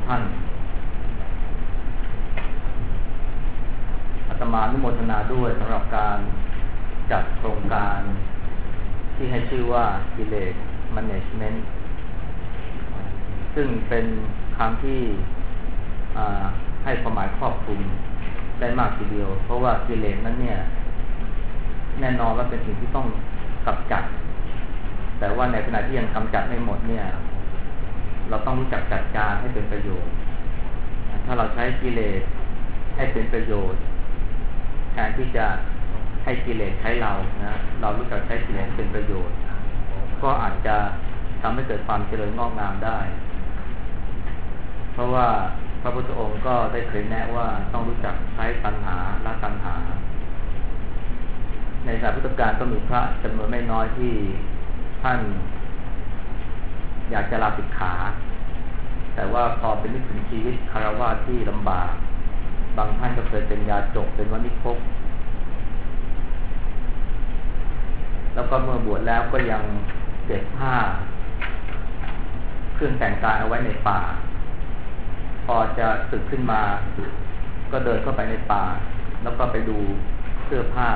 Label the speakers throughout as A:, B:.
A: ท่านอาตมาอนุโมทนาด้วยสำหรับการจัดโครงการที่ให้ชื่อว่ากิเลส Management ซึ่งเป็นคำที่ให้ความหมายครอบคลุมได้มากทีเดียวเพราะว่ากิเลสนั้นเนี่ยแน่นอนว่าเป็นสิ่งที่ต้องกำจัดแต่ว่าในขณะที่ยังกำจัดไม่หมดเนี่ยเราต้องรู้จักจัดการให้เป็นประโยชน์ถ้าเราใช้กิเลสให้เป็นประโยชน์แทนที่จะให้กิเลสใช้เรานะเรารู้จักใช้กิเลสเป็นประโยชน์ก็อาจจะทำให้เกิดความเจริญงอกงามได้เพราะว่าพระพุทธองค์ก็ได้เคยแนะว่าต้องรู้จักใช้ตัณหาละตัณหาในสมัยพุทธกาลก็มีพระจำนวนไม่น้อยที่ท่านอยากจะลาสิกขาแต่ว่าพอเป็นนึกถึงชีวิตคฤหัสถ์ที่ลำบากบางท่านก็เคยเป็นยาจกเป็นวณิพกแล้วก็เมื่อบวชแล้วก็ยังเก็บผ้าเครื่องแต่งกายเอาไว้ในป่าพอจะสึกขึ้นมาก็เดินเข้าไปในป่าแล้วก็ไปดูเสื้อผ้า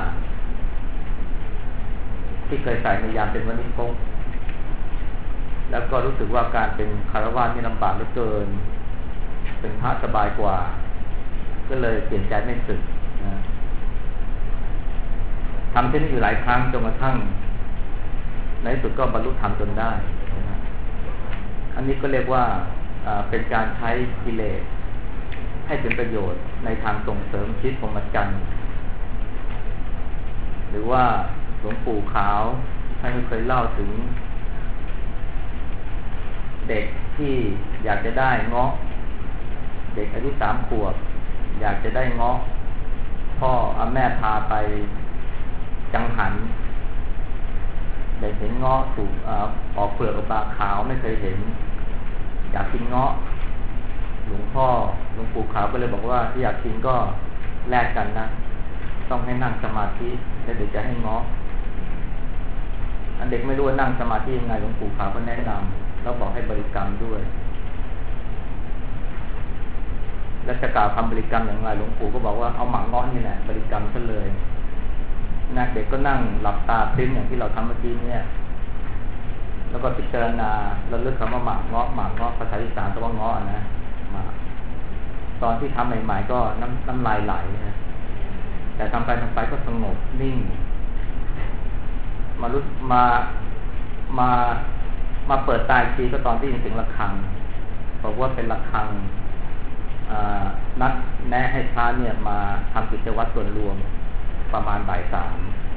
A: ที่เคยใส่ในยามเป็นวณิพกแล้วก็รู้สึกว่าการเป็นคฤหัสถ์นี่ลำบากเหลือเกินเป็นพระสบายกว่าก็เลยเปลี่ยนใจไม่สึกนะทำเช่นนี้อยู่หลายครั้งจนกระทั่งในที่สุดก็บรรลุธรรมจนได้นะอันนี้ก็เรียกว่าเป็นการใช้กิเลสให้เป็นประโยชน์ในทางส่งเสริมชีวิตพรหมจรรย์หรือว่าหลวงปู่ขาวท่านเคยเล่าถึงเด็กที่อยากจะได้เงาะเด็กอายุ3 ขวบอยากจะได้เงาะพ่อแม่พาไปจังหันเด็กเห็นเงาะถูกออกเปลือกออกมาขาวไม่เคยเห็นอยากกินเงาะหลวงปู่ขาวก็เลยบอกว่าที่อยากกินก็แลกกันนะต้องให้นั่งสมาธิแล้วเดี๋ยวจะให้เงาะอันเด็กไม่รู้ว่านั่งสมาธิยังไงหลวงปู่ขาวก็แนะนำแล้วบอกให้บริกรรมด้วยแล้วจะกล่าวคำบริกรรมอย่างไรหลวงปู่ก็บอกว่าเอาหมากเงาะนี่แหละบริกรรมซะเลยนะเด็กก็นั่งหลับตาพลิ้มอย่างที่เราทำเมื่อกี้เนี่ยแล้วก็พิจารณาแล้วเลือกคำว่าหมากเงาะภาษาอีสานแปลว่าเงาะนะมาตอนที่ทำใหม่ๆก็น้ำลายไหลนะแต่ทำไปก็สงบนิ่งมาเปิดตาอีกทีก็ตอนที่ยินเสียงระฆังบอกว่าเป็นระฆังนัดแนะให้พระเนี่ยมาทำกิจวัตรส่วนรวมประมาณบ่าย 3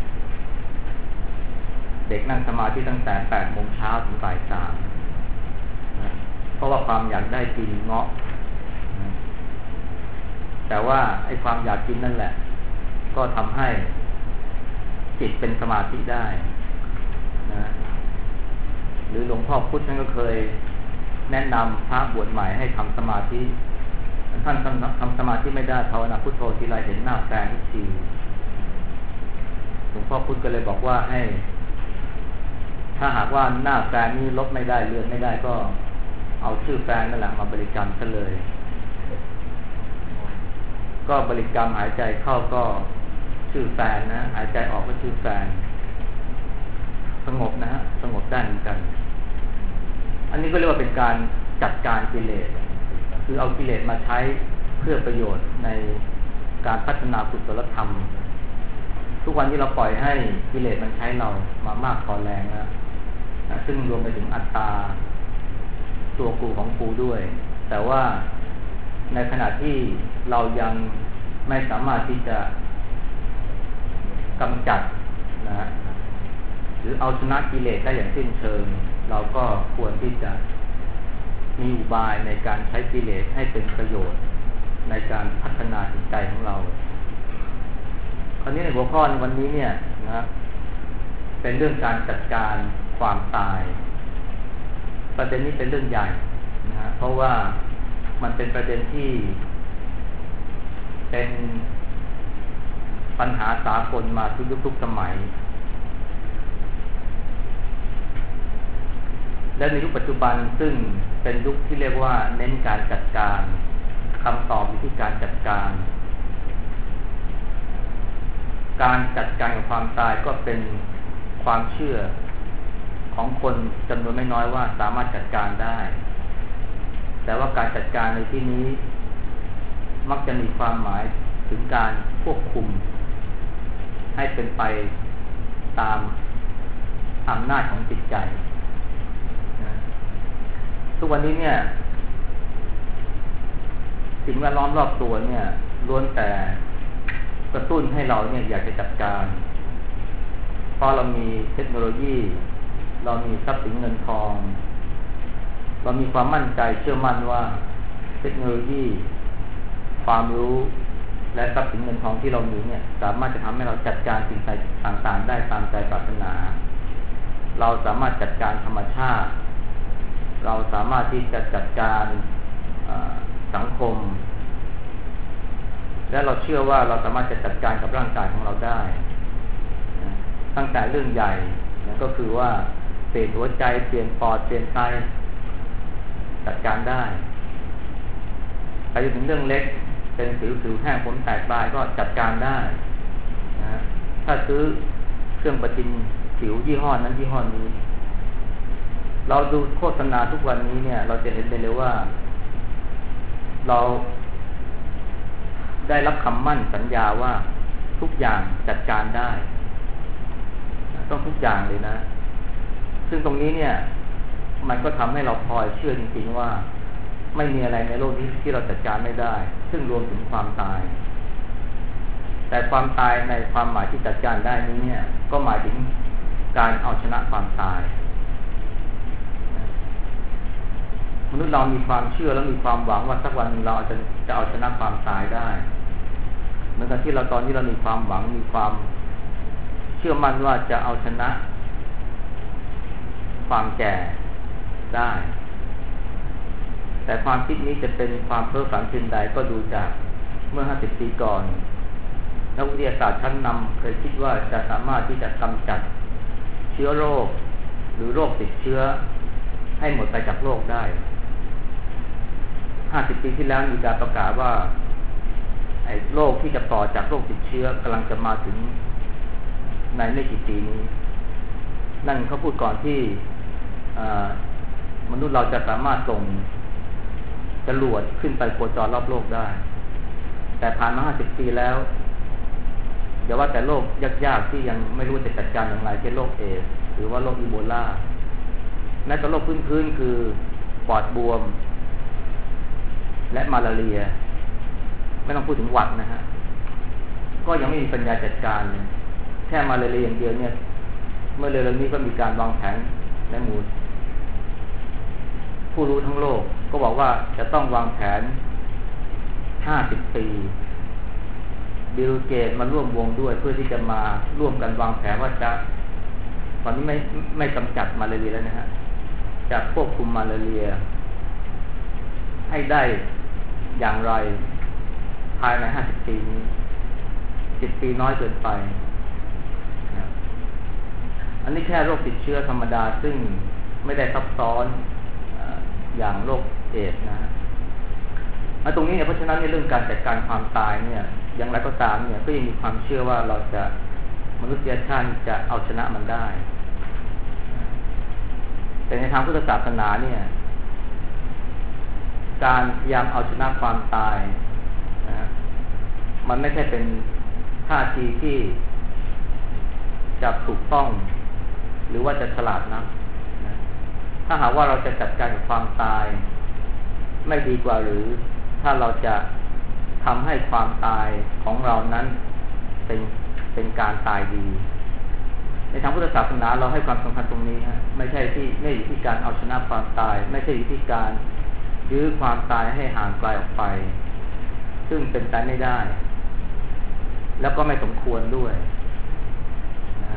A: เด็กนั่งสมาธิตั้งแต่8 โมงเช้าถึงบ่าย 3นะเพราะว่าความอยากได้กินเงาะนะแต่ว่าไอ้ความอยากกินนั่นแหละก็ทำให้จิตเป็นสมาธิได้นะหรือหลวงพ่อพุธท่านก็เคยแนะนำพระบวชใหม่ให้ทำสมาธิท่านทำสมาธิไม่ได้ภาวนาพุทโธทีไรเห็นหน้าแฟนทุกทีหลวงพ่อพุธก็เลยบอกว่าให้ถ้าหากว่าหน้าแฟนนี้ลบไม่ได้เลือนไม่ได้ก็เอาชื่อแฟนนั่นแหละมาบริกรรมซะเลยก็บริกรรมหายใจเข้าก็ชื่อแฟนนะหายใจออกก็ชื่อแฟนสงบนะฮะสงบได้เหมือนกันอันนี้ก็เรียกว่าเป็นการจัดการกิเลสคือเอากิเลสมาใช้เพื่อประโยชน์ในการพัฒนากุศลธรรมทุกวันนี้เราปล่อยให้กิเลสมันใช้เรามามากพอแรงแล้วซึ่งรวมไปถึงอัตตาตัวกูของกูด้วยแต่ว่าในขณะที่เรายังไม่สามารถที่จะกำจัดนะหรือเอาชนะกิเลสได้อย่างสิ้นเชิงเราก็ควรที่จะมีอุบายในการใช้กิเลสให้เป็นประโยชน์ในการพัฒนาจิตใจของเราคราวนี้ในหัวข้อในวันนี้เนี่ยนะเป็นเรื่องการจัดการความตายประเด็นนี้เป็นเรื่องใหญ่นะเพราะว่ามันเป็นประเด็นที่เป็นปัญหาสากลมาทุกยุคทุกสมัยและในยุคปัจจุบันซึ่งเป็นยุคที่เรียกว่าเน้นการจัดการคำตอบอยู่ที่การจัดการกับความตายก็เป็นความเชื่อของคนจำนวนไม่น้อยว่าสามารถจัดการได้แต่ว่าการจัดการในที่นี้มักจะมีความหมายถึงการควบคุมให้เป็นไปตามอำนาจของจิตใจนะทุกวันนี้เนี่ยสิ่งแวดล้อมรอบตัวเนี่ยล้วนแต่กระตุ้นให้เราเนี่ยอยากจะจัดการเพราะเรามีเทคโนโลยีเรามีทรัพย์สินเงินทองเรามีความมั่นใจเชื่อมั่นว่าเทคโนโลยีความรู้และทรัพย์สินเงินทองที่เรามีเนี่ยสามารถจะทำให้เราจัดการสิ่งต่างๆได้ตามใจปรารถนาเราสามารถจัดการธรรมชาติเราสามารถที่จะจัดการสังคมและเราเชื่อว่าเราสามารถจะจัดการกับร่างกายของเราได้ตั้งแต่เรื่องใหญ่ก็คือว่าเปลี่ยนหัวใจเปลี่ยนปอดเปลี่ยนไตจัดการได้ไปจนถึงเรื่องเล็กเป็นสิวแห้งผมแตกลายก็จัดการได้นะถ้าซื้อเครื่องประทินสิวยี่ห้อนั้นยี่ห้อนี้เราดูโฆษณาทุกวันนี้เนี่ยเราจะเห็นเลยว่าเราได้รับคำมั่นสัญญาว่าทุกอย่างจัดการได้ต้องทุกอย่างเลยนะซึ่งตรงนี้เนี่ยมันก็ทำให้เราพลอยเชื่อจริงๆว่าไม่มีอะไรในโลกนี้ที่เราจัดการไม่ได้ซึ่งรวมถึงความตายแต่ความตายในความหมายที่จัดการได้นี้เนี่ยก็หมายถึงการเอาชนะความตายมนุษย์เรามีความเชื่อและมีความหวังว่าสักวันนึงเราจะเอาชนะความตายได้เหมือนกับที่เราตอนนี้เรามีความหวังมีความเชื่อมั่นว่าจะเอาชนะความแก่ได้แต่ความคิดนี้จะเป็นความเพ้อฝันเพียงใดก็ดูจากเมื่อ50 ปีก่อนนักวิทยาศาสตร์ชั้นนำเคยคิดว่าจะสามารถที่จะกำจัดเชื้อโรคหรือโรคติดเชื้อให้หมดไปจากโลกได้50 ปีที่แล้วมีการประกาศว่าไอ้โรคที่จะต่อจากโรคติดเชื้อกำลังจะมาถึงในไม่กี่ปีนี้นั่นเขาพูดก่อนที่มนุษย์เราจะสามารถส่งจรวดขึ้นไปโคจรรอบโลกได้แต่ผ่านมา50 ปีแล้วอย่าว่าแต่โรคยากๆที่ยังไม่รู้จะจัดการอย่างไรเช่นโรคเอดส์หรือว่าโรคอีโบลาแม้แต่โรคพื้นๆคือปอดบวมและมาลาเรียไม่ต้องพูดถึงหวัดนะฮะก็ยังไม่มีปัญญาจัดการเลยแค่มาลาเรียอย่างเดียวเนี่ยเมื่อเร็วๆนี้ก็มีการวางแผนในหมู่ผู้รู้ทั้งโลกก็บอกว่าจะต้องวางแผน50 ปีบิลเกตมาร่วมวงด้วยเพื่อที่จะมาร่วมกันวางแผนว่าจะตอนนี้ไม่กำจัดมาลาเรียแล้วนะฮะจะควบคุมมาลาเรียให้ได้อย่างไรภายใน50 ปีนี้10 ปีน้อยเกินไปนะอันนี้แค่โรคติดเชื้อธรรมดาซึ่งไม่ได้ซับซ้อนอย่างโรคเอดส์นะตรงนี้เนี่ยเพราะฉะนั้นในเรื่องการจัดการความตายเนี่ยอย่างไรก็ตามเนี่ยก็ยังมีความเชื่อว่าเราจะมนุษยชาติจะเอาชนะมันได้แต่ในทางพุทธศาสนาเนี่ยการพยายามเอาชนะความตายนะมันไม่ใช่เป็นท่าทีที่จะถูกต้องหรือว่าจะฉลาดนะถ้าหากว่าเราจะจัดการกับความตายไม่ดีกว่าหรือถ้าเราจะทำให้ความตายของเรานั้นเป็นการตายดีในทางพุทธศาสนาเราให้ความสำคัญตรงนี้ฮะไม่อยู่ที่การเอาชนะความตายไม่ใช่อยู่ที่การยื้อความตายให้ห่างไกลออกไปซึ่งเป็นไปไม่ได้แล้วก็ไม่สมควรด้วยนะ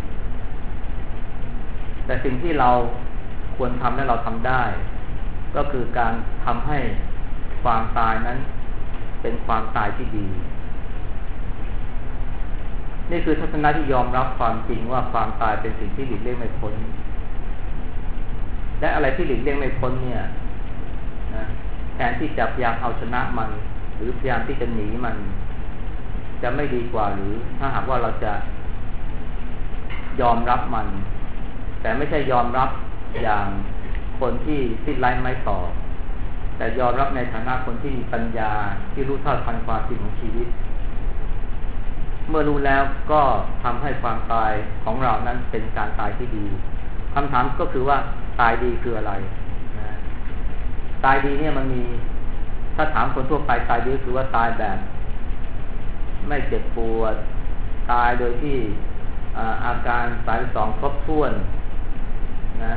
A: แต่สิ่งที่เราควรทำและเราทำได้ก็คือการทำให้ความตายนั้นเป็นความตายที่ดีนี่คือทัศนะที่ยอมรับความจริงว่าความตายเป็นสิ่งที่หลีกเลี่ยงไม่พ้นและอะไรที่หลีกเลี่ยงไม่พ้นเนี่ยนะแทนที่จะพยายามเอาชนะมันหรือพยายามที่จะหนีมันจะไม่ดีกว่าหรือถ้าหากว่าเราจะยอมรับมัน แต่ไม่ใช่ยอมรับอย่างคนที่สิ้นไร้ไม้ต่อแต่ยอมรับในฐานะคนที่มีปัญญาที่รู้เท่าทันความจริงของชีวิตเมื่อรู้แล้วก็ทำให้ความตายของเรานั้นเป็นการตายที่ดีคำถามก็คือว่าตายดีคืออะไรนะตายดีเนี่ยมันมีถ้าถามคนทั่วไปตายดีก็คือว่าตายแบบไม่เจ็บปวดตายโดยที่อาการ32ครบถ้วนนะ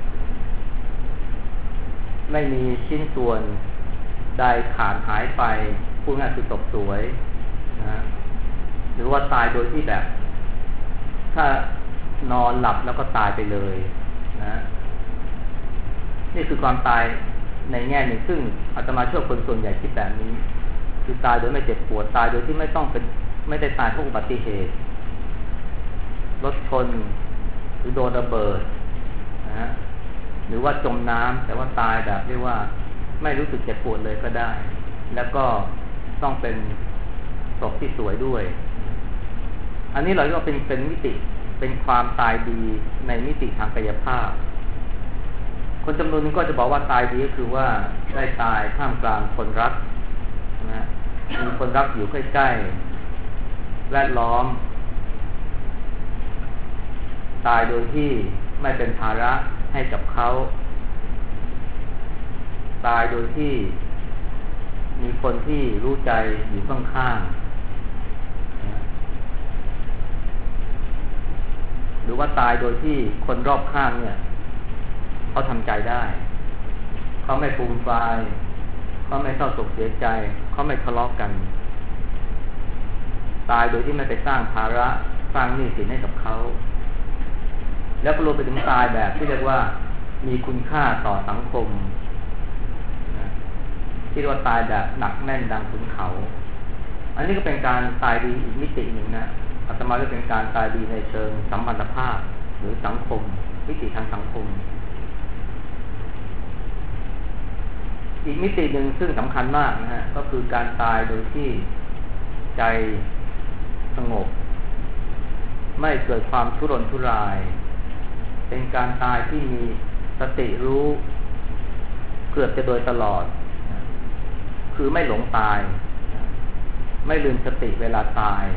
A: ไม่มีชิ้นส่วนใดขาดหายไปพูดง่ายคือตกสวยนะหรือว่าตายโดยที่แบบถ้านอนหลับแล้วก็ตายไปเลยนะนี่คือความตายในแง่หนึ่งซึ่งอาตมาเชื่อคนส่วนใหญ่คิดแบบนี้คือตายโดยไม่เจ็บปวดตายโดยที่ไม่ได้ตายเพราะอุบัติเหตุรถชนหรือโดนระเบิดนะหรือว่าจมน้ำแต่ว่าตายแบบเรียกว่าไม่รู้สึกเจ็บปวดเลยก็ได้แล้วก็ต้องเป็นศพที่สวยด้วยอันนี้เราก็เป็นมิติเป็นความตายดีในมิติทางกายภาพคนจำนวนนึงก็จะบอกว่าตายดีก็คือว่าได้ตายท่ามกลางคนรักนะมีคนรักอยู่ใกล้ๆแวดล้อมตายโดยที่ไม่เป็นภาระให้กับเขาตายโดยที่มีคนที่รู้ใจอยู่ข้างๆหรือว่าตายโดยที่คนรอบข้างเนี่ยเขาทำใจได้เขาไม่ฟูมฟายเขาไม่เศร้าโศกเสียใจเขาไม่ทะเลาะกันตายโดยที่ไม่ไปสร้างภาระสร้างหนี้สินให้กับเขาแล้วก็รวมไปถึงตายแบบที่เรียกว่ามีคุณค่าต่อสังคมที่เรียกว่าตายแบบหนักแน่นดังขุนเขาอันนี้ก็เป็นการตายดีอีกมิติหนึ่งนะอาตมาเรียกเป็นการตายดีในเชิงสัมพันธภาพหรือสังคมมิติทางสังคมอีกมิติหนึ่งซึ่งสำคัญมากนะฮะก็คือการตายโดยที่ใจสงบไม่เกิดความทุรนทุรายเป็นการตายที่มีสติรู้เกือบจะโดยตลอดคือไม่หลงตายไม่ลืมสติเวลาตาย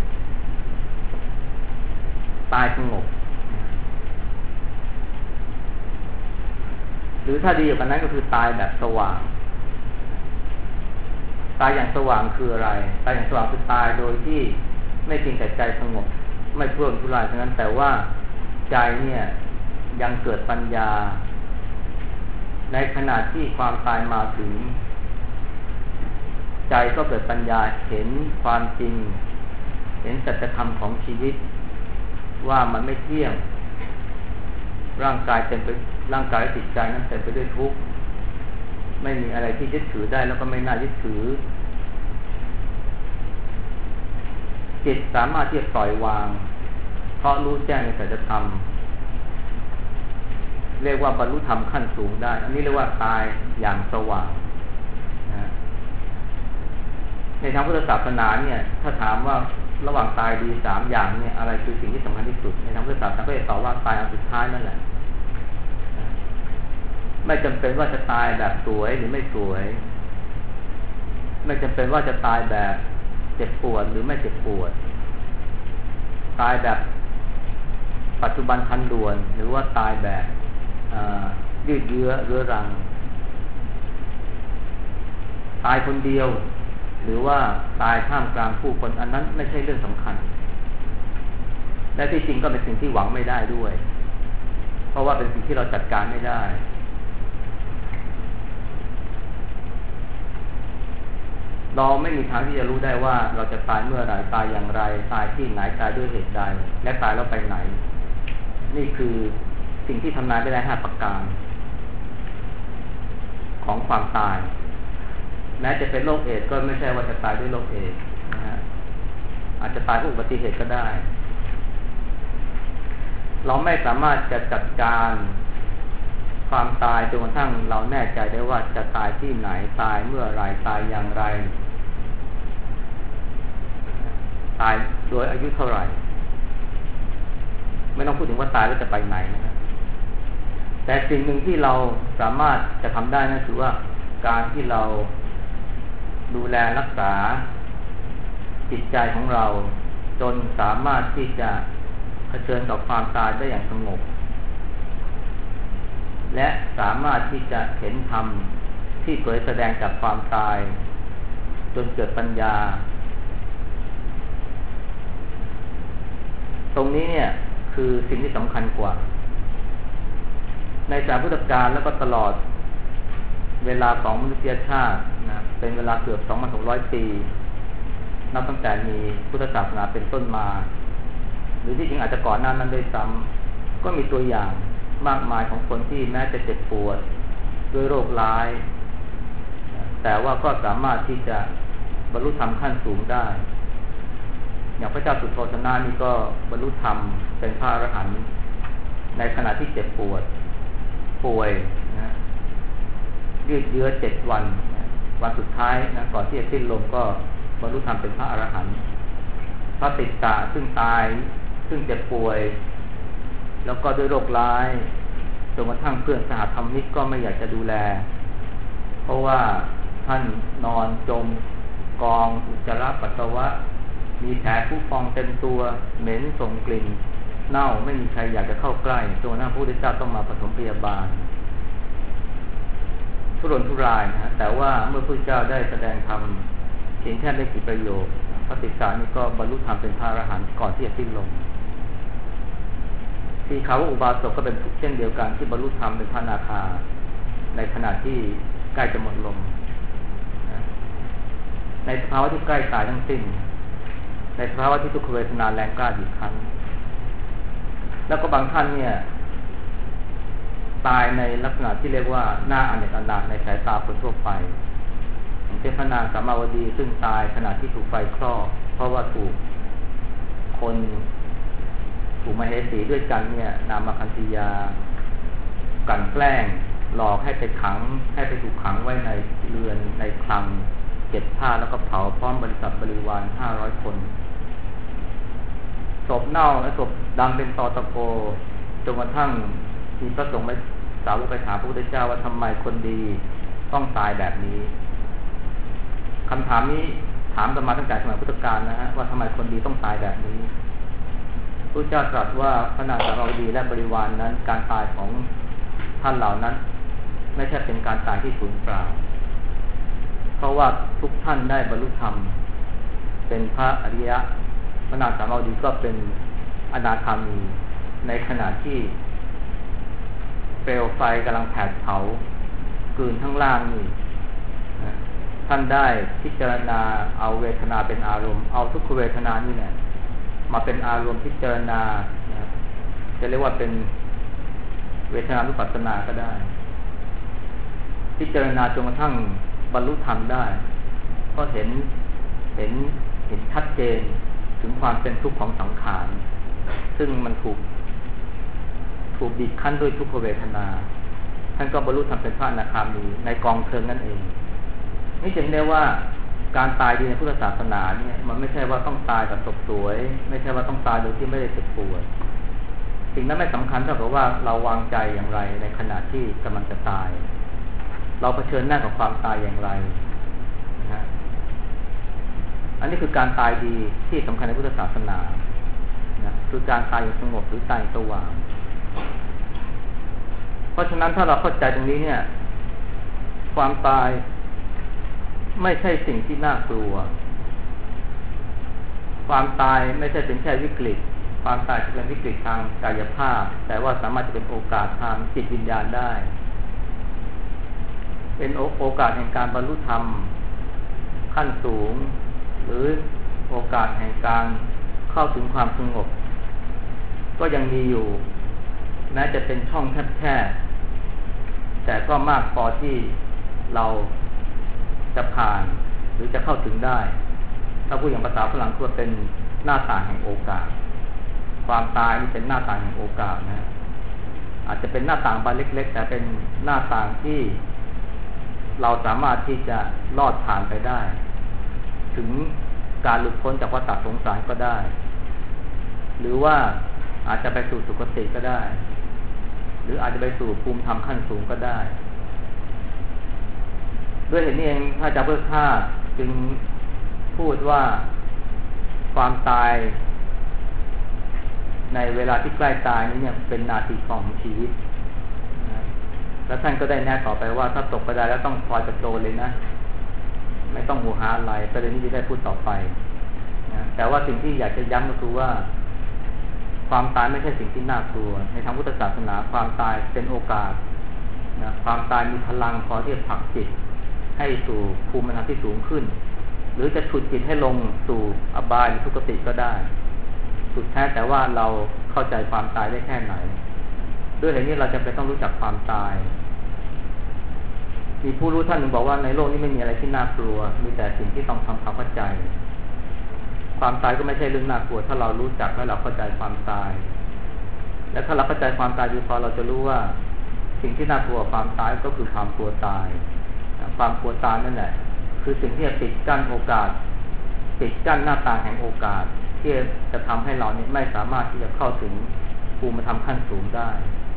A: สงบหรือถ้าดีกว่านั้นก็คือตายแบบสว่างตายอย่างสว่างคืออะไรตายอย่างสว่างคือตายโดยที่ไม่เพียงแต่ใจสงบไม่ทุรนทุรายเท่านั้นแต่ว่าใจเนี่ยยังเกิดปัญญาในขณะที่ความตายมาถึงใจก็เกิดปัญญาเห็นความจริงเห็นสัจธรรมของชีวิตว่ามันไม่เที่ยงร่างกายและจิตใจนั้นเต็มไปด้วยทุกข์ไม่มีอะไรที่ยึดถือได้แล้วก็ไม่น่ายึดถือจิตสามารถที่จะปล่อยวางเพราะรู้แจ้งในสัจธรรมเรียกว่าบรรลุธรรมขั้นสูงได้อันนี้เรียกว่าตายอย่างสว่างนะในทางพุทธศาสนาเนี่ยถ้าถามว่าระหว่างตายดี3อย่างเนี่ยอะไรคือสิ่งที่สำคัญที่สุดในทางพุทธศาสนาก็จะตอบว่าตายอันสุดท้ายนั่นแหละไม่จำเป็นว่าจะตายแบบสวยหรือไม่สวยไม่จำเป็นว่าจะตายแบบเจ็บปวดหรือไม่เจ็บปวดตายแบบปัจจุบันทันด่วนหรือว่าตายแบบยืดเยื้อเรื้อรังตายคนเดียวหรือว่าตายท่ามกลางผู้คนอันนั้นไม่ใช่เรื่องสำคัญและที่จริงก็เป็นสิ่งที่หวังไม่ได้ด้วยเพราะว่าเป็นสิ่งที่เราจัดการไม่ได้เราไม่มีทางที่จะรู้ได้ว่าเราจะตายเมื่อไหร่ตายอย่างไรตายที่ไหนตายด้วยเหตุใดและตายแล้วไปไหนนี่คือสิ่งที่ทำนายได้5ประการของความตายแม้จะเป็นโรคเอดส์ก็ไม่ใช่ว่าจะตายด้วยโรคเอดส์นะฮะอาจจะตายเพราะอุบัติเหตุก็ได้เราไม่สามารถจะจัดการความตายจนกระทั่งเราแน่ใจได้ว่าจะตายที่ไหนตายเมื่อไรตายอย่างไรตายโดยอายุเท่าไหร่ไม่ต้องพูดถึงว่าตายแล้วจะไปไหนนะครับแต่สิ่งหนึ่งที่เราสามารถจะทำได้นั่นคือว่าการที่เราดูแลรักษาจิตใจของเราจนสามารถที่จะเผชิญกับความตายได้อย่างสงบและสามารถที่จะเห็นธรรมที่เผยแสดงจากความตายจนเกิดปัญญาตรงนี้เนี่ยคือสิ่งที่สำคัญกว่าในสมัยพุทธกาลแล้วก็ตลอดเวลาของมนุษยชาตินะเป็นเวลาเกือบ 2,600 ปีนับตั้งแต่มีพุทธศาสนาเป็นต้นมาหรือที่จริงอาจจะก่อนหน้านั้นด้วยซ้ำก็มีตัวอย่างมากมายของคนที่แม้จะเจ็บปวดด้วยโรคร้ายแต่ว่าก็สามารถที่จะบรรลุธรรมขั้นสูงได้อย่างพระเจ้าสุโธทนะนี่ก็บรรลุธรรมเป็นพระอรหันต์ในขณะที่เจ็บปวดป่วยนะยืดเยื้อ7 วันนะวันสุดท้ายนะก่อนที่จะสิ้นลมก็บรรลุธรรมเป็นพระอรหันต์พระติสสะซึ่งตายซึ่งเจ็บป่วยแล้วก็ด้วยโรคร้ายจนกระทั่งเพื่อนสหธรรมิกก็ไม่อยากจะดูแลเพราะว่าท่านนอนจมกองอุจจาระปัสสาวะมีแผลผุพองเต็มตัวเหม็นส่งกลิ่นเน่าไม่มีใครอยากจะเข้าใกล้จนกระทั่งพระพุทธเจ้าต้องมาปฐมพยาบาลทุรนทุรายนะแต่ว่าเมื่อพระพุทธเจ้าได้แสดงธรรมเพียงแค่ไม่กี่ประโยคพระติสสะนี่ก็บรรลุธรรมเป็นพระอรหันต์ก่อนที่จะสิ้นลมที่เขาว่าอุบาสกก็เป็นเช่นเดียวกันที่บรรลุธรรมเป็นพระอนาคาในขณะที่ใกล้จะหมดลมในสภาวะที่ใกล้ตายทั้งสิ้นในสภาวะที่ทุกขเวทนาแรงกล้าอีกครั้งแล้วก็บางท่านเนี่ยตายในลักษณะที่เรียกว่าหน้าอเนกอนาถในสายตาคนทั่วไปอย่างเช่นพระนางสามาวดีซึ่งตายขณะที่ถูกไฟคลอกเพราะว่าถูกมเหสีด้วยกันเนี่ยนามคันธียากลั่นแกล้งหลอกให้ไปถูกขังไว้ในเรือนในคลังเก็บผ้าแล้วก็เผาพร้อมบริษัทบริวาร500 คนศพเน่าและศพดำเป็นตอตะโกจนกระทั่งมีพระสงฆ์สาวกไปถามพระพุทธเจ้าว่าทำไมคนดีต้องตายแบบนี้คำถามนี้ถามกันมาตั้งแต่สมัยพุทธกาลนะฮะว่าทำไมคนดีต้องตายแบบนี้พระเจ้าตรัสว่าพระนางสาวดีและบริวาร นั้นการตายของท่านเหล่านั้นไม่ใช่เป็นการตายที่สูญเปล่าเพราะว่าทุกท่านได้บรรลุธรรมเป็นพระอริยะพระนางสาวดีก็เป็นอนาคามีในขณะที่เปลวไฟกำลังแผดเผากลืนทั้งล่างนี่ท่านได้พิจารณาเอาเวทนาเป็นอารมณ์เอาทุกขเวทนานี่แหละมาเป็นอารมณ์พิจารณาจะเรียกว่าเป็นเวทนานุปัสสนาก็ได้พิจารณาจนกระทั่งบรรลุธรรมได้ก็เห็นชัดเจนถึงความเป็นทุกข์ของสังขารซึ่งมันถูกบีบคั้นด้วยทุกขเวทนาท่านก็บรรลุธรรมเป็นพระอนาคามีในกองเพลิงนั่นเองนี่จึงได้ว่าการตายดีในพุทธศาสนาเนี่ยมันไม่ใช่ว่าต้องตายกับศพสวยไม่ใช่ว่าต้องตายโดยที่ไม่ได้เจ็บปวดสิ่งนั้นไม่สำคัญเท่ากับว่าเราวางใจอย่างไรในขณะที่กำลังจะตายเราเผชิญหน้ากับความตายอย่างไรนะอันนี้คือการตายดีที่สำคัญในพุทธศาสนานะคือการตายอย่างสงบหรือตายสว่างเพราะฉะนั้นถ้าเราเข้าใจตรงนี้เนี่ยความตายไม่ใช่สิ่งที่น่ากลัวความตายไม่ใช่เป็นแค่วิกฤตความตายจะเป็นวิกฤตทางกายภาพแต่ว่าสามารถจะเป็นโอกาสทางจิตวิญญาณได้เป็นโอกาสแห่งการบรรลุธรรมขั้นสูงหรือโอกาสแห่งการเข้าถึงความสงบก็ยังมีอยู่แม้จะเป็นช่องแคบๆแต่ก็มากพอที่เราจะผ่านหรือจะเข้าถึงได้ถ้าพูดอย่างภาษาฝรั่งก็เป็นหน้าต่างแห่งโอกาสความตายนี่เป็นหน้าต่างแห่งโอกาสนะอาจจะเป็นหน้าต่างบานเล็กๆแต่เป็นหน้าต่างที่เราสามารถที่จะลอดผ่านไปได้ถึงการหลุดพ้นจากวัฏสงสารก็ได้หรือว่าอาจจะไปสู่สุคติก็ได้หรืออาจจะไปสู่ภูมิธรรมขั้นสูงก็ได้ด้วยเหตุนี้เองพระอาจารย์พุทธทาสจึงพูดว่าความตายในเวลาที่ใกล้ตายนี้เนี่ยเป็นนาทีทองของชีวิตนะแล้วท่านก็ได้แนะต่อไปว่าถ้าตกไปได้แล้วต้องพลอยกระโจนเลยนะไม่ต้องหูหาอะไรประเด็นนี้จะได้พูดต่อไปนะแต่ว่าสิ่งที่อยากจะย้ำก็คือว่าความตายไม่ใช่สิ่งที่น่ากลัวในทางพุทธศาสนาความตายเป็นโอกาสนะความตายมีพลังพอที่จะผลักจิตให้สู่ภูมิธรรมที่สูงขึ้นหรือจะฉุดจิตให้ลงสู่อบายหรือทุกขติก็ได้สุดแท้แต่ว่าเราเข้าใจความตายได้แค่ไหนด้วยเหตุนี้เราจำเป็นต้องรู้จักความตายมีผู้รู้ท่านหนึ่งบอกว่าในโลกนี้ไม่มีอะไรที่น่ากลัวมีแต่สิ่งที่ต้องทำความเข้าใจความตายก็ไม่ใช่เรื่องน่ากลัวถ้าเรารู้จักและเราเข้าใจความตายและถ้าเราเข้าใจความตายดีพอเราจะรู้ว่าสิ่งที่น่ากลัวความตายก็คือความกลัวตายความกลัวตายนั่นแหละคือสิ่งที่จะปิดกั้นโอกาสปิดกั้นหน้าต่างแห่งโอกาสที่จะทำให้เราเนี่ยไม่สามารถที่จะเข้าถึงภูมิธรรมขั้นสูงได้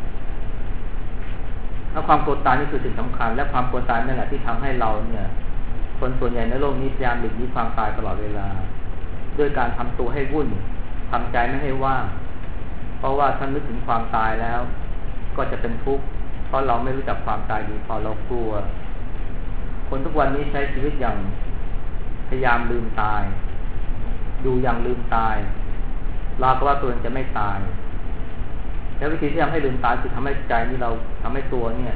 A: และความกลัวตายนี่คือสิ่งสำคัญและความกลัวตายนั่นแหละที่ทำให้เราเนี่ยคนส่วนใหญ่ในโลกนี้พยายามหลีกเลี่ยงความตายตลอดเวลาด้วยการทำตัวให้วุ่นทำใจไม่ให้ว่างเพราะว่าถ้านึกถึงความตายแล้วก็จะเป็นทุกข์เพราะเราไม่รู้จักความตายดีพอเรากลัวคนทุกวันนี้ใช้ชีวิตอย่างพยายามลืมตายอยู่อย่างลืมตายรอก็ว่าตัวเองจะไม่ตายแล้ววิธีที่ทำให้ลืมตายคือทำให้ใจนี่เราทำให้ตัวเนี่ย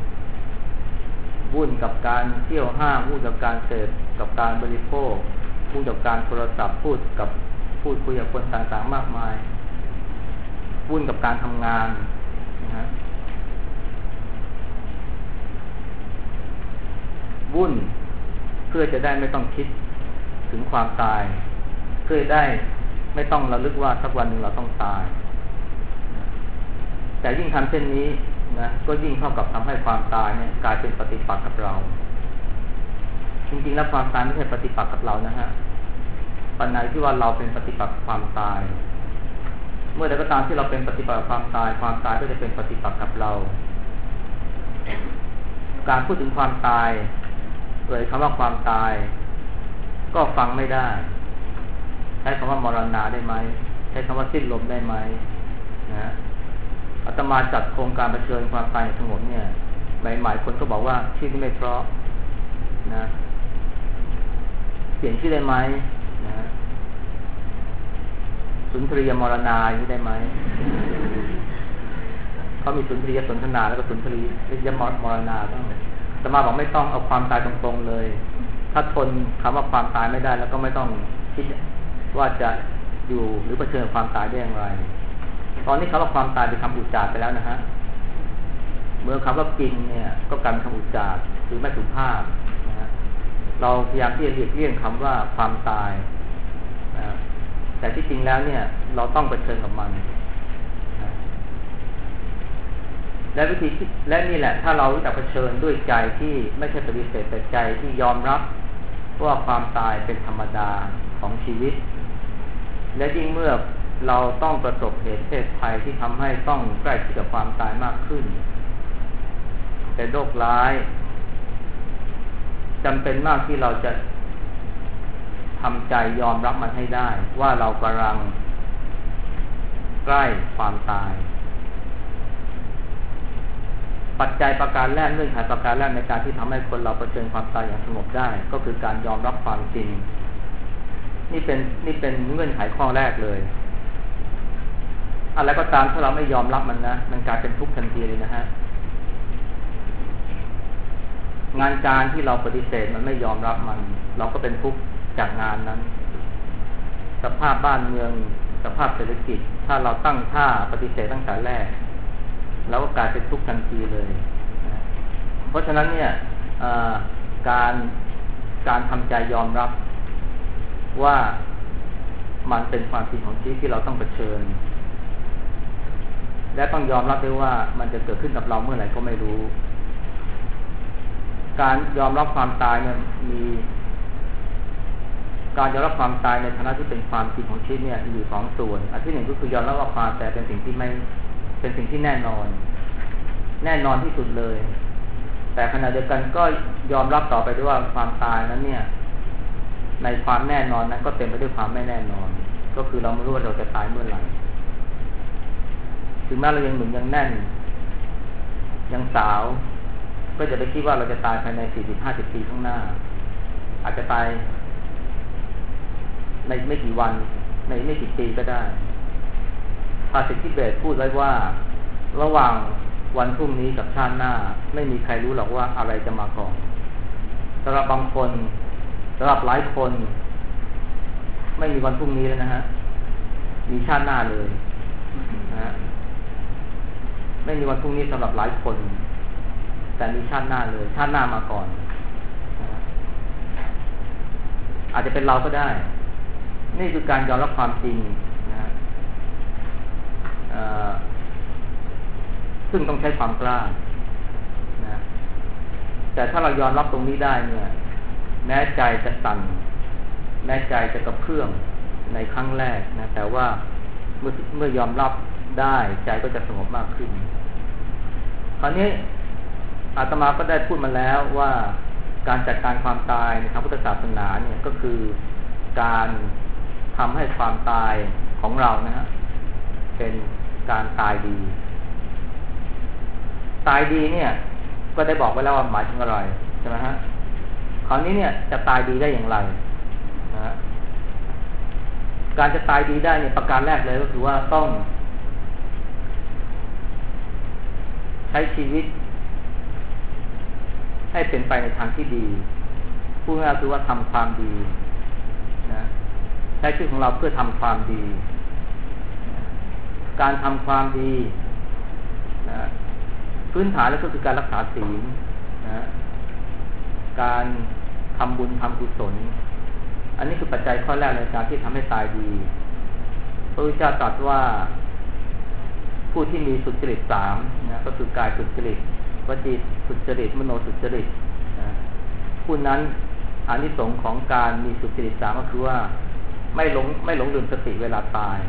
A: วุ่นกับการเที่ยวห้างวุ่นกับการเสพกับการบริโภควุ่นกับการโทรศัพท์พูดคุยกับคนต่างๆมากมายวุ่นกับการทำงานนะฮะวุ่นเพื่อจะได้ไม่ต้องคิดถึงความตายเพื่อได้ไม่ต้องระลึกว่าสักวันหนึ่งเราต้องตายแต่ยิ่งทำเช่นนี้นะก็ยิ่งเท่ากับทำให้ความตายเนี่ยกลายเป็นปฏิปักษ์กับเราจริงๆแล้วความตายไม่ใช่ปฏิปักษ์กับเรานะฮะปัญหาที่ว่าเราเป็นปฏิปักษ์กับความตายเมื่อใดก็ตามที่เราเป็นปฏิปักษ์กับความตายความตายก็จะเป็นปฏิปักษ์กับเราการพูดถึงความตายคำว่าความตายก็ฟังไม่ได้ใช้คำว่ามรณะได้ไหมใช้คำว่าสิ้นลมได้ไหมนะอาตมาจัดโครงการเผชิญความตายสงบเนี่ยใหม่ๆคนก็บอกว่าชื่อนี้ไม่เพราะนะเปลี่ยนชื่อได้ไหมนะสุนทรียมรณะนี้ได้ไหมเขามีสุนทรียสนทนาแล้วก็สุนทรียมรณะบ้างอาตมาบอกไม่ต้องเอาความตายตรงๆเลยถ้าทนคำว่าความตายไม่ได้แล้วก็ไม่ต้องคิดว่าจะอยู่หรือเผชิญความตายได้อย่างไรตอนนี้คำว่าความตายเป็นคำอุจจาระไปแล้วนะฮะเมื่อคำว่ากินเนี่ยก็กลายเป็นคำอุจจาระหรือไม่สุภาพนะฮะเราพยายามที่จะหลีกเลี่ยงคำว่าความตายนะแต่ที่จริงแล้วเนี่ยเราต้องเผชิญกับมันนะและวิธีและนี่แหละถ้าเรารู้จักเผชิญด้วยใจที่ไม่ใช่ปฏิเสธแต่ใจที่ยอมรับว่าความตายเป็นธรรมดาของชีวิตและยิ่งเมื่อเราต้องประสบเหตุเพศภัยที่ทำให้ต้องใกล้ชิดกับความตายมากขึ้นแต่โรคร้ายจำเป็นมากที่เราจะทำใจยอมรับมันให้ได้ว่าเรากำลังใกล้ความตายปัจจัยประการแรกเงื่อนไขประการแรกในการที่ทำให้คนเราเผชิญความตายอย่างสงบได้ก็คือการยอมรับความจริงนี่เป็นเงื่อนไขข้อแรกเลยอะไรก็ตามถ้าเราไม่ยอมรับมันนะมันกลายเป็นทุกข์ทันทีเลยนะฮะงานการที่เราปฏิเสธมันไม่ยอมรับมันเราก็เป็นทุกข์จากงานนั้นสภาพบ้านเมืองสภาพเศรษฐกิจถ้าเราตั้งท่าปฏิเสธตั้งแต่แรกเราก็กลายเป็นทุกข์ทันทีเลยนะเพราะฉะนั้นเนี่ยการทำใจยอมรับว่ามันเป็นความจริงของชีวิตที่เราต้องเผชิญและต้องยอมรับด้วยว่ามันจะเกิดขึ้นกับเราเมื่อไหร่ก็ไม่รู้การยอมรับความตายเนี่ยมีการยอมรับความตายในฐานะที่เป็นความจริงของชีวิตเนี่ยอยู่สองส่วนอันที่หนึ่งก็คือยอมรับว่าความตายเป็นสิ่งที่ไม่เป็นสิ่งที่แน่นอนที่สุดเลยแต่ขณะเดียวกันก็ยอมรับต่อไปด้วยว่าความตายนั้นเนี่ยในความแน่นอนนั้นก็เต็มไปด้วยความไม่แน่นอนก็คือเราไม่รู้ว่าเราจะตายเมื่อไหร่ถึงแม้เรายังหนุ่มยังแน่นยังสาวก็จะไปคิดว่าเราจะตายภายใน 40-50 ปีข้างหน้าอาจจะตายในไม่กี่วันในไม่กี่ปีก็ได้ภาษิตทิเบตพูดไว้ว่าระหว่างวันพรุ่งนี้กับชาติหน้าไม่มีใครรู้หรอกว่าอะไรจะมาก่อนสำหรับบางคนสำหรับหลายคนไม่มีวันพรุ่งนี้แล้วนะฮะมีชาติหน้าเลยนะฮะไม่มีวันพรุ่งนี้สำหรับหลายคนแต่มีชาติหน้าเลยชาติหน้ามาก่อนอาจจะเป็นเราก็ได้นี่คือการยอมรับความจริงนะซึ่งต้องใช้ความกล้านะแต่ถ้าเรายอมรับตรงนี้ได้เนี่ยแม้ใจจะสั่นแม้ใจจะกระเพื่อมในครั้งแรกนะแต่ว่าเมื่อยอมรับได้ใจก็จะสงบมากขึ้นคราวนี้อาตมาก็ได้พูดมาแล้วว่าการจัดการความตายในทางพุทธศาสนาเนี่ยก็คือการทำให้ความตายของเรานะฮะเป็นการตายดีตายดีเนี่ยก็ได้บอกไว้แล้วว่าหมายถึงอะไรใช่ไหมฮะคราวนี้เนี่ยจะตายดีได้อย่างไรนะการจะตายดีได้เนี่ยประการแรกเลยก็คือว่าต้องใช้ชีวิตให้เป็นไปในทางที่ดีพูดง่ายๆคือว่าทำความดีนะใช้ชีวิตของเราเพื่อทำความดีการทำความดีนะพื้นฐานแล้วก็คือการรักษาศีลนะการทำบุญทำกุศลอันนี้คือปัจจัยข้อแรกในการที่ทำให้ตายดีพระพุทธเจ้าตรัสว่าผู้ที่มีสุจริต3นะก็คือกายสุจริตวจีสุจริตมโนสุจริตนะผู้นั้นอานิสงส์ของการมีสุจริต3ก็คือว่าไม่หลงลืมสติเวลาตาย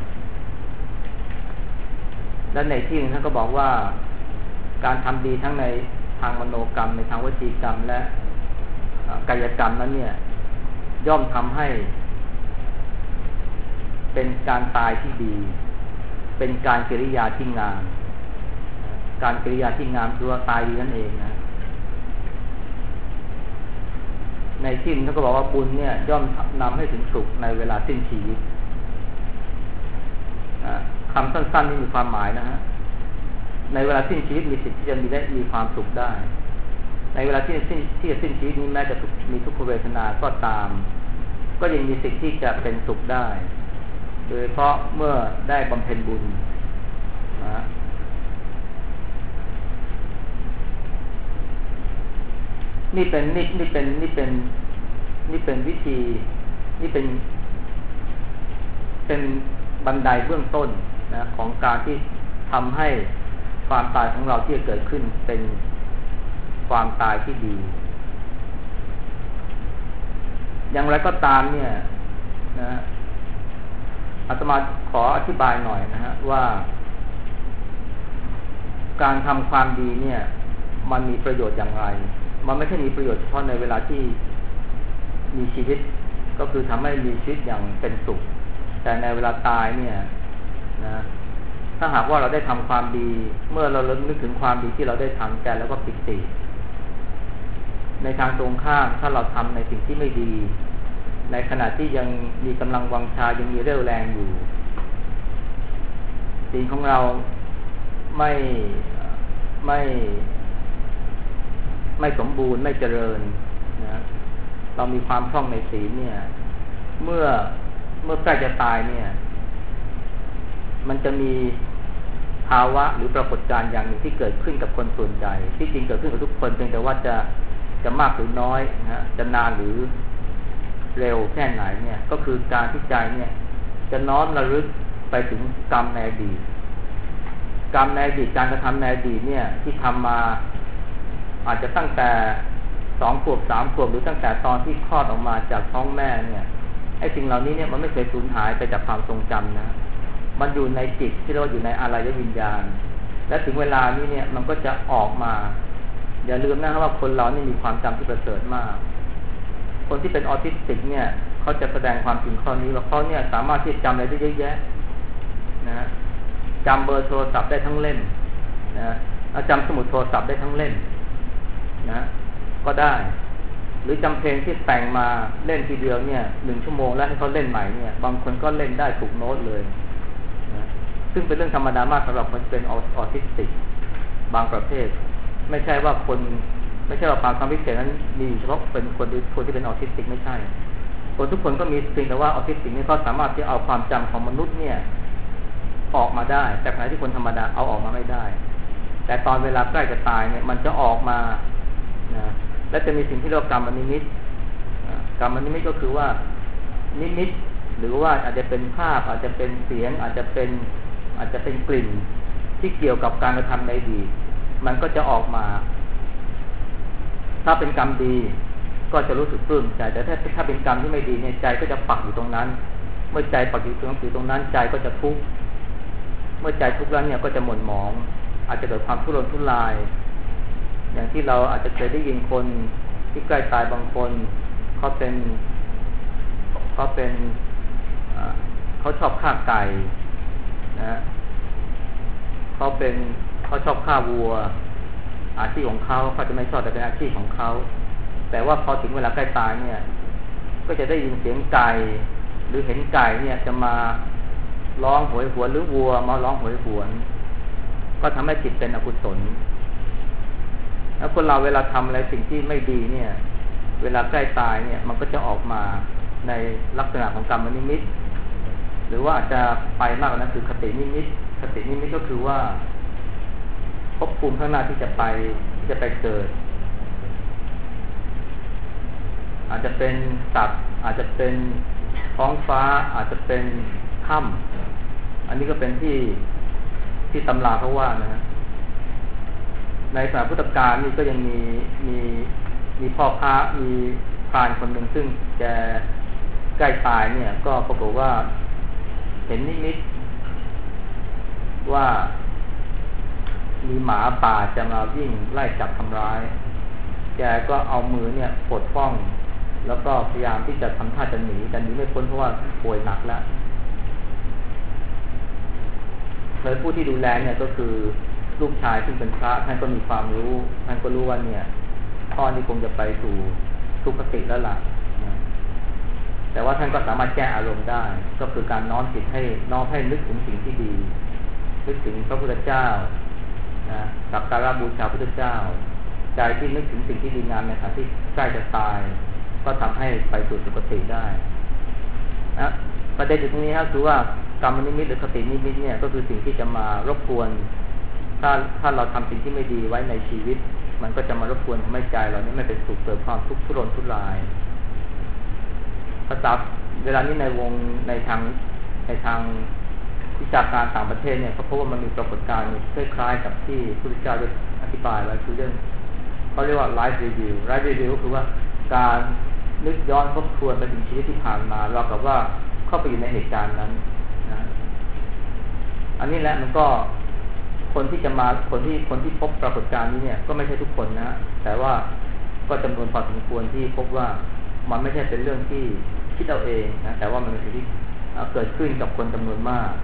A: และในที่นึงท่านก็บอกว่าการทำดีทั้งในทางมโนกรรมในทางวจีกรรมและกายกรรมนั้นเนี่ยย่อมทำให้เป็นการตายที่ดีเป็นการกิริยาที่งามการกิริยาที่งามคือว่าตายดีนั่นเองนะในที่นี้ท่านก็บอกว่าบุญเนี่ยย่อมนำให้ถึงสุขในเวลาสิ้นชีวิตคำสั้นๆนี่มีความหมายนะฮะในเวลาสิ้นชีวิตมีสิทธิ์ที่จะมีความสุขได้ในเวลาที่จะสิ้นชีวิตนี้แม้จะมีทุกขเวทนาก็ตามก็ยังมีสิทธิ์ที่จะเป็นสุขได้โดยเฉพาะเมื่อได้บำเพ็ญบุญนะนี่เป็นวิธีนี่เป็นบันไดเบื้องต้นนะของการที่ทำให้ความตายของเราที่จะเกิดขึ้นเป็นความตายที่ดีอย่างไรก็ตามเนี่ยนะอาตมาขออธิบายหน่อยนะฮะว่าการทำความดีเนี่ยมันมีประโยชน์อย่างไรมันไม่ใช่มีประโยชน์เฉพาะในเวลาที่มีชีวิตก็คือทำให้มีชีวิตอย่างเป็นสุขแต่ในเวลาตายเนี่ยนะถ้าหากว่าเราได้ทำความดีเมื่อเรานึกถึงความดีที่เราได้ทำใจแล้วก็ปิติในทางตรงข้ามถ้าเราทำในสิ่งที่ไม่ดีในขณะที่ยังมีกำลังวังชายังมีเรี่ยวแรงอยู่ศีลของเราไม่สมบูรณ์ไม่เจริญนะเรามีความพร่องในศีลเนี่ยเมื่อใกล้จะตายเนี่ยมันจะมีภาวะหรือปรากฏการณ์อย่างหนึ่งที่เกิดขึ้นกับคนส่วนใหญ่ที่จริงเกิดขึ้นกับทุกคนเพียงแต่ว่าจะมากหรือน้อยนะจะนานหรือเร็วแค่ไหนเนี่ยก็คือการที่ใจเนี่ยจะน้อมระลึกไปถึงกรรมในอดีตกรรมในอดีตการกระทำในอดีตเนี่ยที่ทำมาอาจจะตั้งแต่2 ขวบ 3 ขวบหรือตั้งแต่ตอนที่คลอดออกมาจากท้องแม่เนี่ยไอ้สิ่งเหล่านี้เนี่ยมันไม่เคยสูญหายไปจากความทรงจำนะมันอยู่ในจิตที่เรียกว่าอยู่ในอารายวิญญาณและถึงเวลานี้เนี่ยมันก็จะออกมาอย่าลืมนะครับว่าคนเรานี่มีความจำที่ประเสริฐมากคนที่เป็นออทิสติกเนี่ยเขาจะแสดงความจริงข้อนี้ว่าเขาเนี่ยสามารถที่จะจำอะไรได้เยอะแยะนะจำเบอร์โทรศัพท์ได้ทั้งเล่มนะจำสมุดโทรศัพท์ได้ทั้งเล่มนะก็ได้หรือจำเพลงที่แต่งมาเล่นทีเดียวเนี่ย1 ชั่วโมงแล้วให้เขาเล่นใหม่เนี่ยบางคนก็เล่นได้ถูกโน้ตเลยนะซึ่งเป็นเรื่องธรรมดามากสำหรับคนเป็นออทิสติกบางประเภทไม่ใช่ว่าความพิเศษนั้นมีเฉพาะเป็นคนที่เป็นออทิสติกไม่ใช่คนทุกคนก็มีสิ่งแต่ว่าออทิสติกนี่เขาสามารถที่เอาความจำของมนุษย์เนี่ยออกมาได้แต่ขณะที่คนธรรมดาเอาออกมาไม่ได้แต่ตอนเวลาใกล้จะตายเนี่ยมันจะออกมานะและจะมีสิ่งที่เรียกว่ากรรมนิมิตกรรมนิมิตก็คือว่านิมิตหรือว่าอาจจะเป็นภาพอาจจะเป็นเสียงอาจจะเป็นกลิ่นที่เกี่ยวกับการกระทำในอดีตมันก็จะออกมาถ้าเป็นกรรมดีก็จะรู้สึกปลื้มใจแต่ถ้าเป็นกรรมที่ไม่ดีเนี่ยใจก็จะปักอยู่ตรงนั้นเมื่อใจปักอยู่ตรงนั้นใจก็จะทุกข์เมื่อใจทุกข์แล้วเนี่ยก็จะหม่นหมองอาจจะเกิดความทุรนทุรายอย่างที่เราอาจจะเคยได้ยินคนที่ใกล้ตายบางคนเขาชอบฆ่าไก่นะเขาชอบฆ่าวัวอาชีพของเขาจะไม่ชอบแต่เป็นอาชีพของเขาแต่ว่าพอถึงเวลาใกล้ตายเนี่ยก็จะได้ยินเสียงไก่หรือเห็นไก่เนี่ยจะมาร้องโหยหวนหรือวัวมาร้องโหยหวนก็ทำให้จิตเป็นอกุศลแล้วคนเราเวลาทำอะไรสิ่งที่ไม่ดีเนี่ยเวลาใกล้ตายเนี่ยมันก็จะออกมาในลักษณะของกรรมนิมิตหรือว่าอาจจะไปมากกว่านั้นคือคตินิมิตก็คือว่าภพภูมิข้างหน้าที่จะไปเกิดอาจจะเป็นสัตว์อาจจะเป็นท้องฟ้าอาจจะเป็นถ้ำอันนี้ก็เป็นที่ตำราเขาว่านะฮะในสมัยพุทธกาลนี่ก็ยังมีพ่อพระมีพรานคนหนึ่งซึ่งแกใกล้ตายเนี่ยก็ปรากฏว่าเห็นนิดว่ามีหมาป่าจะมาวิ่งไล่จับทำร้ายแกก็เอามือเนี่ยปดป้องแล้วก็พยายามที่จะทำท่าจะหนีแต่หนีไม่พ้นเพราะว่าป่วยหนักแล้วเลยผู้ที่ดูแลเนี่ยก็คือลูกชายซึ่งเป็นพระท่านก็มีความรู้ท่านก็รู้ว่าเนี่ยพ่อนี่คงจะไปสู่สุคติแล้วล่ะแต่ว่าท่านก็สามารถแก้อารมณ์ได้ก็คือการน้อมจิตให้นึกถึงสิ่งที่ดีนึกถึงพระพุทธเจ้าสักการะบูชาพระพุทธเจ้าใจที่นึกถึงสิ่งที่ดีงามในขณะที่ใกล้จะตายก็ทำให้ไปสู่สุคติได้นะประเด็นอยู่ตรงนี้ครับคือว่ากรรมนิมิตหรือคตินิมิตเนี่ยก็คือสิ่งที่จะมารบกวนถ้าเราทำสิ่งที่ไม่ดีไว้ในชีวิตมันก็จะมารบกวนทำให้ใจเรานี่ไม่เป็นสุขเกิดความทุกข์ทุรนทุรายภาษาเวลานี้ในทางวิชาการต่างประเทศเนี่ยเขาพบว่ามันมีปรากฏการณ์คล้ายๆกับที่พุทธเจ้าได้อธิบายไว้คือเรื่องเขาเรียกว่า life review ก็คือว่าการนึกย้อนทบทวนไปถึงชีวิตที่ผ่านมาเรากับว่าเข้าไปอยู่ในเหตุการณ์นั้นนะอันนี้แหละมันก็คนที่พบปรากฏการณ์นี้เนี่ยก็ไม่ใช่ทุกคนนะแต่ว่าก็จำนวนพอสมควรที่พบว่ามันไม่ใช่เป็นเรื่องที่คิดเอาเองนะแต่ว่ามันเป็นสิ่งที่เกิดขึ้นกับคนจำนวนมาก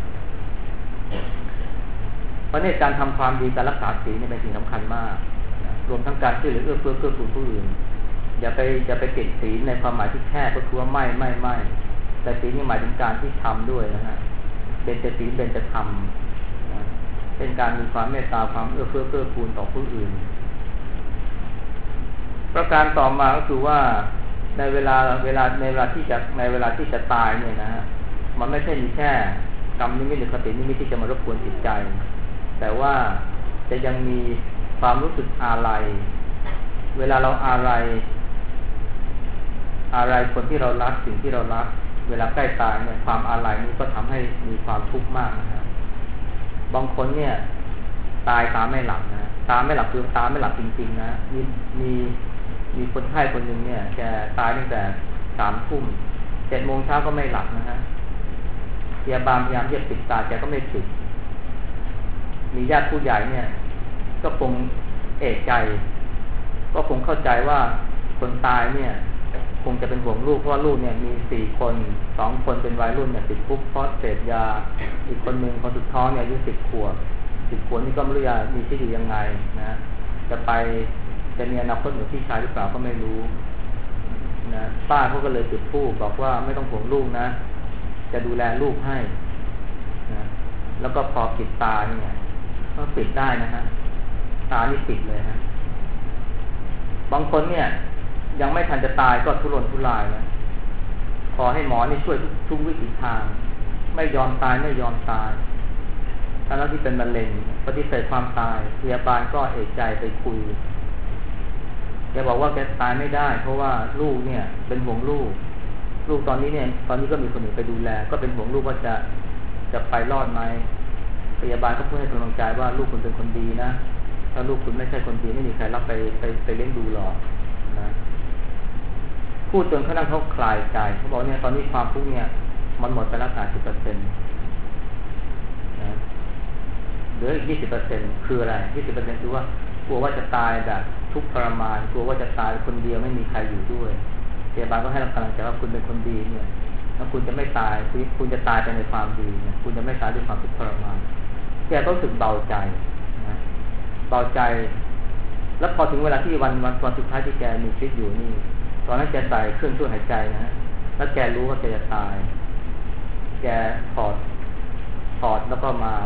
A: เพราะในการทำความดีการรักษาศีลนี่เป็นสิ่งสำคัญมากรวมทั้งการช่วยเหลือเอื้อเฟื้อเกื้อกูลผู้อื่นอย่าไปติดศีลในความหมายที่แค่ก็คือว่าไม่แต่ศีลนี่หมายถึงการที่ทำด้วยนะฮะเป็นศีลเป็นธรรมเป็นการมีความเมตตาความเอื้อเฟื้อเกื้อกูลต่อผู้อื่นประการต่อมาก็คือว่าในเวลาที่จะตายเนี่ยนะฮะมันไม่ใช่มีแค่กรรมนิมิตหรือคตินิมิตที่จะมารบกวนจิตใจแต่ว่าจะยังมีความรู้สึกอาลัยเวลาเราอาลัยคนที่เรารักสิ่งที่เรารักเวลาใกล้ตายเนี่ยความอาลัยนี้ก็ทำให้มีความทุกข์มากนะครับบางคนเนี่ยตายตาไม่หลับนะตาไม่หลับคือตาไม่หลับจริงๆนะมีมีคนไข้คนหนึ่งเนี่ยแกตายตั้งแต่3 ทุ่ม7 โมงเช้าก็ไม่หลับนะฮะพยาบาลพยายามที่จะปิดตาแกก็ไม่ปิดมีญาติผู้ใหญ่เนี่ยก็คงเอะใจก็คงเข้าใจว่าคนตายเนี่ยคงจะเป็นห่วงลูกเพราะว่าลูกเนี่ยมี4 คน2 คนเป็นวัยรุ่นเนี่ยติดคุกเพราะเสพยาอีกคนหนึ่งคนสุดท้องเนี่ยอายุ10 ขวบนี่ก็ไม่รู้จะมีชีวิตอยู่ยังไงนะจะมีอนาคตเหมือนพี่ชายหรือเปล่าก็ไม่รู้นะป้าเขาก็เลยจุดธูปบอกว่าไม่ต้องห่วงลูกนะจะดูแลลูกให้นะแล้วก็พอปิดตาเนี่ยก็ปิดได้นะฮะตานี่ปิดเลยฮะบางคนเนี่ยยังไม่ทันจะตายก็ทุรนทุรายนะขอให้หมอนี่ช่วยทุกวิถีทางไม่ยอมตายทั้งที่เป็นมะเร็งปฏิเสธความตายพยาบาลก็เอะใจไปคุยแกบอกว่าแกตายไม่ได้เพราะว่าลูกเนี่ยเป็นห่วงลูกตอนนี้ก็มีคนอื่นไปดูแลก็เป็นห่วงลูกว่าจะไปรอดไหมพยาบาลก็พูดให้กำลังใจว่าลูกคุณเป็นคนดีนะถ้าลูกคุณไม่ใช่คนดีไม่มีใครรับไปเลี้ยงดูหรอกนะพูดจนเขานั่งเขาคลายใจเขาบอกเนี่ยตอนนี้ความทุกข์เนี่ยมันหมดไปแล้ว80%นะเหลืออีก20%คืออะไร20%คือว่ากลัวว่าจะตายแบบทุกข์ทรมานกลัวว่าจะตายคนเดียวไม่มีใครอยู่ด้วยพยาบาลก็ให้กำลังใจว่าคุณเป็นคนดีเนี่ยถ้าคุณจะไม่ตายคุณจะตายไปในความดีเนี่ยคุณจะไม่ตายด้วยความทุกข์ทรมานแกก็รู้สึกเบาใจนะเบาใจแล้วพอถึงเวลาที่วันสุดท้ายที่แกมีชีวิตอยู่นี่ตอนนั้นแกใส่เครื่องช่วยหายใจนะแล้วแกรู้ว่าแกจะตายแกถอดแล้วก็มา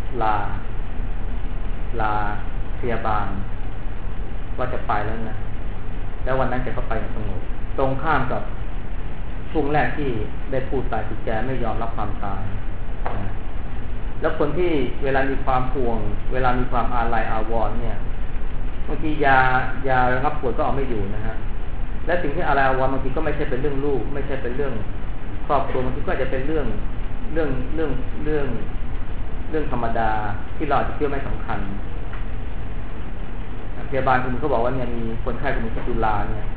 A: ลาพยาบาลว่าจะไปแล้วนะแล้ววันนั้นแกก็ไปอย่างสงบตรงข้ามกับช่วงแรกที่ได้พูดตายคือแกไม่ยอมรับความตายนะแล้วคนที่เวลามีความห่วงเวลามีความอาลัยอาวรณ์เนี่ยบางทียาระงับปวดก็เอาไม่อยู่นะฮะและสิ่งที่อาลัยอาวรณ์บางทีก็ไม่ใช่เป็นเรื่องลูกไม่ใช่เป็นเรื่องครอบครัวบางทีก็อาจจะเป็นเรื่องธรรมดาที่เราอาจจะคิดว่าไม่สำคัญพยาบาลคนนึงเขาบอกว่าเนี่ยมีคนไข้คนนึงจุฬาเนี่ย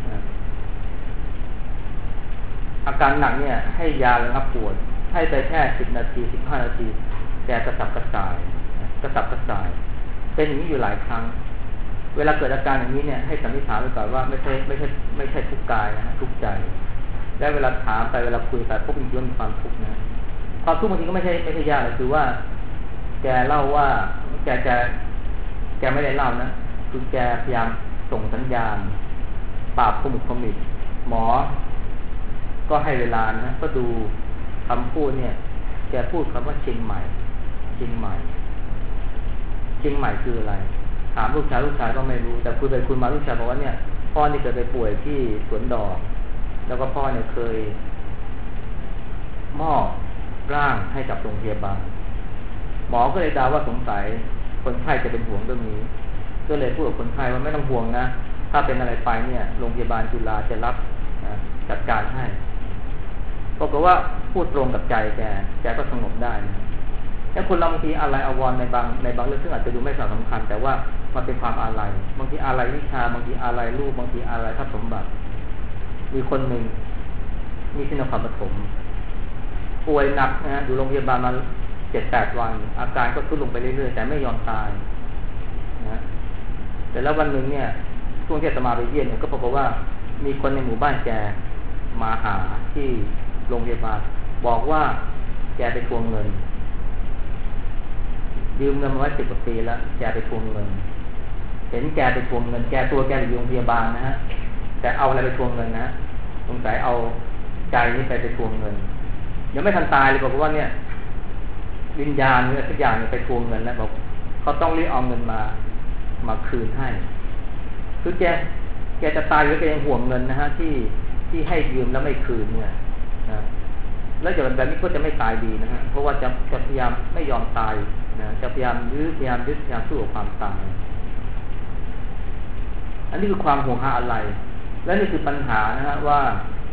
A: อาการหนักเนี่ยให้ยาระงับปวดให้ไปแค่10 นาที15 นาทีแกกระสับกระส่ายเป็นอย่างนี้อยู่หลายครั้งเวลาเกิดอาการอย่างนี้เนี่ยให้สันนิษฐานไว้ก่อนว่าไม่ใช่ทุกข์กายนะฮะทุกข์ใจและเวลาถามไปเวลาคุยไปพวกมันมีความทุกข์นะความทุกข์บางทีก็ไม่ใช่ยากเลยคือว่าแกเล่าว่าแกไม่ได้เล่านะคือแกพยายามส่งสัญญาณปราบขมุกขมิบหมอก็ให้เวลานะก็ดูคำพูดเนี่ยแกพูดคำว่าเชียงใหม่คืออะไรถามลูกชายก็ไม่รู้แต่คุยไปคุยมาลูกชายบอกว่าเนี่ยพ่อนี่เคยไปป่วยที่สวนดอกแล้วก็พ่อเนี่ยเคยมอบร่างให้กับโรงพยาบาลหมอก็เลยเดาว่าสงสัยคนไข้จะเป็นห่วงเรื่องนี้ก็เลยพูดกับคนไข้ว่าไม่ต้องห่วงนะถ้าเป็นอะไรไปเนี่ยโรงพยาบาลจุฬาจะรับจัดการให้ปรากฏว่าพูดตรงกับใจแกก็สงบได้นะแล้วคนเราบางทีอะไรอาวรณ์ในบางเรื่องซึ่งอาจจะดูไม่สำคัญแต่ว่ามันเป็นความอะไรบางทีอะไรวิชาบางทีอะไรลูกบางทีอะไรทรัพย์สมบัติมีคนหนึ่งมีที่นครปฐมป่วยหนักนะอยู่โรงพยาบาลมา 7-8 วันอาการก็ทรุดลงไปเรื่อยๆแต่ไม่ยอมตายนะแต่แล้ววันหนึ่งเนี่ยช่วงที่อาตมาไปเยี่ยมเนี่ยก็พบว่ามีคนในหมู่บ้านแกมาหาที่โรงพยาบาลบอกว่าแกไปทวงเงินยืมเงินมาไว้10 กว่าปีแล้วแกไปทวงเงินเห็นแกไปทวงเงินแกตัวแกอยู่โรงพยาบาลนะฮะแต่เอาอะไรไปทวงเงินนะสงสัยเอาใจนี้ไปทวงเงินยังไม่ทันตายเลยบอกว่าเนี่ยวิญญาณเนี่ยสักอย่างเนี่ยไปทวงเงินแล้วบอกเขาต้องรีบเอาเงินมาคืนให้คือแกจะตายหรือแกยังห่วงเงินนะฮะที่ให้ยืมแล้วไม่คืนเนี่ยนะแล้วอย่างแบบนี้ก็จะไม่ตายดีนะฮะเพราะว่าจะพยายามไม่ยอมตายนะจะพยายามยึดพยายามสู้กับความตายอันนี้คือความห่วงหาอะไรและนี่คือปัญหานะฮะว่า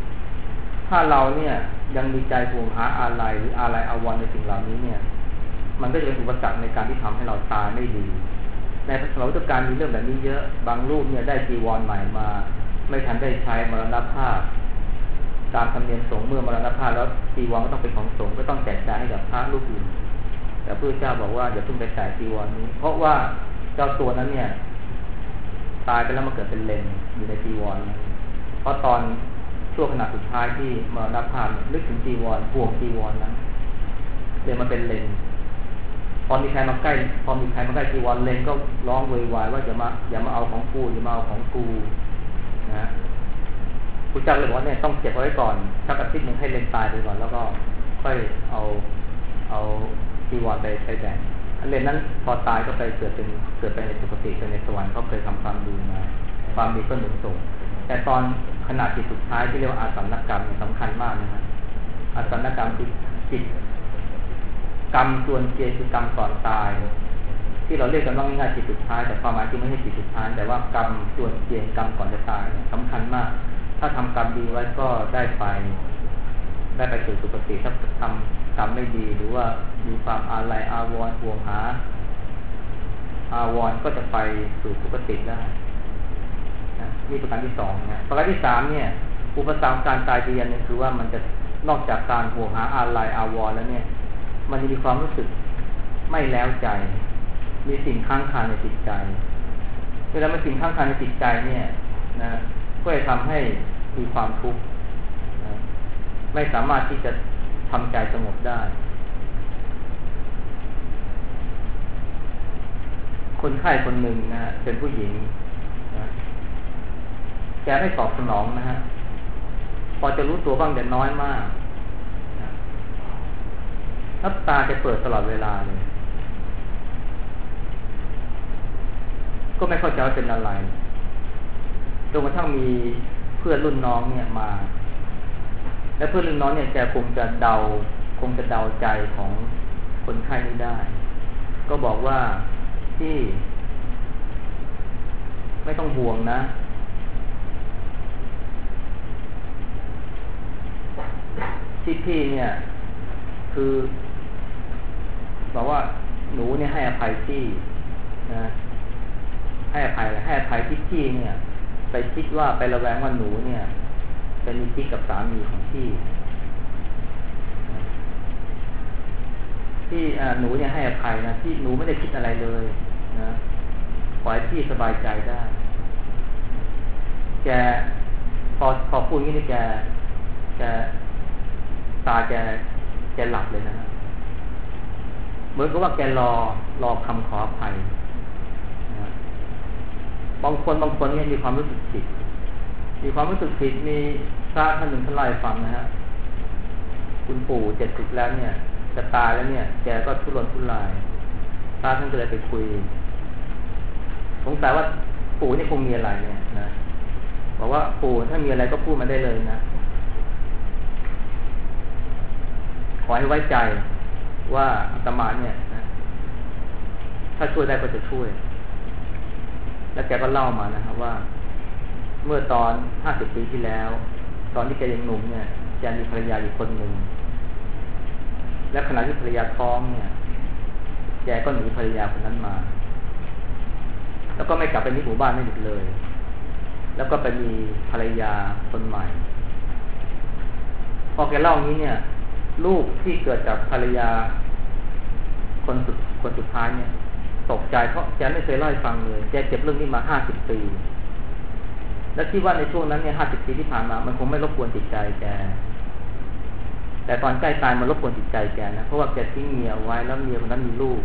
A: ถ้าเราเนี่ยยังมีใจห่วงหาอะไรหรืออะไรอาวรณ์ในสิ่งเหล่านี้เนี่ยมันก็จะเป็นอุปสรรคในการที่ทำให้เราตายไม่ดีในพระสมัยพุทธกาลมีเรื่องแบบนี้เยอะบางรูปเนี่ยได้จีวรใหม่มาไม่ทันได้ใช้มรณภาพตามธรรมเนียมสงฆ์เมื่อมรณภาพแล้วจีวรก็ต้องเป็นของสงฆ์ก็ต้องแจกจ่ายให้กับพระรูปอื่นแต่พระเจ้าบอกว่าอย่าเพิ่งไปใส่จีวรนี้เพราะว่าเจ้าตัวนั้นเนี่ยตายไปแล้วมันเกิดเป็นเลนอยู่ในจีวรเพราะตอนช่วงขณะสุดท้ายที่มรณภาพนึกถึงจีวรห่วงจีวรนั้นเลยมันเป็นเลนพอมีใครมาใกล้จีวรเลนก็ร้องโวยวายว่าอย่ามาเอาของกูอย่ามาเอาของกูนะพระเจ้าเลยบอกว่าเนี่ยต้องเก็บไว้ก่อนสักอาทิตย์นึงให้เลนตายไปก่อนแล้วก็ค่อยเอาจีวรไปแบ่งเลนนั้นพอตายก็ไปเกิดไปในสุคติในสวรรค์เขาเคยทำความดีมาความดีก็หนุนส่งแต่ตอนขณะจิตสุดท้ายที่เรียกว่าอาสันนกรรมสำคัญมากนะครับอาสันนกรรมคือจิตกรรมส่วนเจคือกรรมก่อนตายที่เราเรียกกันว่าง่ายๆจิตสุดท้ายแต่ความหมายที่ไม่ใช่จิตสุดท้ายแต่ว่ากรรมส่วนเจกรรมก่อนจะตายสำคัญมากถ้าทำกรรมดีไว้ก็ได้ไปสู่สุคติถ้าทำกรรมไม่ดีหรือว่ามีความอาลัยอาวรณ์ห่วงหาอาวรณ์ก็จะไปสู่สุคติได้นี่ประการที่สองนะประการที่สามเนี่ยอุปสรรคการตายดีอย่างนึงคือว่ามันจะนอกจากการห่วงหาอาลัยอาวรณ์แล้วเนี่ยมันจะมีความรู้สึกไม่แล้วใจมีสิ่งค้างคาในจิตใจเวลามันสิ่งค้างคาในจิตใจเนี่ยนะก็จะทำให้มีความทุกข์นะไม่สามารถที่จะทำใจสงบได้คนไข้คนหนึ่งนะเป็นผู้หญิงนะแกไม่ตอบสนองนะฮะพอจะรู้ตัวบ้างแต่น้อยมากน้ำตาจะเปิดตลอดเวลาเลยก็ไม่เข้าใจว่าเป็นอะไรจนกระทั่งมีเพื่อนรุ่นน้องเนี่ยมาและเพื่อนรุ่นน้องเนี่ยแกคงจะเดาใจของคนไข้นี้ได้ก็บอกว่าที่ไม่ต้องห่วงนะที่พี่เนี่ยคือบอกว่าหนูเนี่ยให้อภัยพี่นะให้อภัยที่พี่เนี่ยไปคิดว่าไประแวงว่าหนูเนี่ยเป็นมีกิ๊กกับสามีของพี่ที่หนูเนี่ยให้อภัยนะที่หนูไม่ได้คิดอะไรเลยนะขอให้พี่สบายใจได้แกพอพูดงี้นี่แกตาแกหลับเลยนะเหมือนกับว่าแกรอคำขออภัยนะบางคนเนี่ยมีความรู้สึกผิดมีพระท่านหนึ่งท่านเล่าให้ฟังนะฮะคุณปู่70แล้วเนี่ยจะตายแล้วเนี่ยแกก็ทุรนทุรายพระท่านก็เลยไปคุยสงสัยว่าปู่นี่คงมีอะไรเนี่ยนะบอกว่าปู่ถ้ามีอะไรก็พูดมาได้เลยนะขอให้ไว้ใจว่าอาตมาเนี่ยนะถ้าช่วยได้ก็จะช่วยแล้วแกก็เล่ามานะครับว่าเมื่อตอน50 ปีที่แล้วตอนที่แกยังหนุ่มเนี่ยแกมีภรรยาอยู่คนหนึ่งและขณะที่ภรรยาท้องเนี่ยแกก็หนีภรรยาคนนั้นมาแล้วก็ไม่กลับไปที่หมู่บ้านนั่นอีกเลยแล้วก็ไปมีภรรยาคนใหม่พอแกเล่านี้เนี่ยลูกที่เกิดจากภรรยาคนสุดท้ายเนี่ยตกใจเพราะแกไม่เคยเล่าให้ฟังเลยแกเก็บเรื่องนี้มา50 ปีและคิดว่าในช่วงนั้นเนี่ย50 ปีที่ผ่านมามันคงไม่รบกวนจิตใจแกแต่ตอนใกล้ตายมันรบกวนจิตใจแกนะเพราะว่าแกทิ้งเมียไว้แล้วเมียคนนั้นมีลูก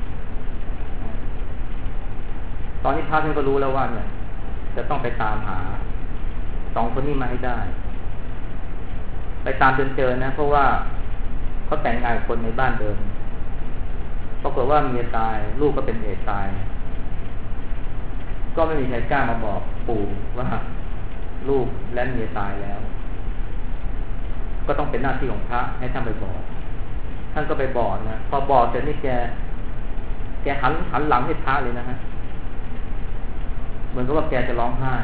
A: ตอนนี้พระท่านก็รู้แล้วว่าเนี่ยจะต้องไปตามหา2 คนนี้มาให้ได้ไปตามจนเจอนะเพราะว่าเขาแต่งงานกับคนในบ้านเดิมปรากฏว่าเมียตายลูกก็เป็นเอดส์ตายก็ไม่มีใครกล้ามาบอกปู่ว่าลูกและเมียตายแล้วก็ต้องเป็นหน้าที่ของพระให้ท่านไปบอกท่านก็ไปบอกนะพอบอกเสร็จนี่แกหันหลังให้พระเลยนะฮะเหมือนกับว่าแกจะร้องไห้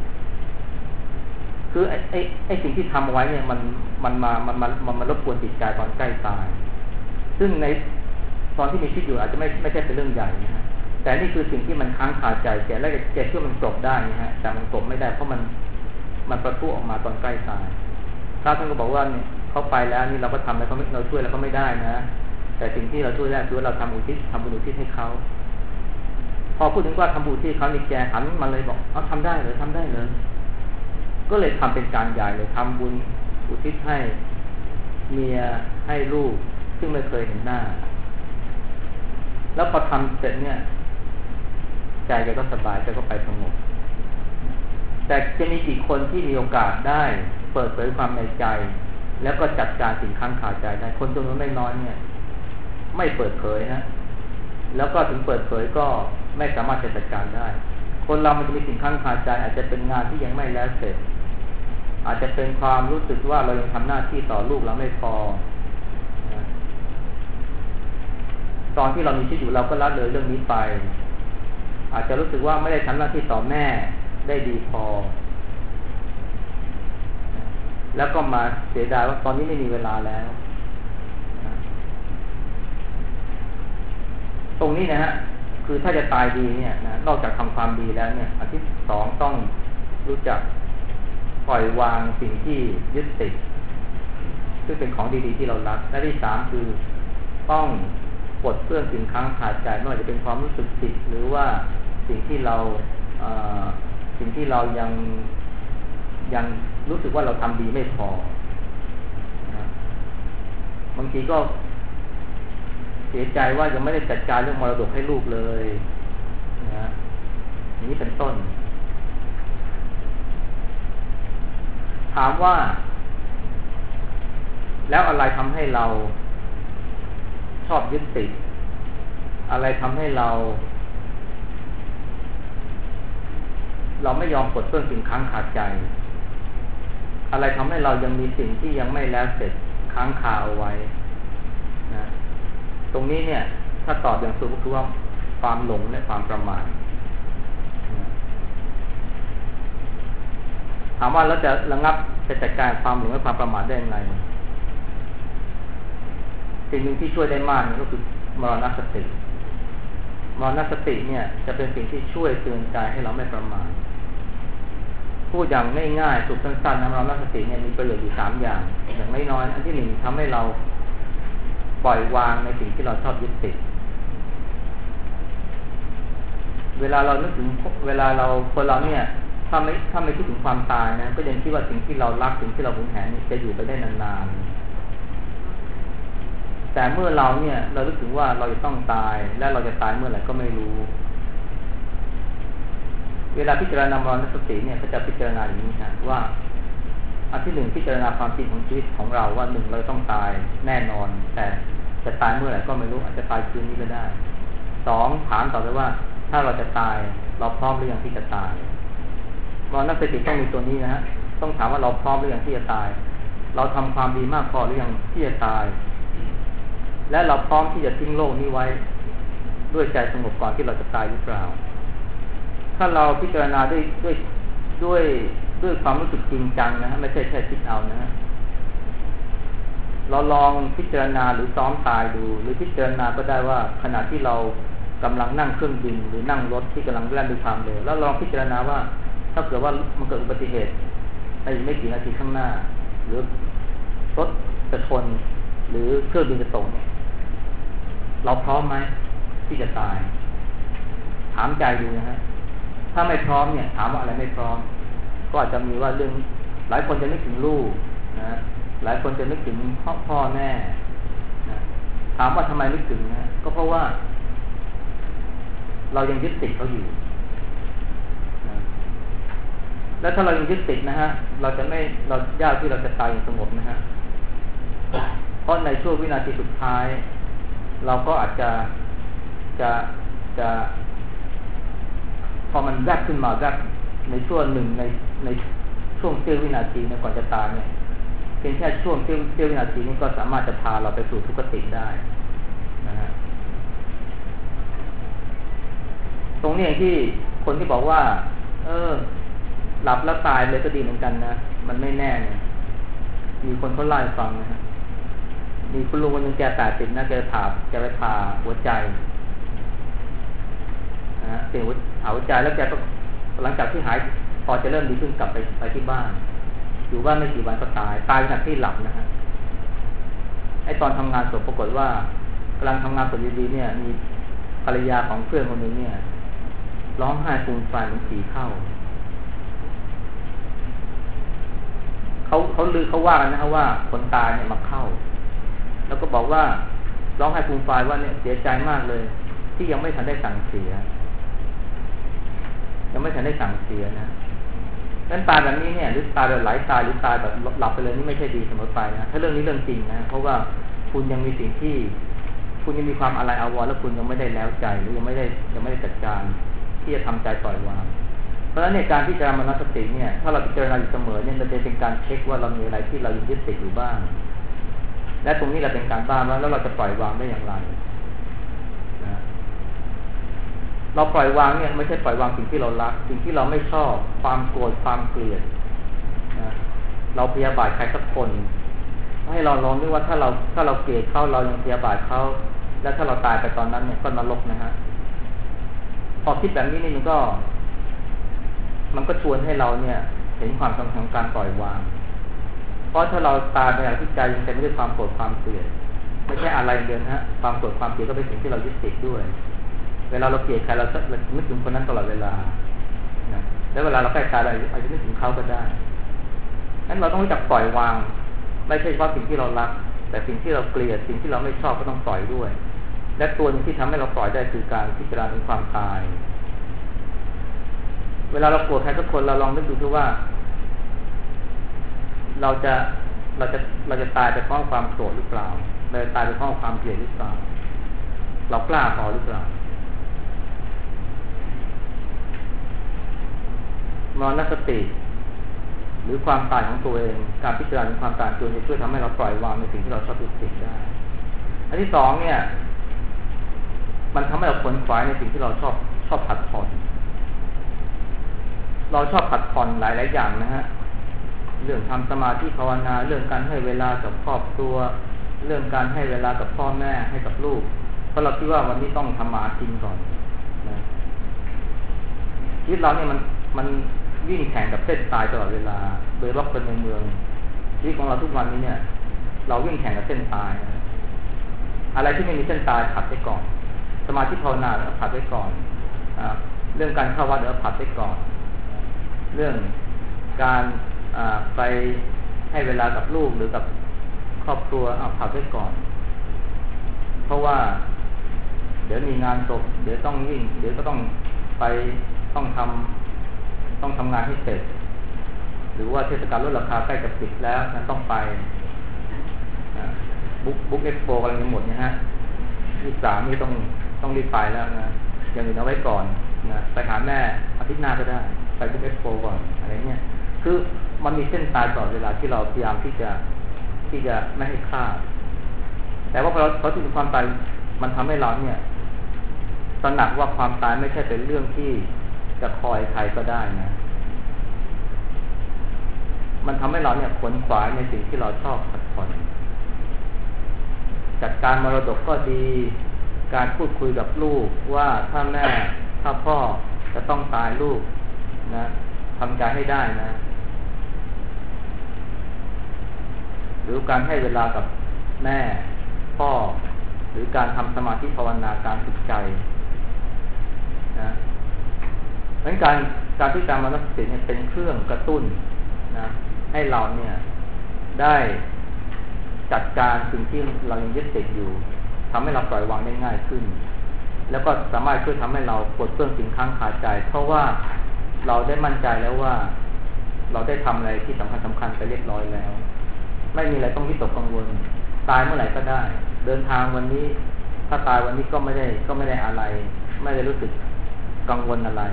A: คือไอ้สิ่งที่ทำเอาไว้เนี่ยมันมารบกวนจิตใจตอนใกล้ตายซึ่งในตอนที่มีชีวิตอยู่อาจจะไม่ใช่เป็นเรื่องใหญ่นะฮะแต่นี่คือสิ่งที่มันค้างคาใจแกและแกเชื่อมันกลบได้นะฮะแต่มันกลบไม่ได้เพราะมันประทุออกมาตอนใกล้ตายพระท่านก็บอกว่าเนี่ยเขาไปแล้วนี่เราก็ทำแล้วเราช่วยแล้วก็ไม่ได้นะแต่สิ่งที่เราช่วยได้คือเราทำบุญอุทิศให้เขาพอพูดถึงว่าทำบุญที่เขาในแกหันมาเลยบอกเอาทำได้เลยทำได้เลยก็เลยทำเป็นการใหญ่เลยทำบุญอุทิศให้เมียให้ลูกซึ่งไม่เคยเห็นหน้าแล้วพอทำเสร็จเนี่ยใจแกก็สบายแกก็ไปสงบแต่จะมีกี่คนที่มีโอกาสได้เปิดเผยความในใจแล้วก็จัดการสิ่งค้างคาใจได้คนจำนวนไม่น้อยเนี่ยไม่เปิดเผยนะแล้วก็ถึงเปิดเผยก็ไม่สามารถจะจัดการได้คนเรามันจะมีสิ่งค้างคาใจอาจจะเป็นงานที่ยังไม่แล้วเสร็จอาจจะเป็นความรู้สึกว่าเรายังทำหน้าที่ต่อลูกเราไม่พอตอนที่เรามีชีวิตอยู่เราก็ละเลยเรื่องนี้ไปอาจจะรู้สึกว่าไม่ได้ทำหน้าที่ต่อแม่ได้ดีพอแล้วก็มาเสียดายว่าตอนนี้ไม่มีเวลาแล้วตรงนี้นะฮะคือถ้าจะตายดีเนี่ยนะนอกจากทำความดีแล้วเนี่ยอันที่สองต้องรู้จักปล่อยวางสิ่งที่ยึดติดซึ่งเป็นของดีๆที่เรารักและที่สามคือต้องปลดเปลื้องสิ่งค้างคาใจไม่ว่าจะเป็นความรู้สึกผิดหรือว่าสิ่งที่เรายังรู้สึกว่าเราทำดีไม่พอนะบางทีก็เสียใจว่ายังไม่ได้จัดการเรื่องมรดกให้ลูกเลยนะอย่างนี้เป็นต้นถามว่าแล้วอะไรทำให้เราชอบยึดติดอะไรทำให้เราไม่ยอมปลดเปลื้องสิ่งค้างคาใจอะไรทำให้เรายังมีสิ่งที่ยังไม่แล้วเสร็จค้างคาเอาไว้นะตรงนี้เนี่ยถ้าตอบอย่างสุดก็คือว่าความหลงและความประมาทถามว่าเราจะระงับจะจัดการความหลงและความประมาทได้ยังไงสิ่งหนึ่งที่ช่วยได้มากก็คือมรณสติเนี่ยจะเป็นสิ่งที่ช่วยเตือนใจให้เราไม่ประมาทพูดอย่างง่ายๆสุดสั้นๆนะมรณสติเนี่ยมีประโยชน์อยู่3อย่างอย่างน้อยๆอันที่หนึ่งทำให้เราปล่อยวางในสิ่งที่เราชอบยึดติดเวลาเราคนเราเนี่ยถ้าไม่คิดถึงความตายนะก็ยังคิดว่าสิ่งที่เรารักสิ่งที่เราหวงแหนจะอยู่ไปได้นานๆแต่เมื่อเรารู้สึกว่าเราจะต้องตายและเราจะตายเมื่อไหร่ก็ไม่รู้เวลาพิจารณามรณสติเนี่ยก็จะพิจารณาอย่างนี้นะว่าอันที่หนึ่งพิจารณาความจริงของชีวิตของเราว่าหนึ่งเราต้องตายแน่นอนแต่จะตายเมื่อไหร่ก็ไม่รู้อาจจะตายคืนนี้ก็ได้สองถามต่อไปว่าถ้าเราจะตายเราพร้อมหรือยังที่จะตายมรณสติต้องมีตัวนี้นะฮะต้องถามว่าเราพร้อมหรือยังที่จะตายเราทำความดีมากพอหรือยังที่จะตายและเราพร้อมที่จะทิ้งโลกนี้ไว้ด้วยใจสงบก่อนที่เราจะตายหรือเปล่าถ้าเราพิจารณาด้วยความรู้สึกจริงจังนะฮะไม่ใช่แค่คิดเอานะฮะเราลองพิจารณาหรือซ้อมตายดูหรือพิจารณาก็ได้ว่าขณะที่เรากำลังนั่งเครื่องบินหรือนั่งรถที่กำลังแล่นด้วยความเร็วแล้วลองพิจารณาว่าถ้าเกิดว่ามันเกิดอุบัติเหตุในไม่กี่นาทีข้างหน้าหรือรถจะชนหรือเครื่องบินจะตกเนี่ยเราพร้อมไหมที่จะตายถามใจดูนะฮะถ้าไม่พร้อมเนี่ยถามว่าอะไรไม่พร้อมก็อาจจะมีว่าเรื่องหลายคนจะนึกถึงลูกนะหลายคนจะนึกถึงพ่อแม่นะถามว่าทำไมนึกถึงนะก็เพราะว่าเรายังยึดติดเขาอยู่นะแล้วถ้าเรายังยึดติดนะฮะเรายากที่เราจะตายอย่างสงบนะฮะเพราะในช่วงวินาทีสุดท้ายเราก็อาจจะพอมันแวบขึ้นมาแวบในช่วงหนึ่งในช่วงเสี้ยววินาทีก่อนจะตายเนี่ยเพียงแค่ช่วงเสี้ยววินาทีนี้ก็สามารถจะพาเราไปสู่ทุกขติได้นะฮะตรงนี้เองที่คนที่บอกว่าหลับแล้วตายเลยก็ดีเหมือนกันนะมันไม่แน่เนี่ยมีคนเขาเล่าให้ฟังนะฮะมีคุณลุงคนหนึ่งแก80นะแกไปผ่าหัวใจนะเปลี่ยนหัวใจแล้วแกก็หลังจากที่หายพอจะเริ่มดีขึ้นกลับไปที่บ้านอยู่บ้านไม่กี่วันก็ตายขณะที่หลับนะฮะไอ้ตอนทำงานศพปรากฏว่ากำลังทำงานศพดีๆเนี่ยมีภรรยาของเพื่อนคนหนึ่งเนี่ยร้องไห้ฟูมฟายเหมือนผีเข้าเขาว่ากันนะครับว่าคนตายเนี่ยมาเข้าแล้วก็บอกว่าร้องไห้ฟูมฟายว่าเนี่ยเสียใจมากเลยที่ยังไม่ทันได้สั่งเสียนะนั้นตายแบบนี้เนี่ยหรือตายแบบไหลตายหรือตายแบบหลับไปเลยนี่ไม่ใช่ดีเสมอไปนะถ้าเรื่องนี้เรื่องจริงนะเพราะว่าคุณยังมีสิ่งที่คุณยังมีความอะไรอาวรณ์แล้วคุณยังไม่ได้แล้วใจหรือยังไม่ได้จัดการที่จะทำใจปล่อยวางเพราะฉะนั้นในการพิจารณามนสติเนี่ยถ้าเราพิจารณาอยู่เสมอเนี่ยมันจะเป็นการเช็คว่าเรามีอะไรที่เรายังยึดติดอยู่บ้างและตรงนี้เราเป็นการบ้านแล้วเราจะปล่อยวางได้อย่างไรนะเราปล่อยวางเนี่ยไม่ใช่ปล่อยวางสิ่งที่เรารักสิ่งที่เราไม่ชอบความโกรธความเกลียดนะเราพยาบาทใครสักคนให้เราลองดูว่าถ้าเราเกลียดเขาเรายังพยาบาทเขาแล้วถ้าเราตายไปตอนนั้นเนี่ยก็นรกนะฮะพอคิดแบบนี้นี่มันก็ชวนให้เราเนี่ยเห็นความสำคัญของการปล่อยวางเพราะถ้าเราตายไปอย่างที่ใจยังเต็มไปด้วยความโกรธความเกลียดไม่ใช่อะไรเดียวนะฮะความโกรธความเกลียดก็เป็นสิ่งที่เรายึดติดด้วยเวลาเราเกลียดใครเรานึกถึงคนนั้นตลอดเวลานะแล้วเวลาเราใกล้ตายเราอาจจะนึกถึงเขาก็ได้งั้นเราต้องรู้จักปล่อยวางไม่ใช่เฉพาะสิ่งที่เรารักแต่สิ่งที่เราเกลียดสิ่งที่เราไม่ชอบก็ต้องปล่อยด้วยและตัวนึงที่ทำให้เราปล่อยได้คือการพิจารณาถึงความตายเวลาเราโกรธใครสักคนเราลองนึกดูซิว่าเราจะตายไปเพราะความโกรธหรือเปล่าเราจะตายไปเพราะความเกลียดหรือเปล่าเรากล้าพอหรือเปล่ามรณสติหรือความตายของตัวเองการพิจารณาความตายตัวจะช่วยทำให้เราปล่อยวางในสิ่งที่เราชอบยึดติดได้อันที่สองเนี่ยมันทำให้เราขวนขวายในสิ่งที่เราชอบผัดผ่อนเราชอบผัดผ่อนหลายอย่างนะฮะเรื่องทำสมาธิภาวนาเรื่องการให้เวลากับครอบครัวเรื่องการให้เวลากับพ่อแม่ให้กับลูกเพราะเราคิดว่าวันนี้ต้องทำมากินก่อนนะชีวิตเราเนี่ยมันวิ่งแข่งกับเส้นตายตลอดเวลาโดยรอบคนในเมืองชีวิตของเราทุกวันนี้เนี่ยเราวิ่งแข่งกับเส้นตายนะอะไรที่ไม่มีเส้นตายผัดไปก่อนสมาธิภาวนาเราผัดไปก่อนเรื่องการเข้าวัดเราผัดไปก่อนเรื่องการไปให้เวลากับลูกหรือกับครอบครัวผัดไปก่อนเพราะว่าเดี๋ยวมีงานศพเดี๋ยวต้องวิ่งเดี๋ยวก็ต้องไปต้องทำงานให้เสร็จหรือว่าเทศกาลลดราคาใกล้จะปิดแล้วนั้นต้องไปบุ๊กเอ็กซ์โปอะไรหมดนะฮะ23นี่ต้องรีบไปแล้วนะอย่างอื่นเอาไว้ก่อนนะไปหาแม่อาทิตย์หน้าก็ได้ไปบุ๊กเอ็กซ์โปก่อนอะไรเงี้ยคือมันมีเส้นตายตลอดเวลาที่เราพยายามที่จะไม่ให้พลาดแต่ว่าพอเราถึงความตายมันทำให้เราเนี่ยตระหนักว่าความตายไม่ใช่เป็นเรื่องที่จะคอยใครก็ได้นะมันทำให้เราเนี่ยขวนขวายในสิ่งที่เราชอบผัดผ่อนจัดการมรดกก็ดีการพูดคุยกับลูกว่าถ้าแม่ถ้าพ่อจะต้องตายลูกนะทำใจให้ได้นะหรือการให้เวลากับแม่พ่อหรือการทำสมาธิภาวนาการฝึกใจนะเพราะฉะนั้นการที่การมรณสติเนี่ยเป็นเครื่องกระตุ้นนะให้เราเนี่ยได้จัดการสิ่งที่เรายังยึดติดอยู่ทำให้เราปล่อยวางได้ง่ายขึ้นแล้วก็สามารถช่วยทำให้เราปลดเปลื้องสิ่งค้างคาใจเพราะว่าเราได้มั่นใจแล้วว่าเราได้ทำอะไรที่สำคัญไปเรียบร้อยแล้วไม่มีอะไรต้องวิตกกังวลตายเมื่อไหร่ก็ได้เดินทางวันนี้ถ้าตายวันนี้ก็ไม่ได้อะไรไม่ได้รู้สึกกังวลอะไร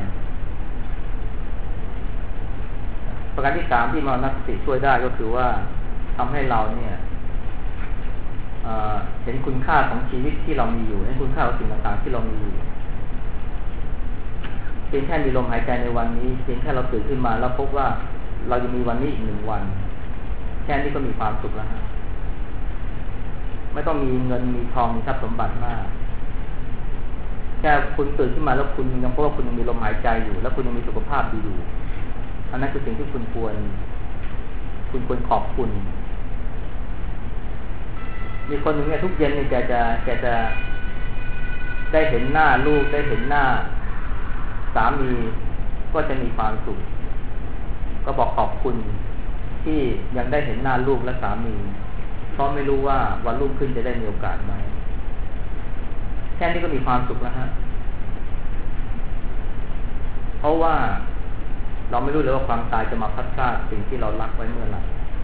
A: ประการที่3ที่มรณสติช่วยได้ก็คือว่าทำให้เราเนี่ยเห็นคุณค่าของชีวิตที่เรามีอยู่เห็นคุณค่าของสิ่งต่างๆที่เรามีอยู่เพียงแค่มีลมหายใจในวันนี้เพียงแค่เราตื่นขึ้นมาแล้วพบว่าเรายังมีวันนี้อีก1 วันแค่นี้ก็มีความสุขแล้วฮะไม่ต้องมีเงินมีทองมีทรัพย์สมบัติมากแค่คุณตื่นขึ้นมาแล้วคุณยังพบว่าคุณยังมีลมหายใจอยู่แล้วคุณยังมีสุขภาพดีอยู่อันนั้นคือสิ่งที่คุณควรขอบคุณมีคนหนึ่งเนี่ยทุกเย็นเนี่ยแกจะได้เห็นหน้าลูกได้เห็นหน้าสามีก็จะมีความสุขก็บอกขอบคุณที่ยังได้เห็นหน้าลูกและสามีเพราะไม่รู้ว่าวันรุ่งขึ้นจะได้มีโอกาสไหมแค่นี้ก็มีความสุขแล้วฮะเพราะว่าเราไม่รู้เลยว่าความตายจะมาพัดพรากสิ่งที่เรารักไว้เมื่อไหร่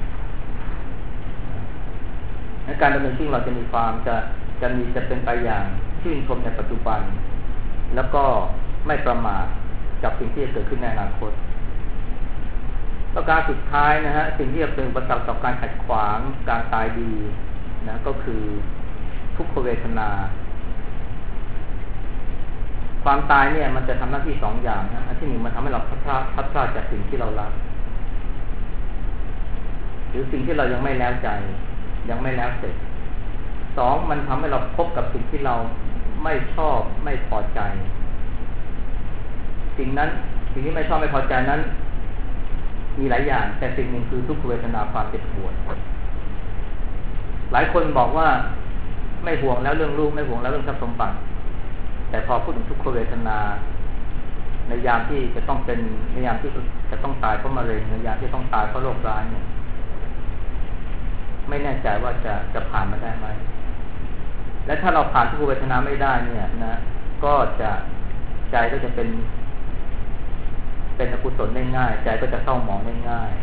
A: ในการดำเนินชีวิตเราจะมีความจะเป็นไปอย่างชื่นชมในปัจจุบันแล้วก็ไม่ประมาทกับสิ่งที่จะเกิดขึ้นในอนาคตประการสุดท้ายนะฮะสิ่งที่จะเป็นอุปสรรคต่อการขัดขวางการตายดีนะก็คือทุกขเวทนาความตายเนี่ยมันจะทำหน้าที่สองอย่างนะอันที่หนึ่งมันทำให้เราพัดพลาดจากสิ่งที่เรารักหรือสิ่งที่เรายังไม่แล้วใจยังไม่แล้วเสร็จสองมันทำให้เราพบกับสิ่งที่เราไม่ชอบไม่พอใจสิ่งที่ไม่ชอบไม่พอใจนั้นมีหลายอย่างแต่สิ่งหนึ่งคือทุกขเวทนาความเจ็บปวดหลายคนบอกว่าไม่ห่วงแล้วเรื่องลูกไม่ห่วงแล้วเรื่องทรัพย์สมบัติแต่พอพูดถึงทุกขเวทนาในยามที่จะต้องเป็นในยามที่จะต้องตายเพราะมะเร็งในยามที่ต้องตายเพราะโรคร้ายเนี่ยไม่แน่ใจว่าจะผ่านมาได้ไหมและถ้าเราผ่านทุกขเวทนาไม่ได้เนี่ยนะก็จะใจก็จะเป็นอกุศลได้ง่ายใจก็จะเศร้าหมองได้ง่าย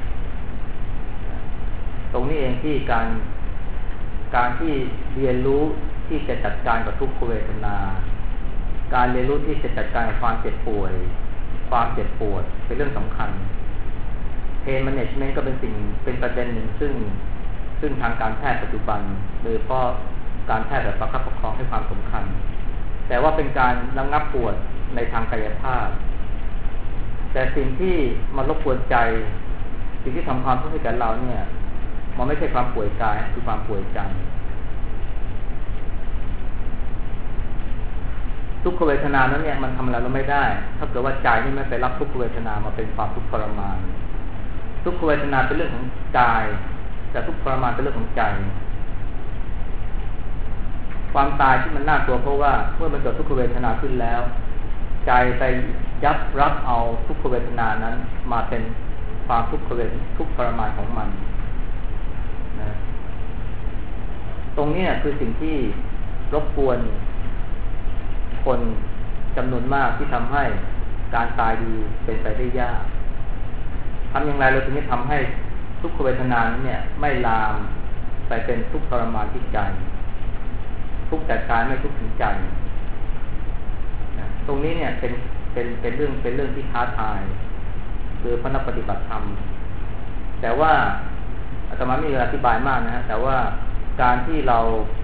A: ตรงนี้เองที่การที่เรียนรู้ที่จะจัดการกับทุกขเวทนาการเรียนรู้ที่จะจัดการกับความเจ็บป่วยความเจ็บปวดเป็นเรื่องสำคัญ Pain Management ก็เป็นประเด็นหนึ่งซึ่งทางการแพทย์ปัจจุบันโดยเฉพาะการแพทย์แบบประคับประคองให้ความสำคัญแต่ว่าเป็นการระงับปวดในทางกายภาพแต่สิ่งที่มารบกวนใจสิ่งที่ทำความทุกข์ให้แก่เราเนี่ยมันไม่ใช่ความป่วยกายคือความป่วยใจทุกขเวทนานั้นเนี่ยมันทำอะไรเราไม่ได้ถ้าเกิดว่าใจนี่ไม่ไปรับทุกขเวทนามาเป็นความทุกข์ทรมานทุกขเวทนาเป็นเรื่องของกายแต่ทุกข์ทรมานเป็นเรื่องของใจความตายที่มันน่ากลัวเพราะว่าเมื่อมันเกิดทุกขเวทนาขึ้นแล้วใจไปยับรับเอาทุกขเวทนานั้นมาเป็นความทุกข์ทรมานของมันนะตรงนี้คือสิ่งที่รบกวนคนจำนวนมากที่ทำให้การตายดีเป็นไปได้ยากทำอย่างไรเราถึงจะทำให้ทุกขเวทนานั้นเนี่ยไม่ลามไปเป็นทุกข์ทรมานที่ใจทุกข์แต่กายไม่ทุกข์ถึงใจตรงนี้เนี่ยเป็นเรื่องที่ท้าทายคือพระนักปฏิบัติธรรมแต่ว่าอาตมาไม่มีเวลาอธิบายมากนะฮะแต่ว่าการที่เรา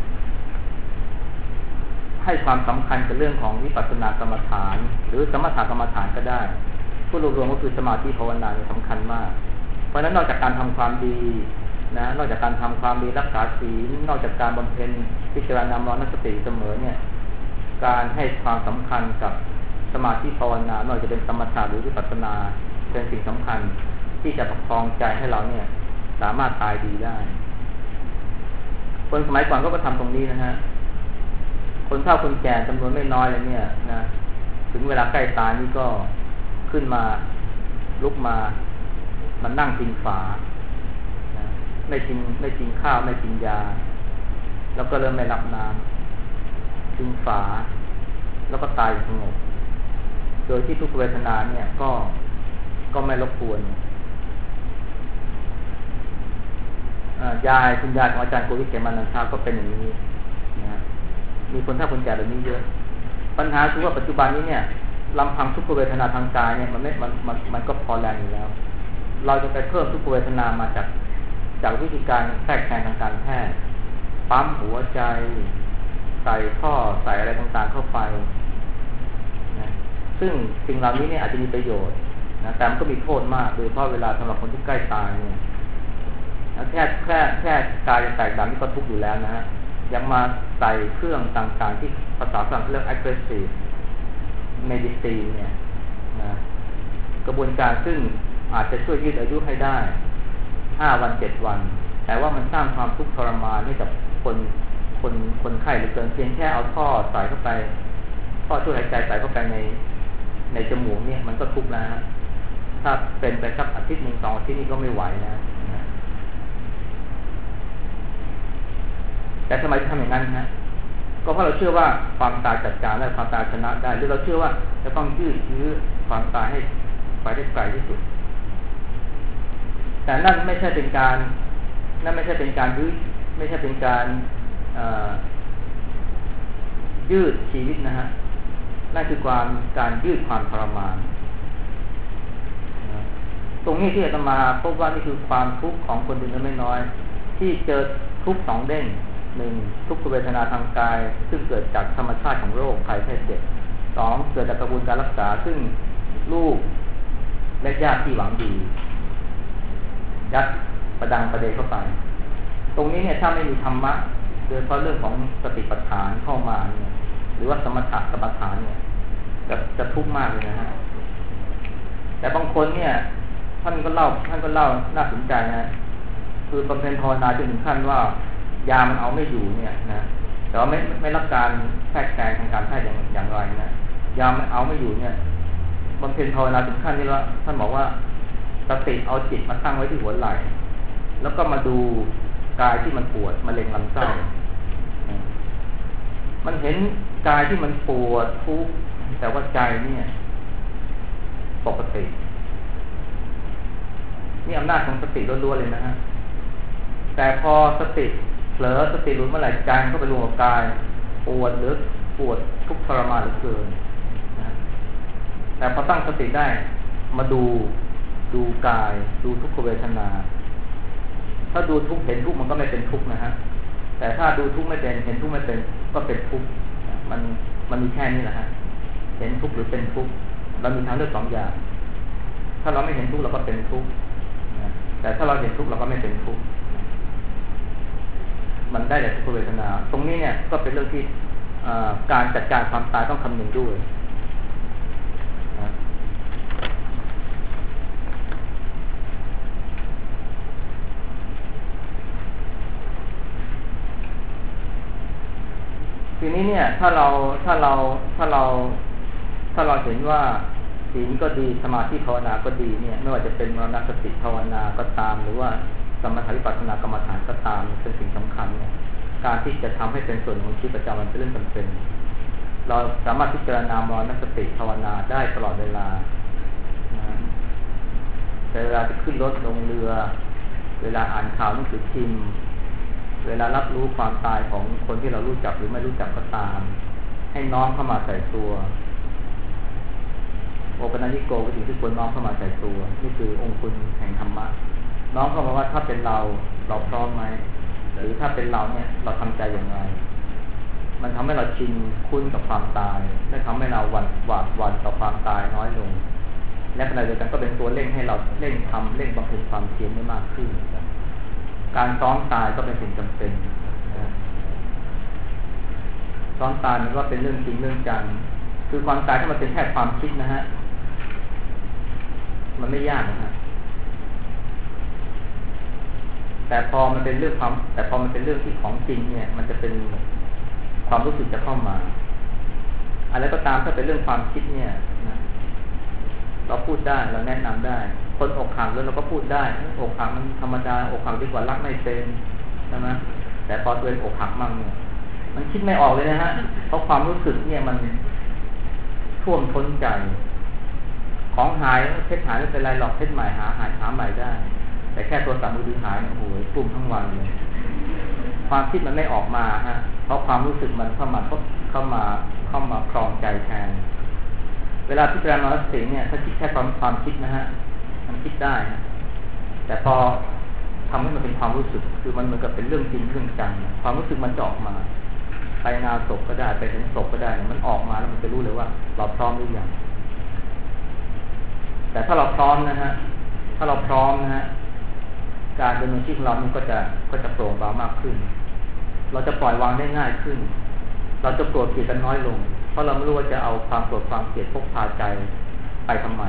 A: ให้ความสำคัญกับเรื่องของวิปัสสนากรรมฐานหรือสมถกรรมฐานก็ได้พูดรวมๆก็คือสมาธิภาวนาสำคัญมากเพราะฉะนั้นนอกจากการทำความดีนะนอกจากการทำความดีรักษาศีลนอกจากการบำเพ็ญพิจารณามรณสติเสมอเนี่ยการให้ความสำคัญกับสมาธิภาวนานอกจากเป็นสมถะหรือวิปัสสนาเป็นสิ่งสำคัญที่จะประคองใจให้เราเนี่ยสามารถตายดีได้คนสมัยก่อนก็ทำตรงนี้นะฮะคนเฒ่าคนแก่จำนวนไม่น้อยเลยเนี่ยนะถึงเวลาใกล้ตายนี่ก็ขึ้นมาลุกมามันนั่งกินฝานะไม่กินข้าวไม่กินยาแล้วก็เริ่มไม่รับน้ำกินฝาแล้วก็ตายสงบโดยที่ทุกเวทนาเนี่ยก็ไม่รบกวนคุณยายของอาจารย์โกวิทเกมานันทาก็เป็นอย่างนี้นะมีคนเฒ่าคนแก่แบบนี้เยอะปัญหาคือว่าปัจจุบันนี้เนี่ยลำพังทุกขเวทนาทางกายเนี่ยมันก็พอแรงอยู่แล้วเราจะไปเพิ่มทุกขเวทนามาจากวิธีการแทรกแซงทางการแพทย์ปั๊มหัวใจใส่ท่อใส่อะไรต่างๆเข้าไปนะซึ่งสิ่งเหล่านี้เนี่ยอาจจะมีประโยชน์นะแต่มันก็มีโทษมากโดยเฉพาะเวลาสำหรับคนที่ใกล้ตายเนี่ยแค่กายจะแตกดับนี่ก็ทุกข์อยู่แล้วนะฮะยังมาใส่เครื่องต่างๆที่ภาษาฝรั่งเรียก aggressive medicine เนี่ยนะกระบวนการซึ่งอาจจะช่วยยืดอายุให้ได้5 วัน 7 วันแต่ว่ามันสร้างความทุกข์ทรมานให้กับคนไข้เหลือเกินเพียงแค่เอาท่อใส่เข้าไปท่อช่วยหายใจใส่เข้าไปในจมูกเนี่ยมันก็ทุกข์แล้วถ้าเป็นไปสักอาทิตย์ 1-2 อาทิตย์นี้ก็ไม่ไหวนะแต่ทำไมทำอย่างนั้นฮะก็เพราะเราเชื่อว่าความตายจัดการได้ความตายชนะได้หรือเราเชื่อว่าจะต้องยืดยื้อความตายให้ไปได้ไกลที่สุดแต่นั่นไม่ใช่เป็นการยื้อไม่ใช่เป็นการยืดชีวิตนะฮะนั่นคือการยืดความทรมานตรงนี้ที่อาตมาพบว่านี่คือความทุกข์ของคนจำนวนไม่น้อยที่เจอทุกข์2 เด้ง 1. ทุกขเวทนาทางกายซึ่งเกิดจากธรรมชาติของโรคภัยไข้เจ็บ 2. เกิดจากกระบวนการรักษาซึ่งลูกและญาติที่หวังดียัดประดังประเดเข้าไปตรงนี้เนี่ยถ้าไม่มีธรรมะโดยเฉพาะเรื่องของสติปัฏฐานเข้ามาเนี่ยหรือว่าสมถะกรรมฐานเนี่ยจะทุกข์มากเลยนะฮะแต่บางคนเนี่ยท่านก็เล่าน่าสนใจนะคือบำเพ็ญภาวนาจนถึงขั้นว่ายามันเอาไม่อยู่เนี่ยนะแต่ว่าไม่รับการแพทย์แผนทางการแพทย์อย่างไรนะยามันเอาไม่อยู่เนี่ยบำเพ็ญภาวนาถึงขั้นที่ว่าท่านบอกว่าสติเอาจิตมาตั้งไว้ที่หัวไหล่แล้วก็มาดูกายที่มันปวดมะเร็งลำไส้มันเห็นกายที่มันปวดทุกข์แต่ว่าใจเนี่ยปกตินี่อำนาจของสติล้วนๆเลยนะฮะแต่พอสติเผลอสติหลุดเมื่อไหร่ใจมันก็ไปรวมกับกายปวดหรือปวดทุกข์ทรมานเหลือเกินนะแต่พอตั้งสติได้มาดูกายดูทุกขเวทนาถ้าดูทุกข์เห็นทุกข์มันก็ไม่เป็นทุกข์นะฮะแต่ถ้าดูทุกข์ไม่เป็นเห็นทุกข์ไม่เป็นก็เป็นทุกข์มันมีแค่นี้แหละฮะเห็นทุกข์หรือเป็นทุกข์เรามีทางเลือก2 อย่างถ้าเราไม่เห็นทุกข์เราก็เป็นทุกข์แต่ถ้าเราเห็นทุกข์เราก็ไม่เป็นทุกข์มันได้แต่ทุกขเวทนาตรงนี้เนี่ยก็เป็นเรื่องที่การจัดการความตายต้องคำนึงด้วยทีนี้เนี่ยถ้าเราเห็นว่าศีลก็ดีสมาธิภาวนาก็ดีเนี่ยไม่ว่าจะเป็นมรณสติภาวนาก็ตามหรือว่าสมถะวิปัสสนากรรมฐานก็ตามเป็นสิ่งสำคัญเนี่ยการที่จะทำให้เป็นส่วนของชีวิตประจำวันเป็นเรื่องจำเป็นเราสามารถพิจารณามรณสติภาวนาได้ตลอดเวลาเวลาจะขึ้นรถลงเรือเวลาอ่านข่าวหนังสือพิมพ์เวลารับรู้ความตายของคนที่เรารู้จักหรือไม่รู้จักก็ตามให้น้อมเข้ามาใส่ตัวโอปนัญญิโกคือสิ่งที่ควรน้อมเข้ามาใส่ตัวนี่คือองค์คุณแห่งธรรมะน้อมเข้ามาว่าถ้าเป็นเราพร้อมไหมหรือถ้าเป็นเราเนี่ยเราทำใจอย่างไรมันทำให้เราชินคุ้นกับความตายและทำให้เราหวั่นต่อความตายน้อยลงและขณะเดียวกันก็เป็นตัวเร่งให้เราเร่งบำเพ็ญความเพียรได้มากขึ้นการซ้อมตายก็เป็นสิ่งจำเป็นซ้อมตายมันก็เป็นเรื่องจริงเรื่องจังคือความตายถ้ามันเป็นแค่ความคิดนะฮะมันไม่ยากนะฮะแต่พอมันเป็นเรื่องที่ของจริงเนี่ยมันจะเป็นความรู้สึกจะเข้ามาอะไรก็ตามถ้าเป็นเรื่องความคิดเนี่ยนะเราพูดได้เราแนะนำได้คนอกหักแล้วเราก็พูดได้อกหักมันธรรมดาอกหักดีกว่ารักไม่เป็นใช่ไหมแต่พอตัวเองอกหักมั่งเนี่ยมันคิดไม่ออกเลยนะฮะเพราะความรู้สึกเนี่ยมันท่วมท้นใจของหายเพชรหายไม่เป็นไรหรอกเพชรใหม่หาใหม่ได้แต่แค่โทรศัพท์มือถือหายเนี่ยโอ้โหปุ่มทั้งวันเลยความคิดมันไม่ออกมาฮะเพราะความรู้สึกมันเข้ามาครองใจแทนเวลาพิจารณาสิ่งเนี่ยถ้าคิดแค่ความคิดนะฮะมันคิดได้นะแต่พอทำให้มันเป็นความรู้สึกคือมันเหมือนกับเป็นเรื่องจริงเรื่องจังความรู้สึกมันจะออกมาไปงานศพก็ได้ไปถึงศพก็ได้มันออกมาแล้วมันจะรู้เลยว่าเราพร้อมหรือยังแต่ถ้าเราพร้อมนะฮะการดำเนินชีวิตของเรามันก็จะโปร่งเบามากขึ้นเราจะปล่อยวางได้ง่ายขึ้นเราจะโกรธเกลียดกันน้อยลงเพราะเราไม่รู้ว่าจะเอาความโกรธความเกลียดพกพาใจไปทำไม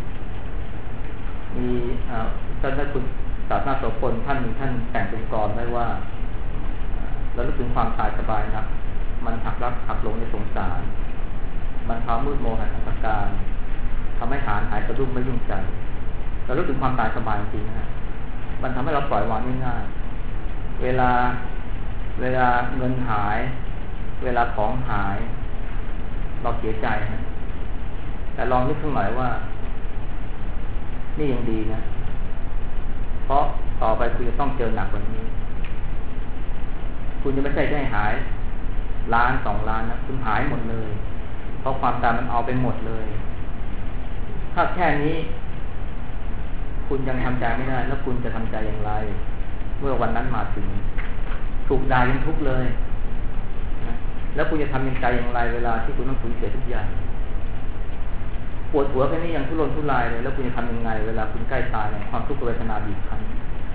A: มีท่านคุณศาสนาโสพลท่านหนึ่งท่านแต่งเป็นกรไว้ว่าเราลึกถึงความตายสบายนะมันหักรักหักหลงในสงสารมันพามืดโมหะอันตรการทำให้หายสะดุ้งไม่ยุ่งใจเราลึกถึงความตายสบายจริงนะมันทำให้เราปล่อยวางง่ายๆเวลาเงินหายเวลาของหายเราเสียใจนะแต่ลองนึกขึ้นหน่อยว่านี่ยังดีนะเพราะต่อไปคุณจะต้องเจอหนักกว่านี้คุณจะไม่ใช่แค่หายล้าน2 ล้านนะคุณหายหมดเลยเพราะความตายมันเอาไปหมดเลยถ้าแค่นี้คุณยังทำใจไม่ได้แล้วคุณจะทำใจอย่างไรเมื่อวันนั้นมาถึงถูกด่ายังทุกข์เลยนะแล้วคุณจะทำใจอย่างไรเวลาที่คุณต้องสูญเสียทุกอย่างปวดหัวแค่นี้ยังทุรนทุรายเลยแล้วคุณจะทำยังไงเวลาคุณใกล้ตายเนี่ยความทุกข์เวทนาบีบคั้น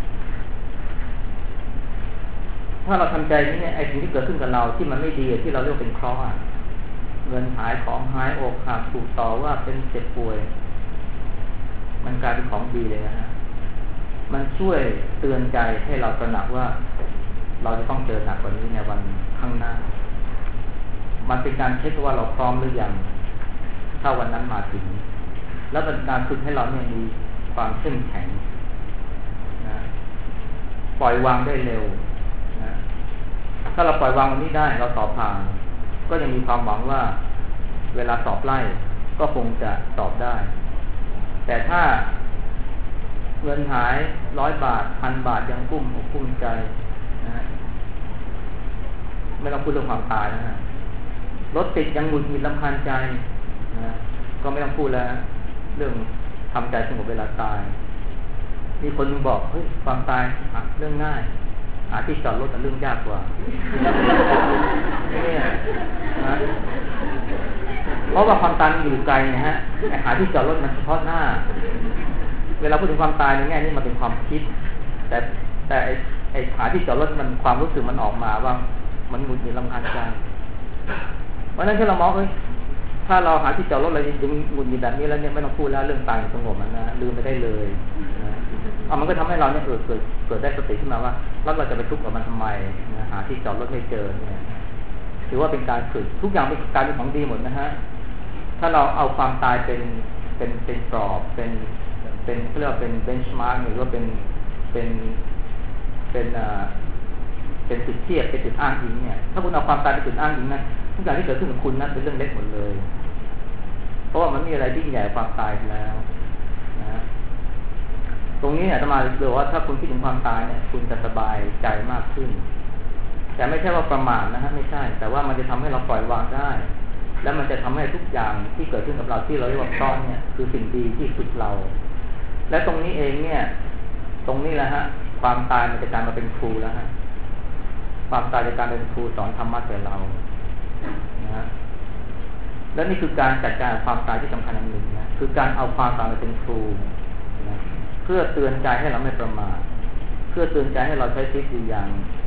A: ถ้าเราทำใจนี้เนี่ยไอ้สิ่งที่เกิดขึ้นกับเราที่มันไม่ดีที่เราเรียกเป็นเคราะห์เงินหายของหายอกหักถูกต่อว่าเป็นเจ็บป่วยมันกลายเป็นของดีเลยนะฮะมันช่วยเตือนใจให้เราตระหนักว่าเราจะต้องเจอหนักกว่านี้ในวันข้างหน้ามันเป็นการเช็คว่าเราพร้อมหรือยังถ้าวันนั้นมาถึงแล้วเป็นการฝึกให้เราเนี่ยมีความเข้มแข็งนะปล่อยวางได้เร็วนะถ้าเราปล่อยวางวันนี้ได้เราสอบผ่านก็ยังมีความหวังว่าเวลาสอบไล่ก็คงจะสอบได้แต่ถ้าเงินหาย100 บาท1,000 บาทยังกุ้มใจนะไม่ต้องพูดเรื่องความตายนะฮะรถติดยังหงุดหงิดรำคาญใจนะก็ไม่ต้องพูดแล้วเรื่องทำใจสงบเวลาตายมีคนนึงบอกเฮ้ยความตายเรื่องง่ายหาที่จอดรถแต่เรื่องยากกว่าเนี่ยนะเพราะว่าความตายอยู่ไกลนะฮะหาที่จอดรถมันเฉพาะหน้าเวลาพูดถึงความตายในแง่นี้มันเป็นความคิดแต่ไอ้หาที่จอดรถมันความรู้สึกมันออกมาว่ามันหงุดหงิดรำคาญใจเพราะฉะนั้นที่เรามองถ้าเราหาที่จอดรถอะไรยังหงุดหงิดแบบนี้แล้วเนี่ยไม่ต้องพูดแล้วเรื่องตายสงบมันนะลืมไปได้เลยนะมันก็ทำให้เราเนี่ยเกิดได้สติขึ้นมาว่าแล้วเราจะไปทุกข์กับมันทำไมนะหาที่จอดรถไม่เจอเนี่ยถือว่าเป็นการฝึกทุกอย่างเป็นการเป็นของดีหมดนะฮะถ้าเราเอาความตายเป็นกรอบเป็นเรียกว่าเป็นเบนช์มาร์กหรือว่าเป็นจุดเทียบเป็นจุดอ้างอิงเนี่ยถ้าคุณเอาความตายเป็นจุดอ้างอิงนะทุกอย่างที่เกิดขึ้นกับคุณนั้นเป็นเรื่องเล็กหมดเลยเพราะว่ามันมีอะไรที่ใหญ่ความตายแล้วนะตรงนี้เนี่ยอาตมาเลยว่าถ้าคุณคิดถึงความตายเนี่ยคุณจะสบายใจมากขึ้นแต่ไม่ใช่ว่าประมาทนะฮะไม่ใช่แต่ว่ามันจะทำให้เราปล่อยวางได้แล้วมันจะทำให้ทุกอย่างที่เกิดขึ้นกับเราที่เราเรียกว่าเคราะห์เนี่ยคือสิ่งดีที่ฝึกเราและตรงนี้เองเนี่ยตรงนี้แหละฮะความตายมันจะกลายมาเป็นครูแล้วฮะความตายจะกลายเป็นครูสอนธรรมะแก่เรานะและนี่คือการจัดการความตายที่สำคัญอันหนึ่งนะคือการเอาความตายมาเป็นครูนะเพื่อเตือนใจให้เราไม่ประมาทเพื่อเตือนใจให้เราใช้ชีวิตอย่าง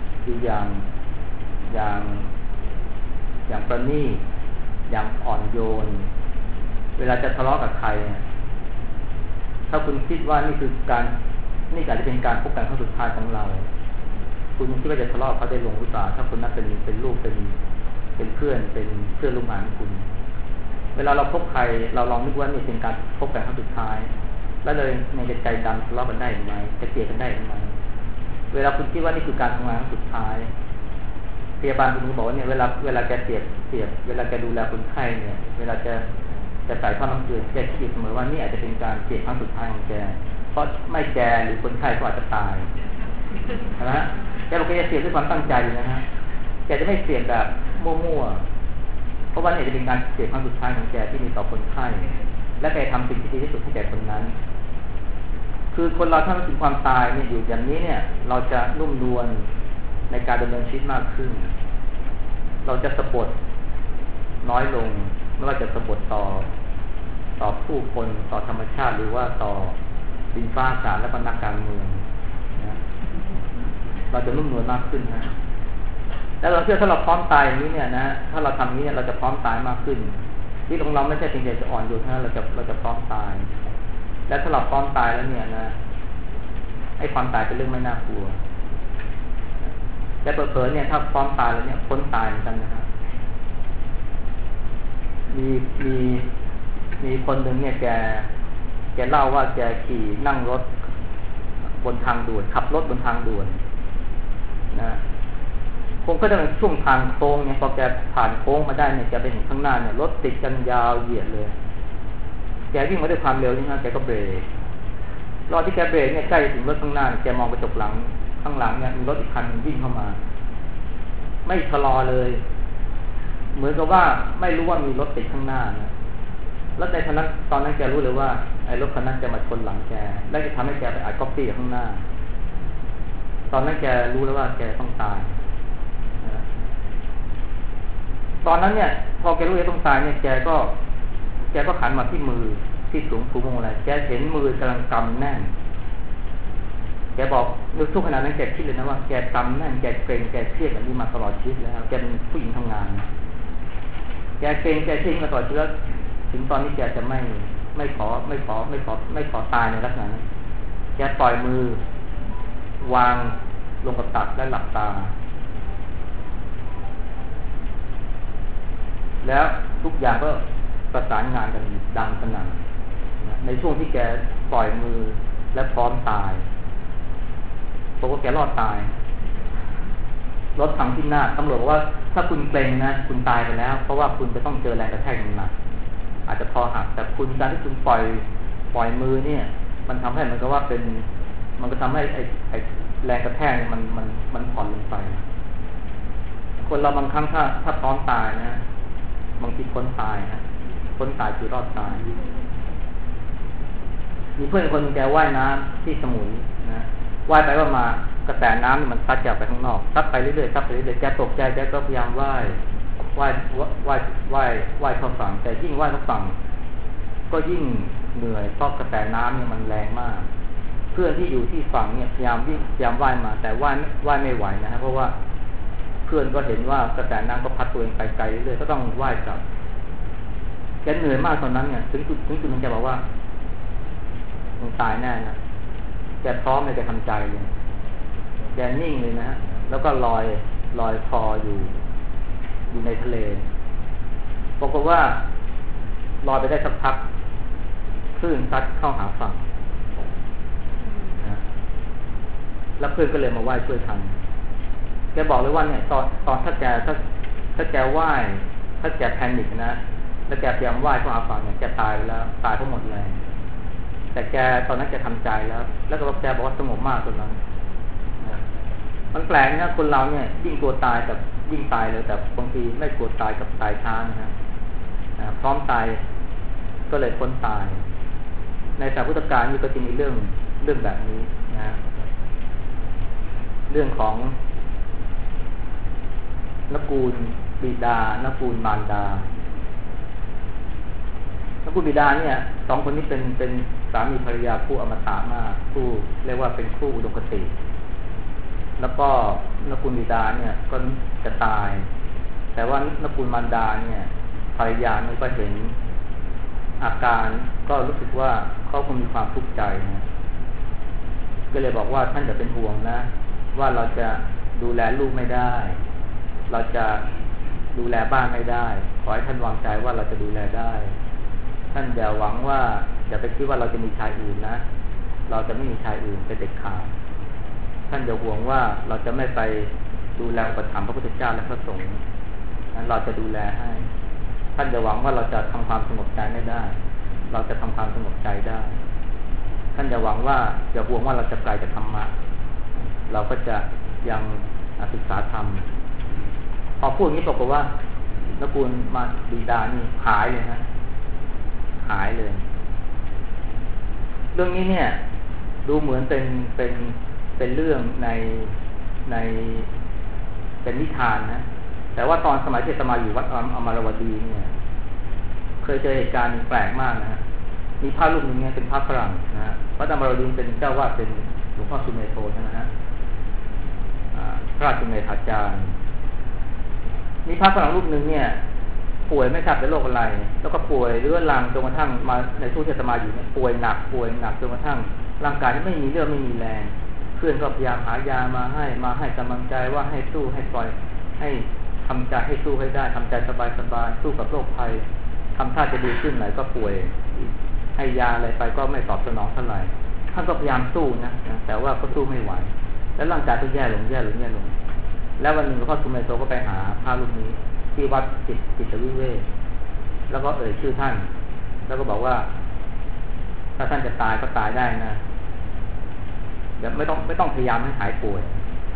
A: ประณีตอย่างอ่อนโยนเวลาจะทะเลาะกับใครถ้าคุณคิดว่านี่อาจจะเป็นการพบกันครั้งสุดท้ายของเราคุณคิดว่าจะทะเลาะเขาได้ลงหรือเปล่าถ้าคนนั้นเป็นลูกเป็นเพื่อนร่วมงานของคุณเวลาเราพบใครเราลองนึกว่านี่เป็นการพบกันครั้งสุดท้ายแล้วเลยในใจดำทะเลาะกันได้ไหมจะเกลียดกันได้ไหมเวลาคุณคิดว่านี่คือการทำงานครั้งสุดท้ายพยาบาลคุณบอกว่าเนี่ยเวลาแกเสียบเวลาแกดูแลคนไข้เนี่ยเวลาจะใส่ท่อน้ำเกลือแกคิดเสมอว่านี่อาจจะเป็นการเสียบครั้งสุดท้ายของแกเพราะไม่แกหรือคนไข้ก็อาจจะตายนะแกบอกแกจะเสียบด้วยความตั้งใจนะฮะแกจะไม่เสียบแบบมั่วๆเพราะว่านี่จะเป็นการเสียบครั้งสุดท้ายของแกที่มีต่อคนไข้และแกทำสิ่งที่ดีที่สุดให้แก่คนนั้นคือคนเราถ้าถึงความตายเนี่ยอยู่อย่างนี้เนี่ยเราจะนุ่มนวลในการดำเนินชีวิตมากขึ้นเราจะสะบัดน้อยลงไม่ว่าจะสะบัดต่อผู้คนต่อธรรมชาติหรือว่าต่อดินฟ้าอากาศและก็นักการเมืองนะเราจะนุ่มนวลมากขึ้นนะแล้วเราเชื่อถ้าเราพร้อมตายอย่างนี้เนี่ยนะถ้าเราทำนี้เนี่ยเราจะพร้อมตายมากขึ้นที่ของเราไม่ใช่เพียงแต่จะอ่อนโยนเท่านั้นเราจะพร้อมตายและถ้าเราพร้อมตายแล้วเนี่ยนะไอ้ความตายเป็นเรื่องไม่น่ากลัวแต่เผลอๆเนี่ยถ้าพร้อมตายแล้วเนี่ยพ้นตายเหมือนกันนะครับมีคนหนึ่งเนี่ยแกเล่าว่าแกขี่นั่งรถบนทางด่วนขับรถบนทางด่วนนะคงก็จะเป็นช่วงทางโค้งเนี่ยพอแกผ่านโค้งมาได้เนี่ยแกไปเห็นข้างหน้าเนี่ยรถติดกันยาวเหยียดเลยแกวิ่งมาด้วยความเร็วนี่นะแกก็เบรกรอที่แกเบรกเนี่ยใกล้ถึงรถข้างหน้าแกมองกระจกหลังข้างหลังเนี่ยมีรถอีกคันวิ่งเข้ามาไม่ชะลอเลยเหมือนกับว่าไม่รู้ว่ามีรถติดข้างหน้านะแล้วในตอนนั้นแกรู้เลยว่าไอ้รถคันนั้นจะมาชนหลังแกและจะทำให้แกไปอัดก๊อปปี้ข้างหน้าตอนนั้นแกรู้แล้วว่าแกต้องตายตอนนั้นเนี่ยพอแกรู้ว่าต้องตายเนี่ยแกก็ขันมาที่มือที่สูงภูมิอะไรแกเห็นมือกำลังกำแน่นแกบอกในช่วงขณะนั้นแกคิดเลยนะว่าแกกำแน่นแกเกรงแกเครียดแบบนี้มาตลอดชีวิตแล้วแกเป็นผู้หญิงทำงานแกเกรงแกเครียดมาตลอดชีวิตถึงตอนนี้แกจะไม่ขอตายในลักษณะนั้นแกปล่อยมือวางลงกับตักและหลับตาแล้วทุกอย่างก็ประสานงานกันดังสนั่นในช่วงที่แกปล่อยมือและพร้อมตายเพราะว่าแกรอดตายรถพังที่หน้าตำรวจบอกว่าถ้าคุณเกรงนะคุณตายไปแล้วเพราะว่าคุณจะต้องเจอแรงกระแทกหนักอาจจะคอหักแต่การที่คุณปล่อยมือเนี่ยมันทำให้มันก็ว่าเป็นมันก็ทำให้ไอ้แรงกระแทกเนี่ยมันผ่อนลงไปคนเราบางครั้งถ้าพร้อมตายนะบางทีพ้นตายนะพ้นตายคือรอดตายมีเพื่อนคนนึงแกว่ายน้ำที่สมุยนะว่ายไปว่ามากระแสน้ำมันซัดแกไปข้างนอกซัดไปเรื่อยๆซัดไปเรื่อยๆแกตกใจแกก็พยายามว่ายเข้าฝั่งแต่ยิ่งว่ายเข้าฝั่งก็ยิ่งเหนื่อยเพราะกระแสน้ำเนี่ยมันแรงมากเพื่อนที่อยู่ที่ฝั่งเนี่ยพยายามว่ายมาแต่ว่ายไม่ไหวนะเพราะว่าเพื่อนก็เห็นว่ากระแสน้ำก็พัดตัวเองไปไกลเรื่อยๆก็ต้องว่ายกลับแกเหนื่อยมากตอนนั้นเนี่ยถึงจุดนึงแกบอกว่าคงตายแน่นะแกพร้อมเลยแกทำใจเลยแกนิ่งเลยนะแล้วก็ลอยคออยู่ในทะเลปรากฏว่าลอยไปได้สักพักคลื่นซัดเข้าหาฝั่งนะแล้วเพื่อนก็เลยมาว่ายช่วยทันแกบอกเลยว่าเนี่ยตอนถ้าแกว่ายถ้าแกแพนิคนะแล้วแกพยายามว่ายเข้าหาฝั่งเนี่ยแกตายไปแล้วตายทั้งหมดเลยแต่แกตอนนั้นแกทำใจแล้วก็แกบอกว่าสงบมากตอนนั้นมันแปลกนะคนเราเนี่ยยิ่งกลัวตายกับยิ่งตายเลยแต่บางทีไม่กลัวตายกับตายช้านะฮะพร้อมตายก็เลยพ้นตายในศาสนาพุทธกาลนี่ก็จะมีเรื่องแบบนี้นะเรื่องของนกูลบิดานกูลมารดานกูลบิดาเนี่ยสองคนนี้เป็นสามีภรรยาคู่อมตะมากคู่เรียกว่าเป็นคู่อุดมคติแล้วก็นกูลบิดาเนี่ยก็จะตายแต่ว่านกูลมารดาเนี่ยภรรยาเนี่ยก็เห็นอาการก็รู้สึกว่าเขาคงมีความทุกข์ใจนะก็เลยบอกว่าท่านอย่าเป็นห่วงนะว่าเราจะดูแลลูกไม่ได้เราจะดูแลบ้านไม่ได้ขอให้ท่านวางใจว่าเราจะดูแลได้ท่านอย่าหวังว่าอย่าไปคิดว่าเราจะมีชายอื่นนะเราจะไม่มีชายอื่นเป็นเด็ดขาดท่านอย่าห่วงว่าเราจะไม่ไปดูแลอุปถัมภ์พระพุทธเจ้าและพระสงฆ์นั้นเราจะดูแลให้ท่านอย่าหวังว่าเราจะทำความสงบใจไม่ได้เราจะทำความสงบใจได้ท่านอย่าหวังว่าอย่าห่วงว่าเราจะไกลจากธรรมะเราก็จะยังศึกษาธรรมพอพูดอย่างนี้ปรากฏว่านกูลมาบิดานี่หายเลยฮะหายเลยเรื่องนี้เนี่ยดูเหมือนเป็นเรื่องในเป็นนิทานนะแต่ว่าตอนสมัยที่อาตมาอยู่วัดอมรวดีเนี่ยเคยเจอเหตุการณ์แปลกมากนะมีพระรูปหนึ่งเนี่ยเป็นพระฝรั่งนะวัดอมรวดีเป็นเจ้าวาดเป็นหลวงพ่อสุเมโธนะฮะพระสุเมธาจารย์มีพระฝรั่งรูปหนึ่งเนี่ยป่วยไม่ทราบเป็นโรคอะไรแล้วก็ป่วยเรื้อรังจนกระทั่งมาในช่วงที่อาตมาอยู่เนี่ยป่วยหนักจนกระทั่งร่างกายไม่มีเรี่ยวไม่มีแรงเพื่อนก็พยายามหายามาให้กำลังใจว่าให้สู้ให้ปล่อยให้ทำใจให้สู้ให้ได้ทำใจสบายสู้กับโรคภัยทำท่าจะดีขึ้นไหนก็ป่วยให้ยาอะไรไปก็ไม่ตอบสนองเท่าไหร่ท่านก็พยายามสู้นะแต่ว่าก็สู้ไม่ไหวแล้วร่างกายก็แย่ลงแล้ววันหนึ่งหลวงพ่อสุเมโธก็ไปหาพระรูปนี้ที่วัดจิตวิเวกแล้วก็ชื่อท่านแล้วก็บอกว่าถ้าท่านจะตายก็ตายได้นะเดี๋ยวไม่ต้องพยายามให้หายป่วย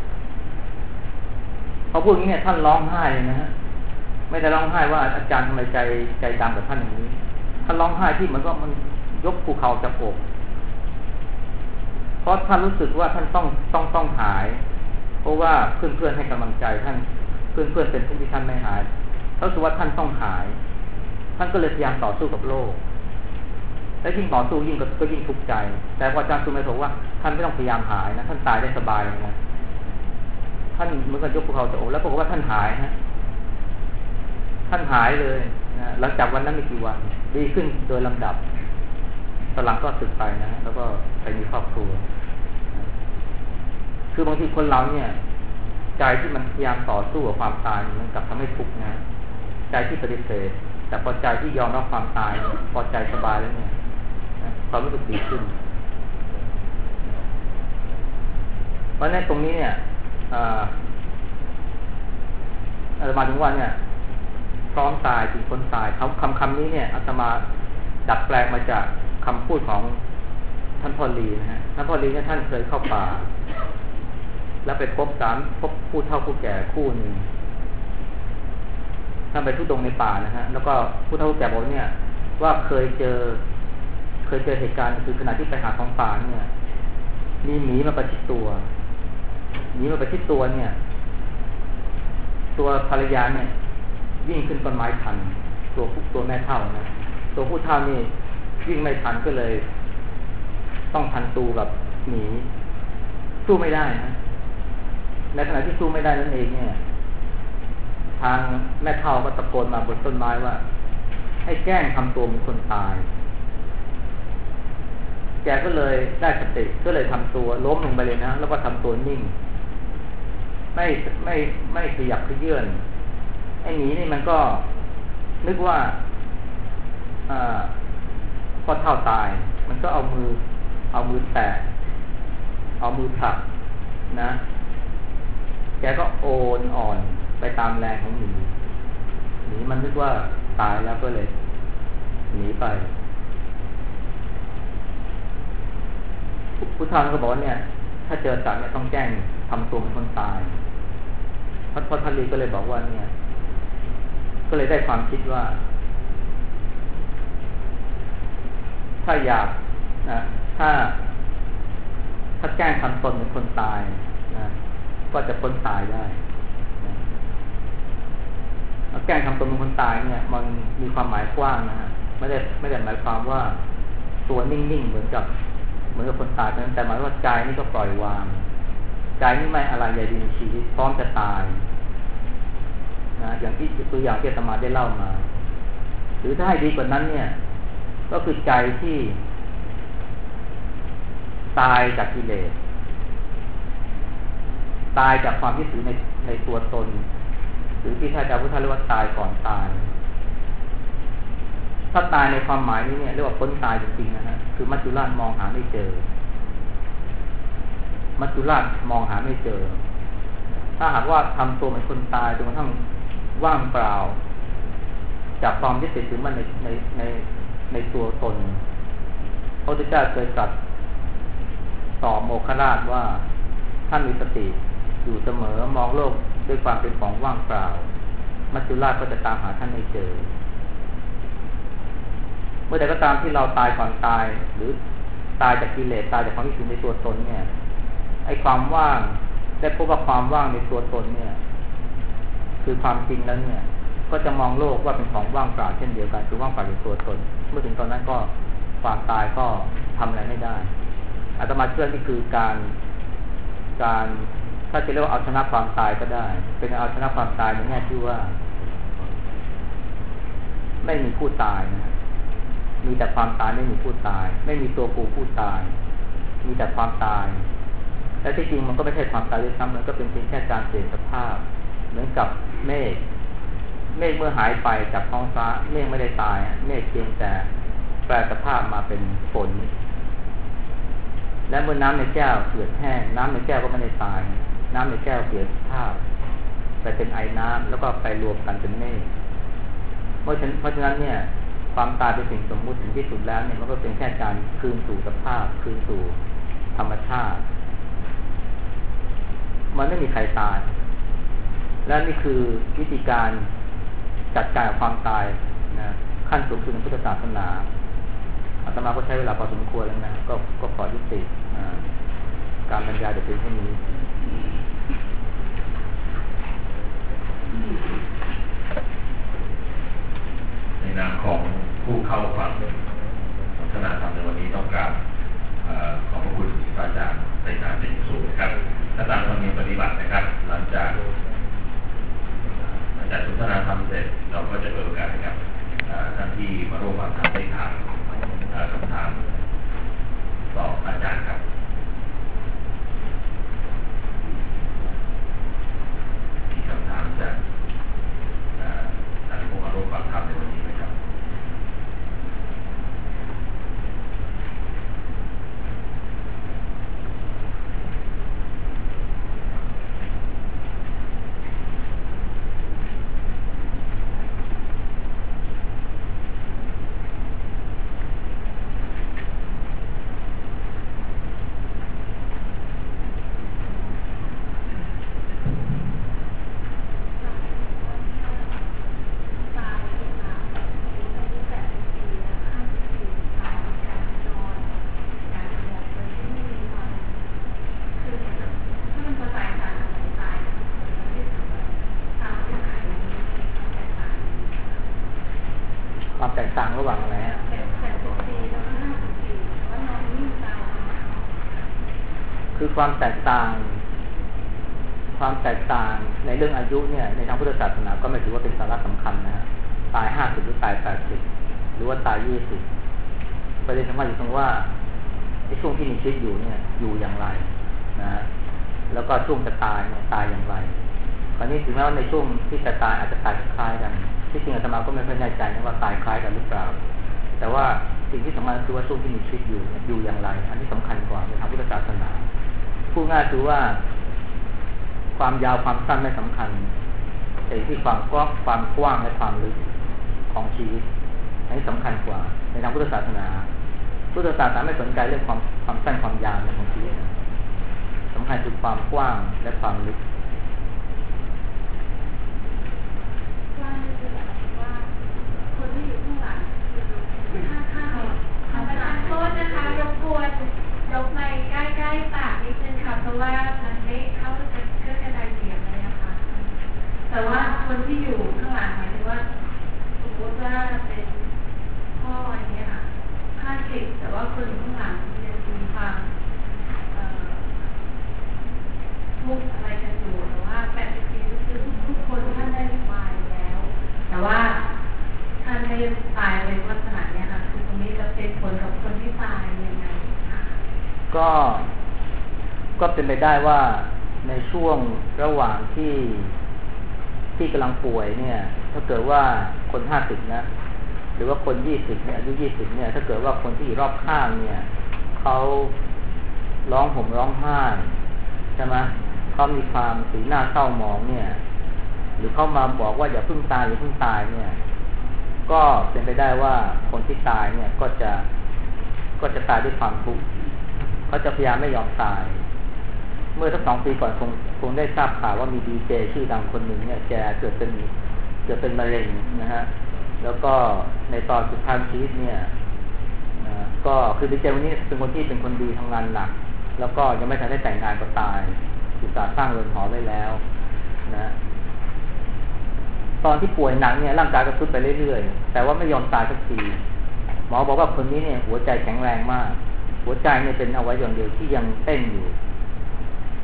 A: พอพูดอย่างนี้เนี่ยท่านร้องไห้เลยนะฮะไม่ได้ร้องไห้ว่าอาจารย์ทำไมใจดำกับท่านอย่างนี้ท่านร้องไห้ที่มันยกภูเขาจากอกเพราะท่านรู้สึกว่าท่านต้องหายเพราะว่าเพื่อนให้กำลังใจท่านเพื่อนเป็นผู้ที่ท่านไม่หายเขารู้สึกว่าท่านต้องหายท่านก็เลยพยายามต่อสู้กับโรคและยิ่งต่อสู้ยิ่งก็ยิ่งทุกข์ใจแต่พออาจารย์สุเมโธว่าท่านไม่ต้องพยายามหายนะท่านตายได้สบายเลยนะท่านเหมือนกับยกภูเขาจากอกแล้วปรากฏว่าท่านหายนะท่านหายเลยนะหลังจากวันนั้นไม่กี่วันดีขึ้นโดยลำดับตอนหลังก็สึกไปนะแล้วก็ไปมีครอบครัวคือบางทีคนเราเนี่ยใจที่มันพยายามต่อสู้กับความตายมันกลับทำให้ทุกข์นะใจที่ปฏิเสธแต่พอใจที่ยอมรับความตายพอใจสบายแล้วเนี่ยความรู้สึกดีขึ้นเพราะในตรงนี้เนี่ยอาตมาถึงว่าเนี่ยพร้อมตายถึงคนตายคำนี้เนี่ยอาตมาดัดแปลงมาจากคำพูดของท่านพ่อลีนะฮะท่านพ่อลีเนี่ยท่านเคยเข้าป่าแล้วไปพบผู้เฒ่าผู้แก่คู่หนึ่งท่านไปทุดงในป่านะฮะแล้วก็ผู้เฒ่าผู้แก่บอกเนี่ยว่าเคยเจอเหตุการณ์คือขณะที่ไปหาของป่าเนี่ยมีหมีมาประชิดตัวเนี่ยตัวภรรยาเนี่ยวิ่งขึ้นต้นไม้ทันตัวแม่เฒ่านะตัวผู้เฒ่านี่วิ่งไม่ทันก็เลยต้องพันตูกับหมีสู้ไม่ได้นะในขณะที่สู้ไม่ได้นั่นเองเนี่ยทางแม่เฒ่าก็ตะโกนมาบนต้นไม้ว่าให้แกล้งทำตัวเป็นคนตายแกก็เลยได้สติก็เลยทำตัวล้มลงไปเลยนะแล้วก็ทำตัวนิ่งไม่ขยับขยื่นไอ้หมีนี่มันก็นึกว่าพอเท่าตายมันก็เอามือแตะเอามือผลักนะแกก็โอนอ่อนไปตามแรงของหมีมันนึกว่าตายแล้วก็เลยหนีไปผู้ทำก็บอกเนี่ยถ้าเจอสัตว์เนี่ยต้องแจ้งทำตัวเป็นคนตายพระท่านลีก็เลยบอกว่าเนี่ยก็เลยได้ความคิดว่าถ้าอยากนะถ้าแกล้งทำตนเป็นคนตายนะก็จะพ้นตายได้นะแกล้งทำตนเป็นคนตายเนี่ยมันมีความหมายกว้างนะฮะไม่ได้หมายความว่าตัวนิ่งๆเหมือนกับคนตายแต่หมายว่าใจนี่ก็ปล่อยวางใจนี่ไม่อะไรใหญ่ดีในชีวิตพร้อมจะตายนะอย่างที่ตัวอย่างที่อาตมาได้เล่ามาหรือถ้าให้ดีกว่านั้นเนี่ยก็คือใจที่ตายจากกิเลสตายจากความยึดถือในตัวตนหรือที่ท่านอาจารย์พุทธเรียกว่าตายก่อนตายถ้าตายในความหมายนี้เนี่ยเรียกว่าพ้นตายจริงๆนะฮะคือมัจจุราชมองหาไม่เจอถ้าหากว่าทำตัวเป็นคนตายจนกระทั่งว่างเปล่าจากความยึดติดถือมันในตัวตนพระพุทธเจ้าเคยตรัสต่อโมคคัลลาชว่าท่านมีสติอยู่เสมอมองโลกด้วยความเป็นของว่างเปล่ามัจจุราชก็จะตามหาท่านไม่เจอเมื่อใดก็ตามที่เราตายก่อนตายหรือตายจากกิเลสตายจากความยึดถือในตัวตนเนี่ยไอ้ความว่างได้พบว่าความว่างในตัวตนเนี่ยคือความจริงแล้วเนี่ยก็จะมองโลกว่าเป็นของว่างเปล่าเช่นเดียวกันคือว่างเปล่าในตัวตนเมื่อถึงตอนนั้นก็ความตายก็ทำอะไรไม่ได้อาตมาเชื่อนี่คือการถ้าจะเรียกว่าเอาชนะความตายก็ได้เป็นเอาชนะความตายในแง่ที่ว่าไม่มีผู้ตายนะมีแต่ความตายไม่มีผู้ตายไม่มีตัวกูผู้ตายมีแต่ความตายและที่จริงมันก็ไม่ใช่ความตายด้วยซ้ำมันก็เป็นเพียงแค่การเปลี่ยนสภาพเหมือนกับเมฆเมื่อหายไปจากท้องฟ้าเมฆไม่ได้ตายเมฆเพียงแต่แปลสภาพมาเป็นฝนและเมื่อน้ำในแก้วเหือดแห้งน้ำในแก้วก็ไม่ได้ตายน้ำในแก้วเปลี่ยนสภาพไปเป็นไอน้ำแล้วก็ไปรวมกันเป็นเมฆเพราะฉะนั้นเนี่ยความตายเป็นสิ่งสมมุติถึงที่สุดแล้วเนี่ยมันก็เป็นแค่การคืนสู่สภาพคืนสู่ธรรมชาติมันไม่มีใครตายและนี่คือวิธีการจัดการกับความตายนะขั้นสูงสุดในพุทธศาสนาอาตมาก็ใช้เวลาพอสมควรแล้วนะก็ขอยุติการบรรยายเดี๋ยวเป็นเท่านี้
B: ในนามของผู้เข้าฟังสนทนาธรรมในวันนี้ต้องกราบขอบพระคุณพระอาจารย์เป็นการเป็นสูงนะครับถ้าตามธรรมเนียมปฏิบัตินะครับหลังจากสนทนาธรรมเสร็จเราก็จะเปิดโอกาสให้กับท่านที่มาร่วมฟังธรรมได้ถามคำถามตอบอาจารย์ครับมีคำถามจากท่านผู้มาร่วมฟังธรรมในวันนี้ไหมครับ
A: ความแตกต่างระหว่างอะไรฮะคือความแตกต่างในเรื่องอายุเนี่ยในทางพุทธศาสนาก็ไม่ถือว่าเป็นสาระสำคัญนะฮะตาย50หรือตาย80หรือว่าตาย20ประเด็นสำคัญอยู่ตรงว่าในช่วงที่มีชีวิตอยู่เนี่ยอยู่อย่างไรนะแล้วก็ช่วงจะตายเนี่ยตายอย่างไรคราวนี้ถึงแม้ว่าในช่วงที่จะตายอาจจะตายคล้ายกันที่จริงอาตมาก็ไม่ค่อยแน่ใจนะว่าตายคล้ายกันหรือเปล่าแต่ว่าสิ่งที่สำคัญคือว่าช่วงที่มีชีวิตอยู่อยู่อย่างไรอันนี้สำคัญกว่าในทางพุทธศาสนาพูดง่ายคือว่าความยาวความสั้นไม่สำคัญแต่ที่ความกว้างและความลึกของชีวิตอันนี้สำคัญกว่าในทางพุทธศาสนาไม่สนใจเรื่องความสั้นความยาวของชีวิตสำคัญคือความกว้างและความลึก
C: ยกไมค์ใกล้ๆปากนิดนึงค่ะเพราะว่ามันไม่เข้าเครื่องกระจายเสียงเลยนะคะแต่ว่าคนที่อยู่ข้างหลังหมายถึงว่าสมมติว่าเป็นพ่ออย่างเงี้ยค่ะ50แต่ว่าคนอยู่ข้างหลังยังมีความทุกข์อะไรกันอยู่แต่ว่า80 ปีคือทุกคนท่านได้ตายแล้วแต่ว่าท่านไม่ตายในลักษณะเนี้ยค่ะคือตรงนี้จะเป็นผลกับคนที่ตายยังไง
A: ก็เป็นไปได้ว่าในช่วงระหว่างที่กำลังป่วยเนี่ยถ้าเกิดว่าคน50นะหรือว่าคน20เนี่ยอายุ20เนี่ยถ้าเกิดว่าคนที่อยู่รอบข้างเนี่ยเขาร้องห่มร้องไห้ใช่ไหมเขามีความสีหน้าเศร้าหมองเนี่ยหรือเขามาบอกว่าอย่าเพิ่งตายเนี่ยก็เป็นไปได้ว่าคนที่ตายเนี่ยก็จะตายด้วยความทุกข์เขาจะพยายามไม่ยอมตายเมื่อสัก2 ปีก่อนคงได้ทราบข่าวว่ามีดีเจชื่อดังคนหนึ่งเนี่ยแกเกิดเป็นมะเร็งนะฮะแล้วก็ในตอนสุดท้ายชีวิตเนี่ยก็คือดีเจวันนี้เป็นคนที่เป็นคนดีทำงานหนักแล้วก็ยังไม่ทันได้แต่งงานก็ตายอุตส่าห์สร้างเรือนหอไว้แล้วนะตอนที่ป่วยหนักเนี่ยร่างกายก็ทรุดไปเรื่อยๆแต่ว่าไม่ยอมตายสักทีหมอบอกว่าคนนี้เนี่ยหัวใจแข็งแรงมากหัวใจเนี่ยเป็นอวัยวะเดียวที่ยังเต้นอยู่เพ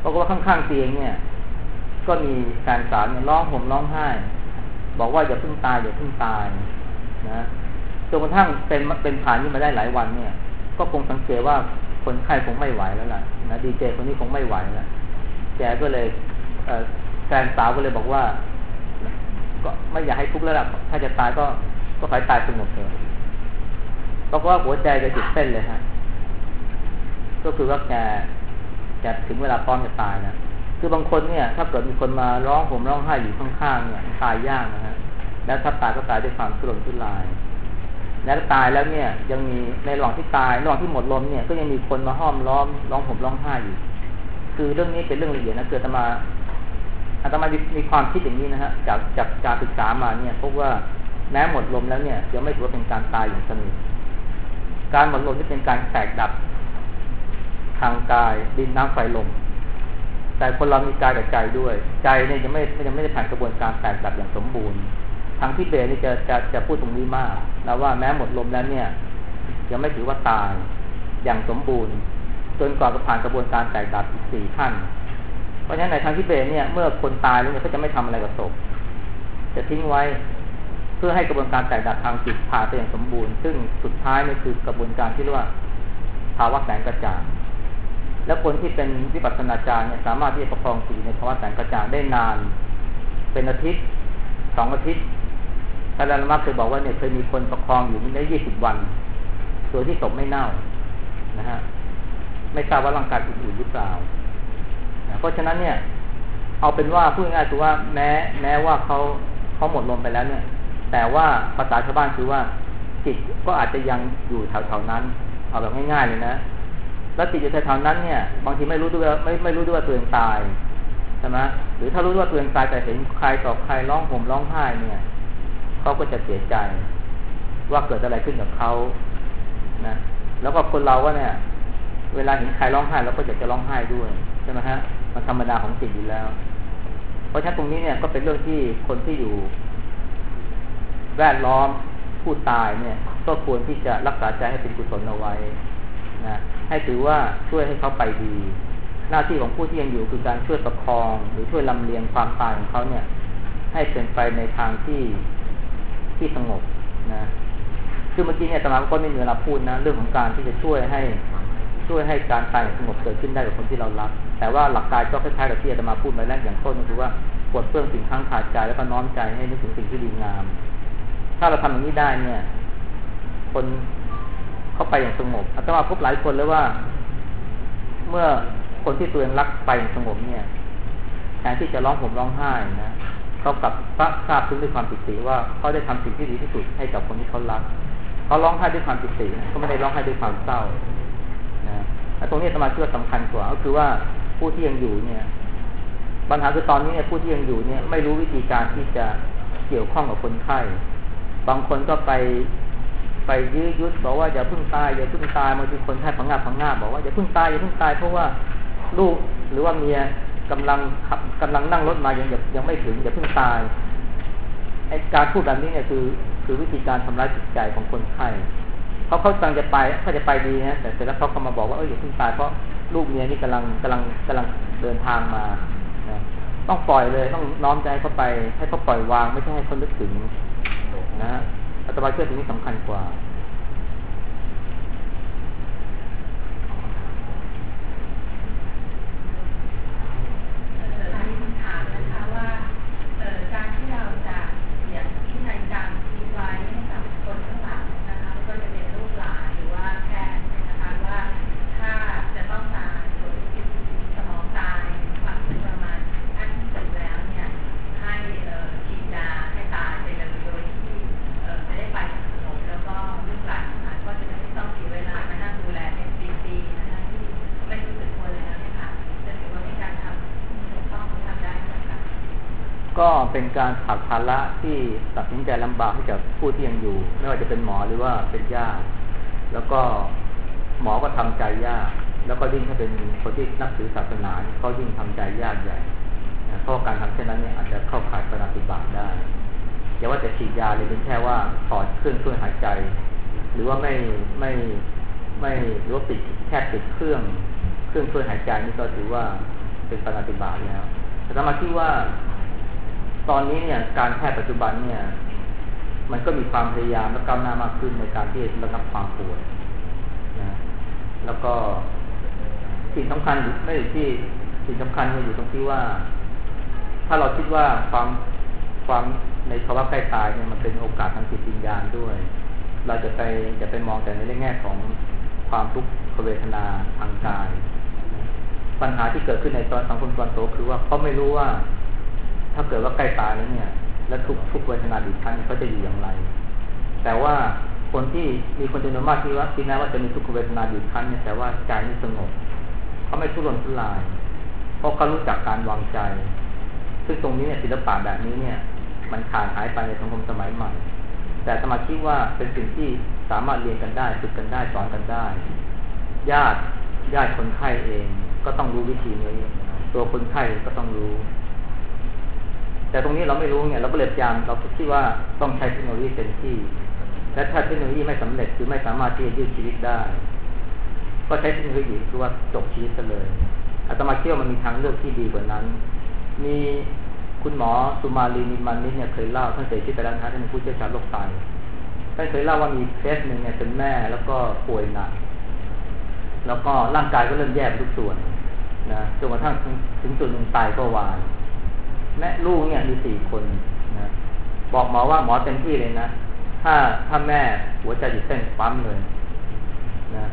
A: ราะว่าข้างๆเตียงเนี่ยก็มีแฟนสาวเนี่ยร้องห่มร้องไห้บอกว่าอย่าเพิ่งตายอย่าเพิ่งตายนะจนกระทั่งเป็นผ่านนี้มาได้หลายวันเนี่ยก็คงสังเกตว่าคนไข้คงไม่ไหวแล้วล่ะนะดีเจคนนี้คงไม่ไหวแล้วแกก็เลยแฟนสาวก็เลยบอกว่าก็ไม่อยากให้ทุกข์แล้วล่ะถ้าจะตายก็ขอให้ตายสงบเถอะเพราะว่าหัวใจแกหยุดเต้นเลยฮะก็คือว่าแกถึงเวลาพร้อมจะตายนะคือบางคนเนี่ยถ้าเกิดมีคนมาร้องห่มร้องไห้อยู่ข้างๆเนี่ยตายยากนะฮะแล้วถ้าตายก็ตายด้วยความทุรนทุรายแล้วตายแล้วเนี่ยยังมีในระหว่างที่ตายระหว่างที่หมดลมเนี่ยก็ยังมีคนมาห้อมล้อมร้องห่มร้องไห้อยู่คือเรื่องนี้เป็นเรื่องละเอียดนะเกิดอาตมามีความคิดอย่างนี้นะฮะจากการศึกษามาเนี่ยพบว่าแม้หมดลมแล้วเนี่ยยังไม่ถือว่าเป็นการตายอย่างสนิทการหมดลมที่เป็นการแตกดับทางกายดินน้ำไฟลมแต่คนเรามีกายกับใจด้วยใจเนี่ยยังไม่ได้ผ่านกระบวนการแตกดับอย่างสมบูรณ์ทางทิเบตนี่จะพูดตรงนี้มากแล้วว่าแม้หมดลมแล้วเนี่ยยังไม่ถือว่าตายอย่างสมบูรณ์จนกว่าจะผ่านกระบวนการแตกดับอีก4 ขั้นเพราะฉะนั้นในทางทิเบตเนี่ยเมื่อคนตายแล้วเนี่ยก็จะไม่ทำอะไรกับศพจะทิ้งไว้เพื่อให้กระบวนการแตกดับทางจิตผ่านไปอย่างสมบูรณ์ซึ่งสุดท้ายนี่คือกระบวนการที่เรียกว่าภาวะแสงกระจ่างแล้วคนที่เป็นวิปัสสนาจารย์เนี่ยสามารถที่จะประคองจิตในภาวะแสงกระจ่างได้นานเป็นอาทิตย์2 อาทิตย์ท่านอาจารย์มักเคยบอกว่าเนี่ยเคยมีคนประคองอยู่ได้20 วันโดยที่ศพไม่เน่านะฮะไม่ทราบว่าร่างกายอื่นๆหรือเปล่าเพราะฉะนั้นเนี่ยเอาเป็นว่าพูดง่ายๆคือว่าแม้ว่าเขาหมดลมไปแล้วเนี่ยแต่ว่าภาษาชาวบ้านคือว่าจิตก็อาจจะยังอยู่แถวๆนั้นเอาแบบง่ายๆเลยนะแล้วจิตอยู่แถวๆนั้นเนี่ยบางทีไม่รู้ด้วยไม่รู้ด้วยว่าตัวเองตายใช่ไหมหรือถ้ารู้ว่าตัวเองตายแต่เห็นใครต่อใครร้องห่มร้องไห้เนี่ยเขาก็จะเสียใจว่าเกิดอะไรขึ้นกับเขานะแล้วก็คนเราก็เนี่ยเวลาเห็นใครร้องไห้เราก็อยากจะร้องไห้ด้วยใช่ไหมฮะมันธรรมดาของจิตอยู่แล้วเพราะฉะนั้นตรงนี้เนี่ยก็เป็นเรื่องที่คนที่อยู่แวดล้อมผู้ตายเนี่ยก็ควรที่จะรักษาใจให้เป็นกุศลเอาไว้นะให้ถือว่าช่วยให้เขาไปดีหน้าที่ของผู้ที่ยังอยู่คือการช่วยประคองหรือช่วยลำเลียงความตายของเขาเนี่ยให้เป็นไปในทางที่สงบนะคือเมื่อกี้เนี่ยอาตมาก็ไม่มีเวลาพูดนะเรื่องของการที่จะช่วยให้การตายสงบเกิดขึ้นได้กับคนที่เรารักแต่ว่าหลักการก็คล้ายๆกับที่อาตมาพูดไปแล้วอย่างต้นก็คือว่าปลดเปลื้องสิ่งข้างขาดใจแล้วก็น้อมใจให้นึกถึงสิ่งที่ดีงามถ้าเราทำอย่างนี้ได้เนี่ยคนเข้าไปอย่างสงบอาตมาพบหลายคนเลยว่าเมื่อคนที่ตัวเองรักไปอย่างสงบเนี่ยแทนที่จะร้องห่มร้องไห้นะเขากลับทราบซึ้งด้วยความปิติว่าเขาได้ทำสิ่งที่ดีที่สุดให้กับคนที่เขารักเขาร้องไห้ด้วยความปิติเขาไม่ได้ร้องไห้ด้วยความเศร้านะตรงนี้อาตมาคิดว่าสำคัญกว่าก็คือว่าผู้ที่ยังอยู่เนี่ยปัญหาคือตอนนี้เนี่ยผู้ที่ยังอยู่เนี่ยไม่รู้วิธีการที่จะเกี่ยวข้องกับคนไข้บางคนก็ไปยื้อยุดบอกว่าอย่าเพิ่งตายอย่าเพิ่งตายบางทีคนไข้พังงาบบอกว่าอย่าเพิ่งตายอย่าเพิ่งตายเพราะว่าลูกหรือว่าเมียกำลังนั่งรถมายังไม่ถึงอย่าเพิ่งตายไอ้การพูดแบบนี้เนี่ยคือวิธีการทำร้ายจิตใจของคนไข้เขาตั้งจะไปเขาจะไปดีนะแต่เสร็จแล้วเขาก็มาบอกว่าอย่าเพิ่งตายเพราะลูกเมียนี่กำลังเดินทางมานะต้องปล่อยเลยต้องน้อมใจเข้าไปให้เขาปล่อยวางไม่ใช่ให้เขานึกถึงนะอาตมาเชื่อตรงนี้สำคัญกว่าก็เป็นการผลักภาระที่ตัดสินใจลำบากให้กับผู้ที่ยังอยู่ไม่ว่าจะเป็นหมอหรือว่าเป็นญาติแล้วก็หมอก็ทำใจยากแล้วก็ยิ่งถ้าเป็นคนที่นับถือศาสนาเขายิ่งทำใจยากใหญ่เพราะการทำเช่นนั้นเนี่ยอาจจะเข้าข่ายปาณาติบาตได้อย่าว่าแต่ฉีดยาเลยเป็นแค่ว่าถอดเครื่องช่วยหายใจหรือว่าไม่หรือว่าปิดเครื่องช่วยหายใจนี่ก็ถือว่าเป็นปาณาติบาตแล้วแต่ถ้ามาคิดว่าตอนนี้เนี่ยการแพทย์ปัจจุบันเนี่ยมันก็มีความพยายามและก้าวหน้ามากขึ้นในการที่จะระงับความปวดนะแล้วก็สิ่งสำคัญไม่อยู่ที่สิ่งสำคัญอยู่ตรงที่ว่าถ้าเราคิดว่าความในภาวะใกล้ตายเนี่ยมันเป็นโอกาสทางจิตวิญญาณด้วยเราจะไปมองแต่ในแง่ของความทุกขเวทนาทางกายปัญหาที่เกิดขึ้นในตอนสังคมตะวันตกคือว่าเขาไม่รู้ว่าถ้าเกิดว่าใกล้ตายแล้วเนี่ยและทุกเวทนาบีบคั้นเขาจะอยู่อย่างไรแต่ว่าคนที่มีคนจำนวนมากที่แม้ว่าจะมีทุกขเวทนาบีบคั้นเนี่ยแต่ว่าใจไม่สงบเขาไม่ทุรนทุรายเพราะเขารู้จักการวางใจซึ่งตรงนี้เนี่ยศิลปะแบบนี้เนี่ยมันขาดหายไปในสังคมสมัยใหม่แต่สมาธิว่าเป็นสิ่งที่สามารถเรียนกันได้ฝึกกันได้สอนกันได้ญาติคนไข้เองก็ต้องรู้วิธีนี้ตัวคนไข้ก็ต้องรู้แต่ตรงนี้เราไม่รู้เนี่ยเราก็เลยพยายามเราคิดว่าต้องใช้เทคโนโลยีเต็มที่และถ้าเทคโนโลยีไม่สำเร็จคือไม่สามารถที่จะยืดชีวิตได้ก็ใช้เทคโนโลยีคือว่าจบชีวิตกันเลยอาตมาเชื่อมันมีทางเลือกที่ดีกว่านั้นมีคุณหมอสุมาลีนิมันนิเนี่ยเคยเล่าท่านเสียชีวิตไปแล้วนะท่านเป็นผู้เชี่ยวชาญโรคไตท่านเคยเล่าว่ามีเคสหนึ่งเนี่ยเป็นแม่แล้วก็ป่วยหนักแล้วก็ร่างกายก็เริ่มแย่ไปทุกส่วนนะจนกระทั่งถึงจุดหนึ่งไตก็วายแม่ลูกเนี่ยมี4 คนนะบอกหมอว่าหมอเต็มที่เลยนะถ้าแม่หัวใจหยุดเต้นปั๊มเลยนะ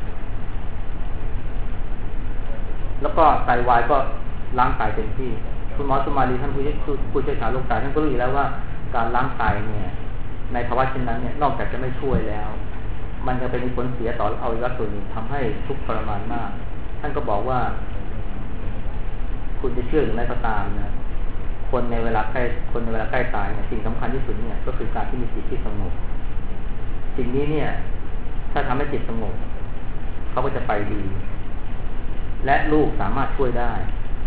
A: แล้วก็ไตวายก็ล้างไตเต็มที่คุณหมอสุมาลีท่านผู้เชี่ยวชาญโรคไตท่านก็รู้อยู่แล้วว่าการล้างไตเนี่ยในภาวะเช่นนั้นเนี่ยนอกจากจะไม่ช่วยแล้วมันจะเป็นผลเสียต่ออวัยวะส่วนหนึ่งทำให้ทุกข์ทรมานมากท่านก็บอกว่าคุณจะเชื่อหรือไม่ก็ตามนะคนในเวลาใกล้ตายเนี่ยสิ่งสำคัญที่สุดเนี่ยก็คือการที่มีจิตที่สงบสิ่งนี้เนี่ยถ้าทำให้จิตสงบเขาก็จะไปดีและลูกสามารถช่วยได้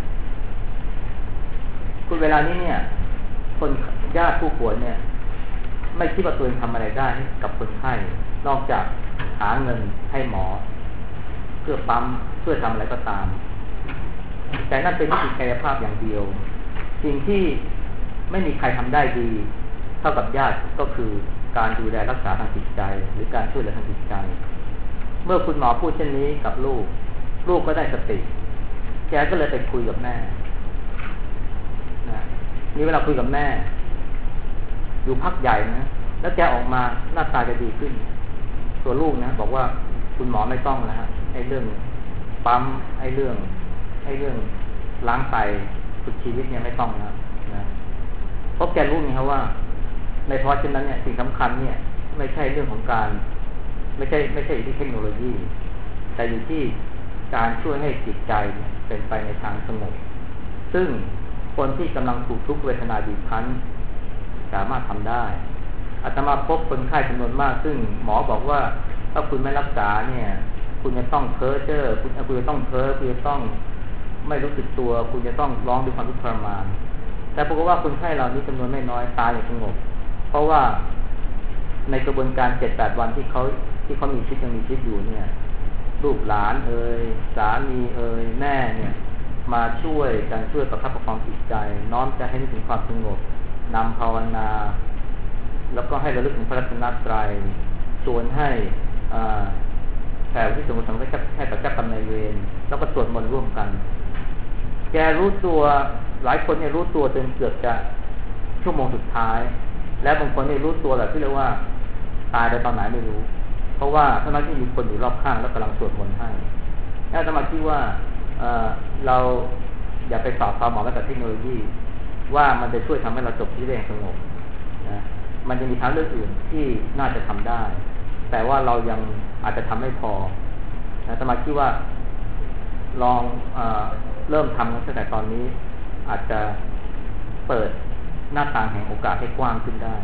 A: คุณเวลานี้เนี่ยคนญาติผู้ป่วยเนี่ยไม่คิดว่าตัวเองทำอะไรได้กับคนไข้นอกจากหาเงินให้หมอเพื่อปั๊มเพื่อทำอะไรก็ตามแต่นั่นเป็นวิธีกายภาพอย่างเดียวสิ่งที่ไม่มีใครทำได้ดีเท่ากับญาติก็คือการดูแลรักษาทางจิตใจหรือการช่วยเหลือทางจิตใจเมื่อคุณหมอพูดเช่นนี้กับลูกก็ได้สติแกก็เลยไปคุยกับแม่นะนี่เวลาคุยกับแม่อยู่พักใหญ่นะแล้วแกออกมาหน้าตาจะดีขึ้นตัวลูกนะบอกว่าคุณหมอไม่ต้องแล้วฮะไอ้เรื่องปั๊มไอ้เรื่องล้างไตฝึกชีวิตเนี่ยไม่ต้องนะเพราะแกรู้ไงครับว่าในเพราะฉะนั้นเนี่ยสิ่งสำคัญเนี่ยไม่ใช่เรื่องของการไม่ใช่อยู่ที่เทคโนโลยีแต่อยู่ที่การช่วยให้จิตใจเป็นไปในทางสงบซึ่งคนที่กำลังถูกทุกขเวทนาบีบคั้นสามารถทำได้อาตมาพบคนไข้จำนวนมากซึ่งหมอบอกว่าถ้าคุณไม่รักษาเนี่ยคุณจะต้องเพ้อเจ้อคุณจะต้องเพ้อคุณจะต้องไม่รู้สึกตัวคุณจะต้องร้องด้วยความทุกข์ทรมานแต่ปรากฏว่าคนไข้เหล่านี้จำนวนไม่น้อยตายอย่างสงบเพราะว่าในกระบวนการ 7-8 วันที่เขามีชีวิตยังมีชีวิตอยู่เนี่ยลูกหลานสามีแม่เนี่ยมาช่วยประคับประคองจิตใจน้อมใจให้นึกถึงความสงบนำภาวนาแล้วก็ให้ระลึกถึงพระรัตนตรัยชวนให้แผ่ที่สมบูรณ์ให้กับเจ้ากรรมนายเวรแล้วก็สวดมนต์ร่วมกันแกรู้ตัวหลายคนเนี่ยรู้ตัวจนเกือบจะชั่วโมงสุดท้ายและบางคนเนี่ยรู้ตัวแบบที่เรียกว่าตายไปตอนไหนไม่รู้เพราะว่าทั้งที่มีคนอยู่รอบข้างแล้วกำลังสวดมนต์ให้แล้วอาตมาคิดว่าเราอย่าไปสอบความหมายกับเทคโนโลยีว่ามันจะช่วยทำให้เราจบชีวิตได้อย่างสงบนะมันจะมีทางเลือกอื่นที่น่าจะทำได้แต่ว่าเรายังอาจจะทำไม่พออาตมาคิดว่าลองเริ่มทำตั้งแต่ตอนนี้อาจจะเปิดหน้าต่างแห่งโอกาสให้กว้างขึ้นได้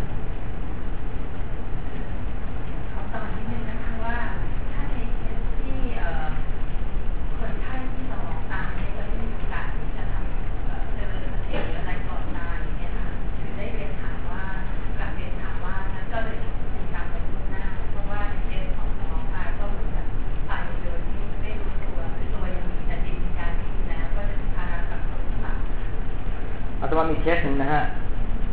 C: ขอต่อนิดนึงนะคะว่าถ้าในเคสที่คนไข้ที่สมองตายเนี่ยจะไม่มีโอกาสที่จะทำเจริญสติหรืออะไรก่อนตายเนี่ยค่ะคือได้เรียนถามว่านั้นก็เลยเป็นการไปล่วงหน้าเพราะว่าในเคสของสมองตายก็เหมือนกับตายโดยที่ไม่รู้ตัวคือตัวยังมีแต่จิตวิญญาณไม่มีแล้วก็จะมีภาระ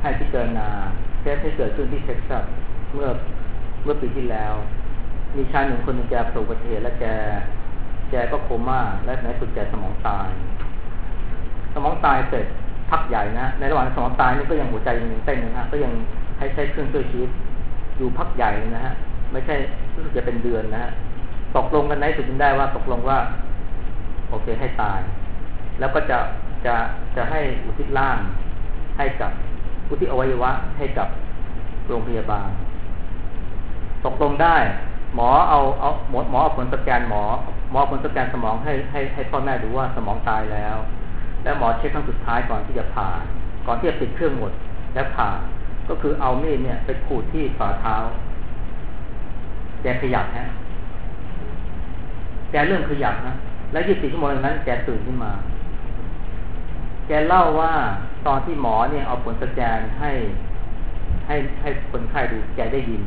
A: ให้พิจารณาเคสที่เกิดขึ้นที่เท็กซัสเมื่อปีที่แล้วมีชายหนึ่งคนนึงแกประสบอุบัติเหตุและแกก็โคม่าและในสุดแกสมองตายเสร็จพักใหญ่นะในระหว่างสมองตายนี่ก็ยังหัวใจยังเต้นนะฮะก็ยังให้ใช้เครื่องช่วยชีวิตอยู่พักใหญ่เลยนะฮะไม่ใช่รู้สึกจะเป็นเดือนนะฮะตกลงกันในสุดได้ว่าตกลงว่าโอเคให้ตายแล้วก็จะให้อุทิศร่างให้กับอุทิศอวัยวะให้กับโรงพยาบาลตกลงได้หมอเอาผลสแกนหมอผลสแกนสมองให้พ่อแม่ดูว่าสมองตายแล้วหมอเช็คครั้งสุดท้ายก่อนที่จะผ่าก่อนที่จะปิดเครื่องหมดและผ่าก็คือเอามีดเนี่ยไปขูดที่ฝ่าเท้าแกขยับฮะแกเริ่มขยับนะและ24 ชั่วโมงนั้นแกตื่นขึ้นมาแกเล่าว่าตอนที่หมอเนี่ยเอาผลสแกนให้คนไข้ดูแกได้ยิน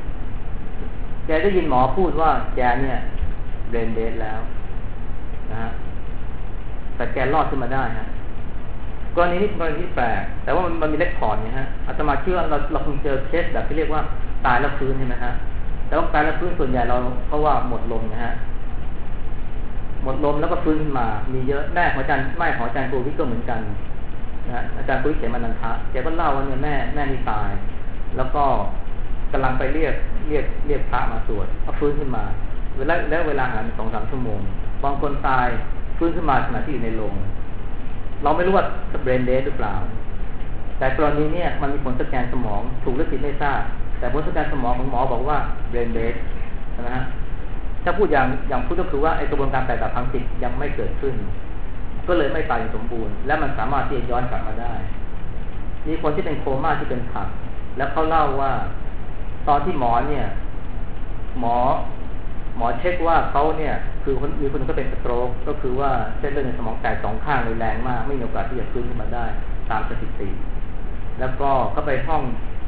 A: หมอพูดว่าแกเนี่ยเบรนเดดแล้วนะฮะแต่แกรอดขึ้นมาได้ฮะกรณีนี้แปลกแต่ว่ามันมีเล็กพอร์ตเนี่ยฮะอาตมาเชื่อเราคงเจอเคสแบบที่เรียกว่าตายแล้วฟื้นใช่ไหมฮะแต่ว่าตายแล้วฟื้นส่วนใหญ่เราเพราะว่าหมดลมนะฮะหมดลมแล้วก็ฟื้นขึ้นมามีเยอะแม่ของอาจารย์ปูวิทย์ก็เหมือนกันนะอาจารย์ปูวิทย์เขียนมานันทะแกก็เล่าว่าเนี่ยแม่นี่ตายแล้วก็กำลังไปเรียกพระมาสวดก็ฟื้นขึ้นมาเวลาห่าง 2-3 ชั่วโมงบางคนตายฟื้นขึ้นมาขณะที่อยู่ในโรงเราไม่รู้ว่าเบรนเดดหรือเปล่าแต่กรณีนี้มันมีผลสแกนสมองถูกหรือผิดไม่ทราบแต่ผลสแกนสมองของหมอบอกว่าเบรนเดดนะฮะถ้าพูดอย่างพูดก็คือว่าไอกระบวนการแตกต่างทางจิตยังไม่เกิดขึ้นก็เลยไม่ตายอย่างสมบูรณ์และมันสามารถที่จะย้อนกลับมาได้มีคนที่เป็นโคม่าที่เป็นผักแล้วเขาเล่าว่าตอนที่หมอเช็คว่าเขาเนี่ยคือมีคนก็เป็นสโตรกก็คือว่าเส้นเลือดในสมองแตก2 ข้างเลยแรงมากไม่มีโอกาสที่จะฟื้นขึ้นมาได้ตามสถิติแล้วก็เขาไปห้อง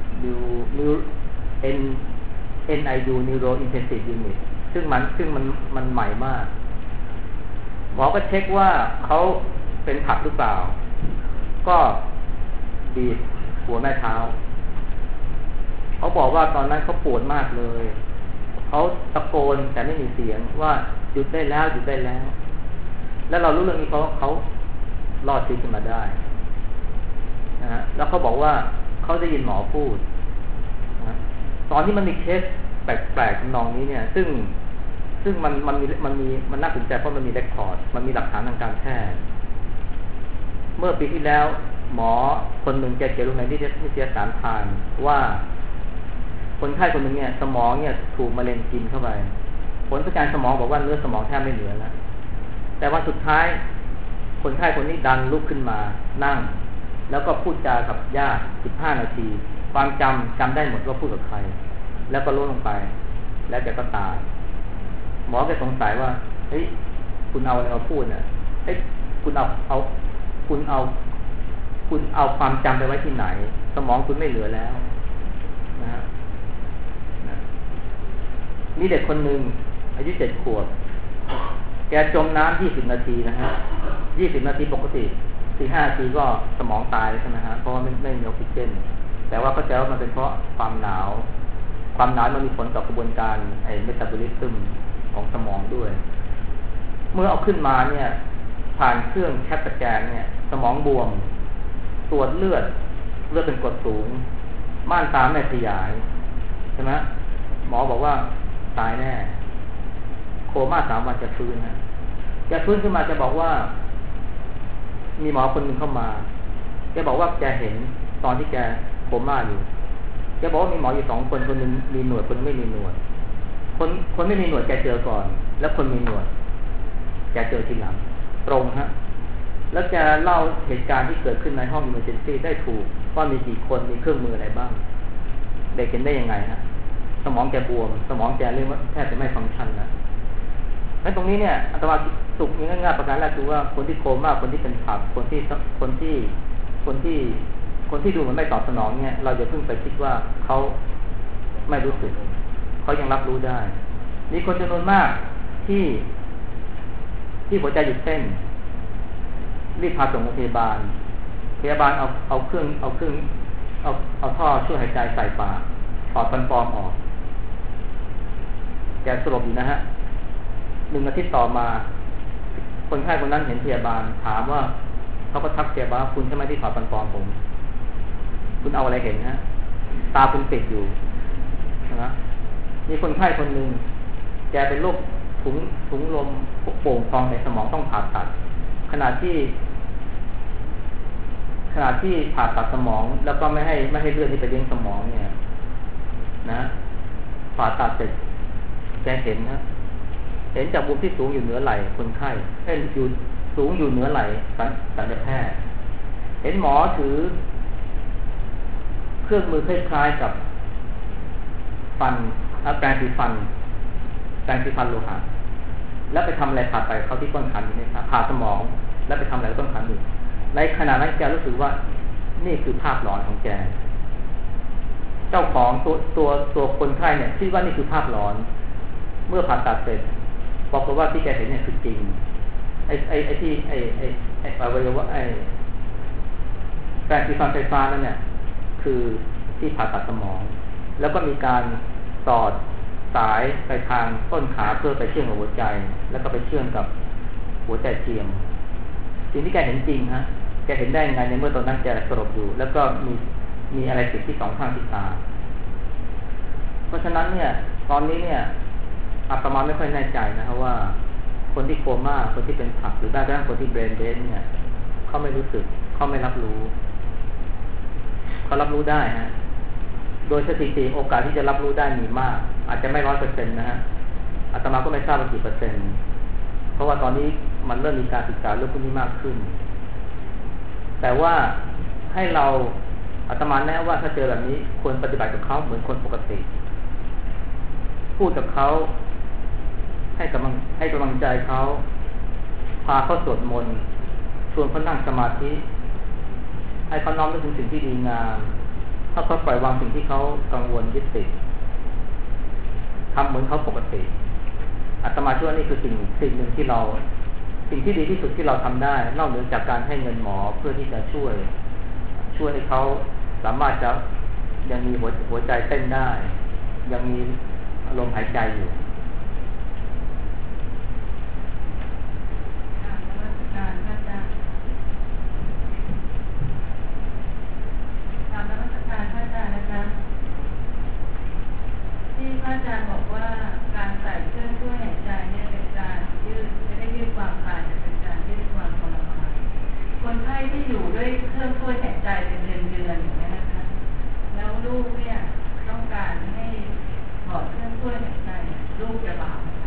A: NIU Neuro Intensive Unit ซึ่งมันใหม่มากหมอก็เช็คว่าเขาเป็นผักหรือเปล่าก็บีบหัวแม่เท้าเขาบอกว่าตอนนั้นเขาปวดมากเลยเขาตะโกนแต่ไม่มีเสียงว่าหยุดได้แล้วแล้วเรารู้เรื่องนี้เขารอดชีวิตขึ้นมาได้นะฮะแล้วเขาบอกว่าเขาได้ยินหมอพูดนะตอนนี้มันมีเคสแปลกๆทำนองนี้เนี่ยซึ่งมันน่าสนใจเพราะมันมีเรคคอร์ดมันมีหลักฐานทางการแพทย์เมื่อปีที่แล้วหมอคนหนึ่งแกเขียนลงในนิตยสารไทม์ว่าคนไข้คนหนึ่งเนี่ยสมองเนี่ยถูกมะเร็งกินเข้าไปผลการสมองบอกว่าเนื้อสมองแทบไม่เหลือแล้วแต่วันสุดท้ายคนไข้คนนี้ดันลุกขึ้นมานั่งแล้วก็พูดจากับญาติ15 นาทีความจำได้หมดว่าพูดกับใครแล้วก็ล้มลงไปแล้วแกก็ตายหมอแกสงสัยว่าเฮ้ยคุณเอาอะไรมาพูดเนี่ยเฮ้ยคุณเอาความจำไปไว้ที่ไหนสมองคุณไม่เหลือแล้วนะฮะนี่เด็กคนหนึ่งอายุ7 ขวบแกจมน้ำ20 นาทีนะฮะ20 นาทีปกติ 4-5 นาทีก็สมองตายใช่ไหมฮะเพราะว่าไม่มีออกซิเจนแต่ว่าเข้าใจว่ามันเป็นเพราะความหนาวมันมีผลต่อกระบวนการเมตาบอลิซึมของสมองด้วยเมื่อเอาขึ้นมาเนี่ยผ่านเครื่องแคปสแกนเนี่ยสมองบวมตรวจเลือดเป็นกรดสูงม่านตาไม่ขยายใช่ไหมหมอบอกว่าตายแน่โคม่า3 วันจะฟื้นนะจะฟื้นขึ้นมาจะบอกว่ามีหมอคนหนึ่งเข้ามาแกบอกว่าแกเห็นตอนที่แกโคม่าอยู่แกบอกว่ามีหมออยู่2 คนคนนึงมีหนวดคนไม่มีหนวดคนไม่มีหนวดแกเจอก่อนแล้วคนมีหนวดแกเจอทีหลังตรงฮะแล้วแกเล่าเหตุการณ์ที่เกิดขึ้นในห้อง emergency ได้ถูกว่ามีกี่คนมีเครื่องมืออะไรบ้างเด็กเห็นได้ยังไงฮะสมองแกบวมสมองแกเรียกว่าแทบจะไม่ฟังก์ชันนะงั้นตรงนี้เนี่ยอาตมาสุขง่ายๆประการแรกคือว่าคนที่โคม่าคนที่เป็นผักคนที่ดูมันไม่ตอบสนองเนี่ยเราจะเพิ่งไปคิดว่าเขาไม่รู้สึกเขายังรับรู้ได้มีคนจำนวนมากที่หัวใจหยุดเต้นรีบพาส่งโรงพยาบาลเอาเครื่องเอาท่อช่วยหายใจใส่ปากถอดฟันปลอมออกแกสลบอยู่นะฮะ1 อาทิตย์ต่อมาคนไข้คนนั้นเห็นพยาบาลถามว่าเขาก็ทักพยาบาลคุณใช่ไหมที่ถอดฟันปลอมผมคุณเอาอะไรเห็นฮะตาคุณปิดอยู่นะมีคนไข้คนหนึ่งแกเป็นโรคถุงลมโป่งพองในสมองต้องผ่าตัดขณะที่ผ่าตัดสมองแล้วก็ไม่ให้เลือดนี่ไปเลี้ยงสมองเนี่ยนะผ่าตัดเสร็จแกเห็นนะเห็นจากมุมที่สูงอยู่เหนือไหล่คนไข้อยู่สูงอยู่เหนือไหล่สัญญาแพทย์เห็นหมอถือเครื่องมือคล้ายๆกับฟันแปรงสีฟันโลหะแล้วไปทำอะไรผ่าไปเขาที่ต้นขาอยู่นี่ครับผ่าสมองแล้วไปทำอะไรต้นขาอยู่ในขณะนั้นแกรู้สึกว่านี่คือภาพหลอนของแกเจ้าของตัวคนไข้เนี่ยคิดว่านี่คือภาพหลอนเมื่อผ่าตัดเสร็จบอกว่าที่แกเห็นเนี่ยคือจริงไอ้ที่อวัยวะแปรงสีฟันไฟฟ้านั่นเนี่ยคือที่ผ่าตัดสมองแล้วก็มีการสอดสายไปทางต้นขาเพื่อไปเชื่อมกับหัวใจแล้วก็ไปเชื่อมกับหัวใจเทียมสิ่งที่แกเห็นจริงฮะแกเห็นได้ยังไงในเมื่อตอนนั้นแกสลบอยู่แล้วก็มีอะไรติดที่2 ข้างที่ตาเพราะฉะนั้นเนี่ยตอนนี้เนี่ยอาตมาไม่ค่อยแน่ใจนะครับว่าคนที่โคม่าคนที่เป็นผักหรือแม้กระทั่งคนที่เบรนเดดเนี่ยเขาไม่รู้สึกเขาไม่รับรู้เขารับรู้ได้ฮะโดยสถิติโอกาสที่จะรับรู้ได้มีมากอาจจะไม่100%นะฮะอาตมาก็ไม่ทราบว่ากี่เปอร์เซ็นต์เพราะว่าตอนนี้มันเริ่มมีการศึกษาเรื่องพวกนี้มากขึ้นแต่ว่าให้เราอาตมาแนะว่าถ้าเจอแบบนี้ควรปฏิบัติกับเขาเหมือนคนปกติพูดกับเขาให้กำลังใจเขาพาเขาสวดมนต์ชวนเขานั่งสมาธิให้เขาน้อมนึกถึงสิ่งที่ดีงามถ้าเขาปล่อยวางสิ่งที่เขากังวลยึดติดทำเหมือนเขาปกติอาตมาเชื่อว่านี่คือสิ่งหนึ่งที่ดีที่สุดที่เราทำได้นอกเหนือจากการให้เงินหมอเพื่อที่จะช่วยให้เขาสามารถจะยังมีหัวใจเต้นได้ยังมีลมหายใจอยู่
C: ที่พระอาจารย์บอกว่าการใส่เครื่องช่วยหายใจเนี่ยเป็นการจะได้ยืดความตายเป็นการยืดความทรมานคนไข้ที่อยู่ด้วยเครื่องช่วยหายใจเป็นเดือนอย่างนี้นะคะแล้วลูกเนี่ยต้องการให้ถอดเครื่องช่วยหายใจลูกจะบาปนะคะ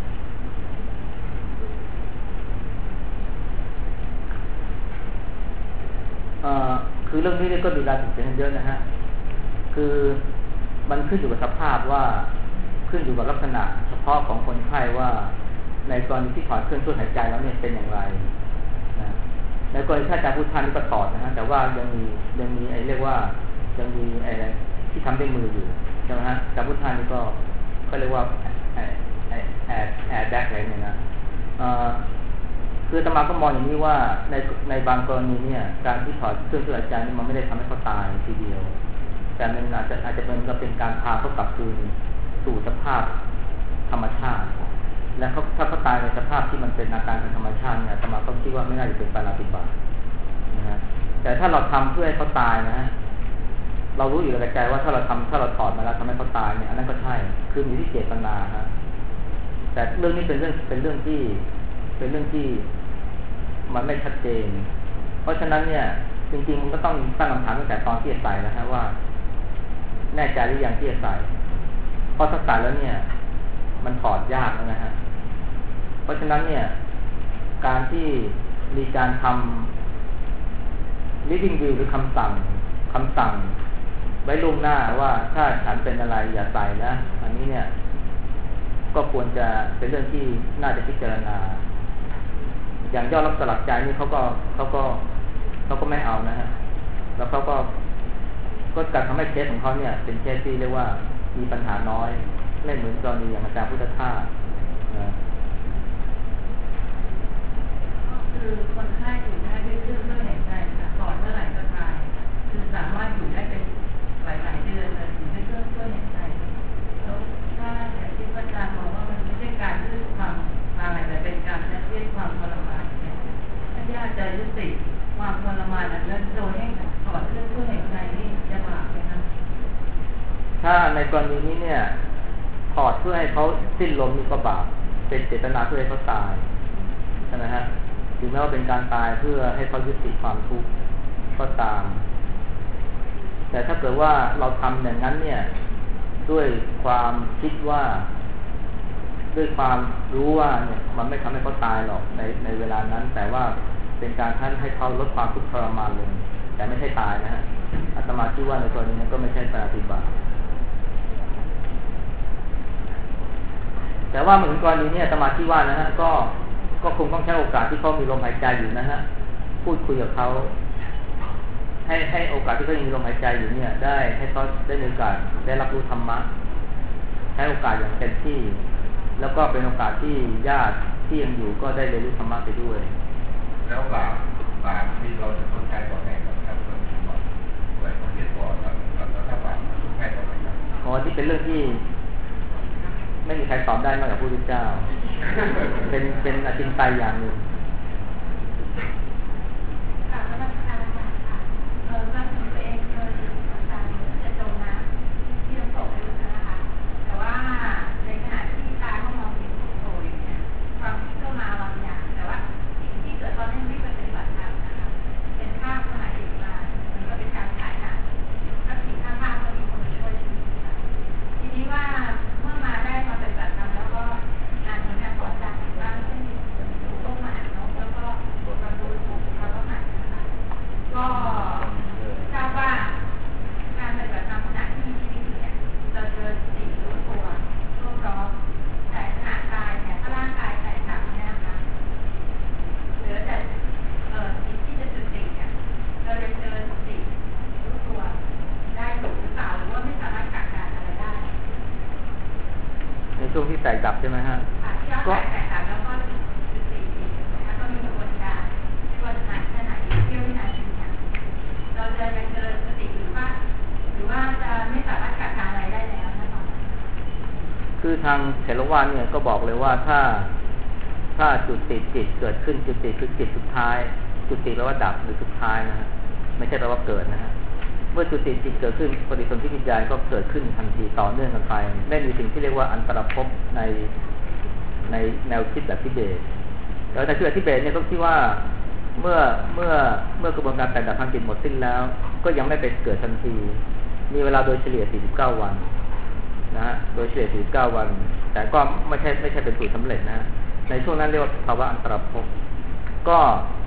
A: คือเรื่องนี้ก็มีรายละเอียดเยอะนะฮะคือมันขึ้นอยู่กับสภาพว่าขึ้นอยู่กับลักษณะเฉพาะของคนไข้ว่าในกรณีที่ถอดเครื่องช่วยหายใจแล้วเนี่ยเป็นอย่างไรนะในกรณีถ้าอาจารย์พุทธานี่ก็ถอดนะฮะแต่ว่ายังมีไอ้เรียกว่ายังมีไอ้ที่ทำด้วยมืออยู่ใช่ไหมฮะอาจารย์พุทธานี่ก็เรียกว่าแอร์แบ็กอะไรเนี่ยนะคืออาตมาก็มองอย่างนี้ว่าในบางกรณีเนี่ยการที่ถอดเครื่องช่วยหายใจนี่มันไม่ได้ทำให้เขาตายทีเดียวแต่มันอาจจะเป็นการพาเขากลับคืนสู่สภาพธรรมชาติและถ้าเขาตายในสภาพที่มันเป็นอาการเป็นธรรมชาติเนี่ยอาตมาก็คิดว่าไม่น่าจะเป็นปาราติบาตนะฮะแต่ถ้าเราทำเพื่อให้เขาตายนะฮะเรารู้อยู่ในใจว่าถ้าเราถอดมาแล้วทำให้เขาตายเนี่ยอันนั้นก็ใช่คือมีที่เจตนาฮะแต่เรื่องนี้เป็นเรื่องที่มันไม่ชัดเจนเพราะฉะนั้นเนี่ยจริงๆมันก็ต้องตั้งคำถามตั้งแต่ตอนที่จะใส่นะฮะว่าแน่ใจหรือยังที่จะใส่เพราะถ้าใส่แล้วเนี่ยมันถอดยากนะฮะเพราะฉะนั้นเนี่ยการที่มีการทำ living will หรือคำสั่งไว้ล่วงหน้าว่าถ้าฉันเป็นอะไรอย่าใส่นะอันนี้เนี่ยก็ควรจะเป็นเรื่องที่น่าจะพิจารณาอย่างยอดรับสลักใจนี่เขาก็ไม่เอานะฮะแล้วเขาก็การทำให้เคสของเขาเนี่ยเป็นเคสที่เรียกว่ามีปัญหาน้อยไม่เหมือนกรณีอย่างอาจารย์พุทธทาสนะ
C: ก็คือคนไข้อยู่ได้ด้วยเครื่องช่วยหายใจค่ะถอดเมื่อไหร่ก็ตายคือสามารถอยู่ได้เป็น
A: ถ้าในกรณีนี้เนี่ยถอดเพื่อให้เขาสิ้นลมนี่ก็บาปเป็นเจตนาเพื่อให้เขาตายใช่ไหมฮะถึงแม้ว่าเป็นการตายเพื่อให้เขายุติความทุกข์ก็ตามแต่ถ้าเกิดว่าเราทำอย่างนั้นเนี่ยด้วยความคิดว่าด้วยความรู้ว่าเนี่ยมันไม่ทำให้เขาตายหรอกในเวลานั้นแต่ว่าเป็นการท่านให้เขาลดความทุกข์ทรมานลงแต่ไม่ใช่ตายนะฮะอาตมาคิดว่าในกรณีนั้นก็ไม่ใช่ปฏิบัติแต่ว่าเหมือนกรณีนี้อาตมาคิดว่านะฮะก็คงต้องใช้โอกาสที่เขามีลมหายใจอยู่นะฮะพูดคุยกับเขาให้โอกาสที่เขายังมีลมหายใจอยู่เนี่ยได้ให้เขาได้มีโอกาสได้รับรู้ธรรมะใช้โอกาสอย่างเต็มที่แล้วก็เป็นโอกาสที่ญาติที่ยังอยู่ก็ได้เรียนรู้ธรรมะไปด้วย
B: แล้วบาปที่เราจะต้องใช้ต่อแทนกับคนที่บอกไว้คนที่บอกแล้วถ้าบาปต้องใช้ต่อแทนครับ
A: ที่เป็นเรื่องที่ไม่มีใครตอบได้มากกว่าพระพุทธเจ้าเป็นอจินไตยอย่างหนึ่งช่วงที่แตกดับใช่ไหมฮะก็แตกดับแล้วก็ก็มีกระบวนการว่าจะนานแค่ไหนเที่ยววินาทีเนี่ยเราจะยังเจริญสติหรือว่าจะไม่สามารถกักการอะไรได้แล้วนะตอนนั้นคือทางเถรวาทเนี่ยก็บอกเลยว่าถ้าจุติจิตเกิดขึ้นจุติคือจิตสุดท้ายจุติแปลว่าดับหรือสุดท้ายนะฮะไม่ใช่แปลว่าเกิดนะฮะเมื่อจุติจิตเกิดขึ้นปฏิสนธิวิญญาณก็เกิดขึ้นทันทีต่อเนื่องกันไปไม่มีสิ่งที่เรียกว่าอันตรภพในแนวคิดแบบทิเบตแล้วแต่ที่ทิเบตเนี่ยก็คิดว่าเมื่อกระบวนการแตกดับทางจิตหมดสิ้นแล้วก็ยังไม่ไปเกิดทันทีมีเวลาโดยเฉลี่ย49วันนะฮะโดยเฉลี่ย49วันแต่ก็ไม่ใช่เป็นสูตรสำเร็จนะในช่วงนั้นเรียกว่าภาวะอันตรภพก็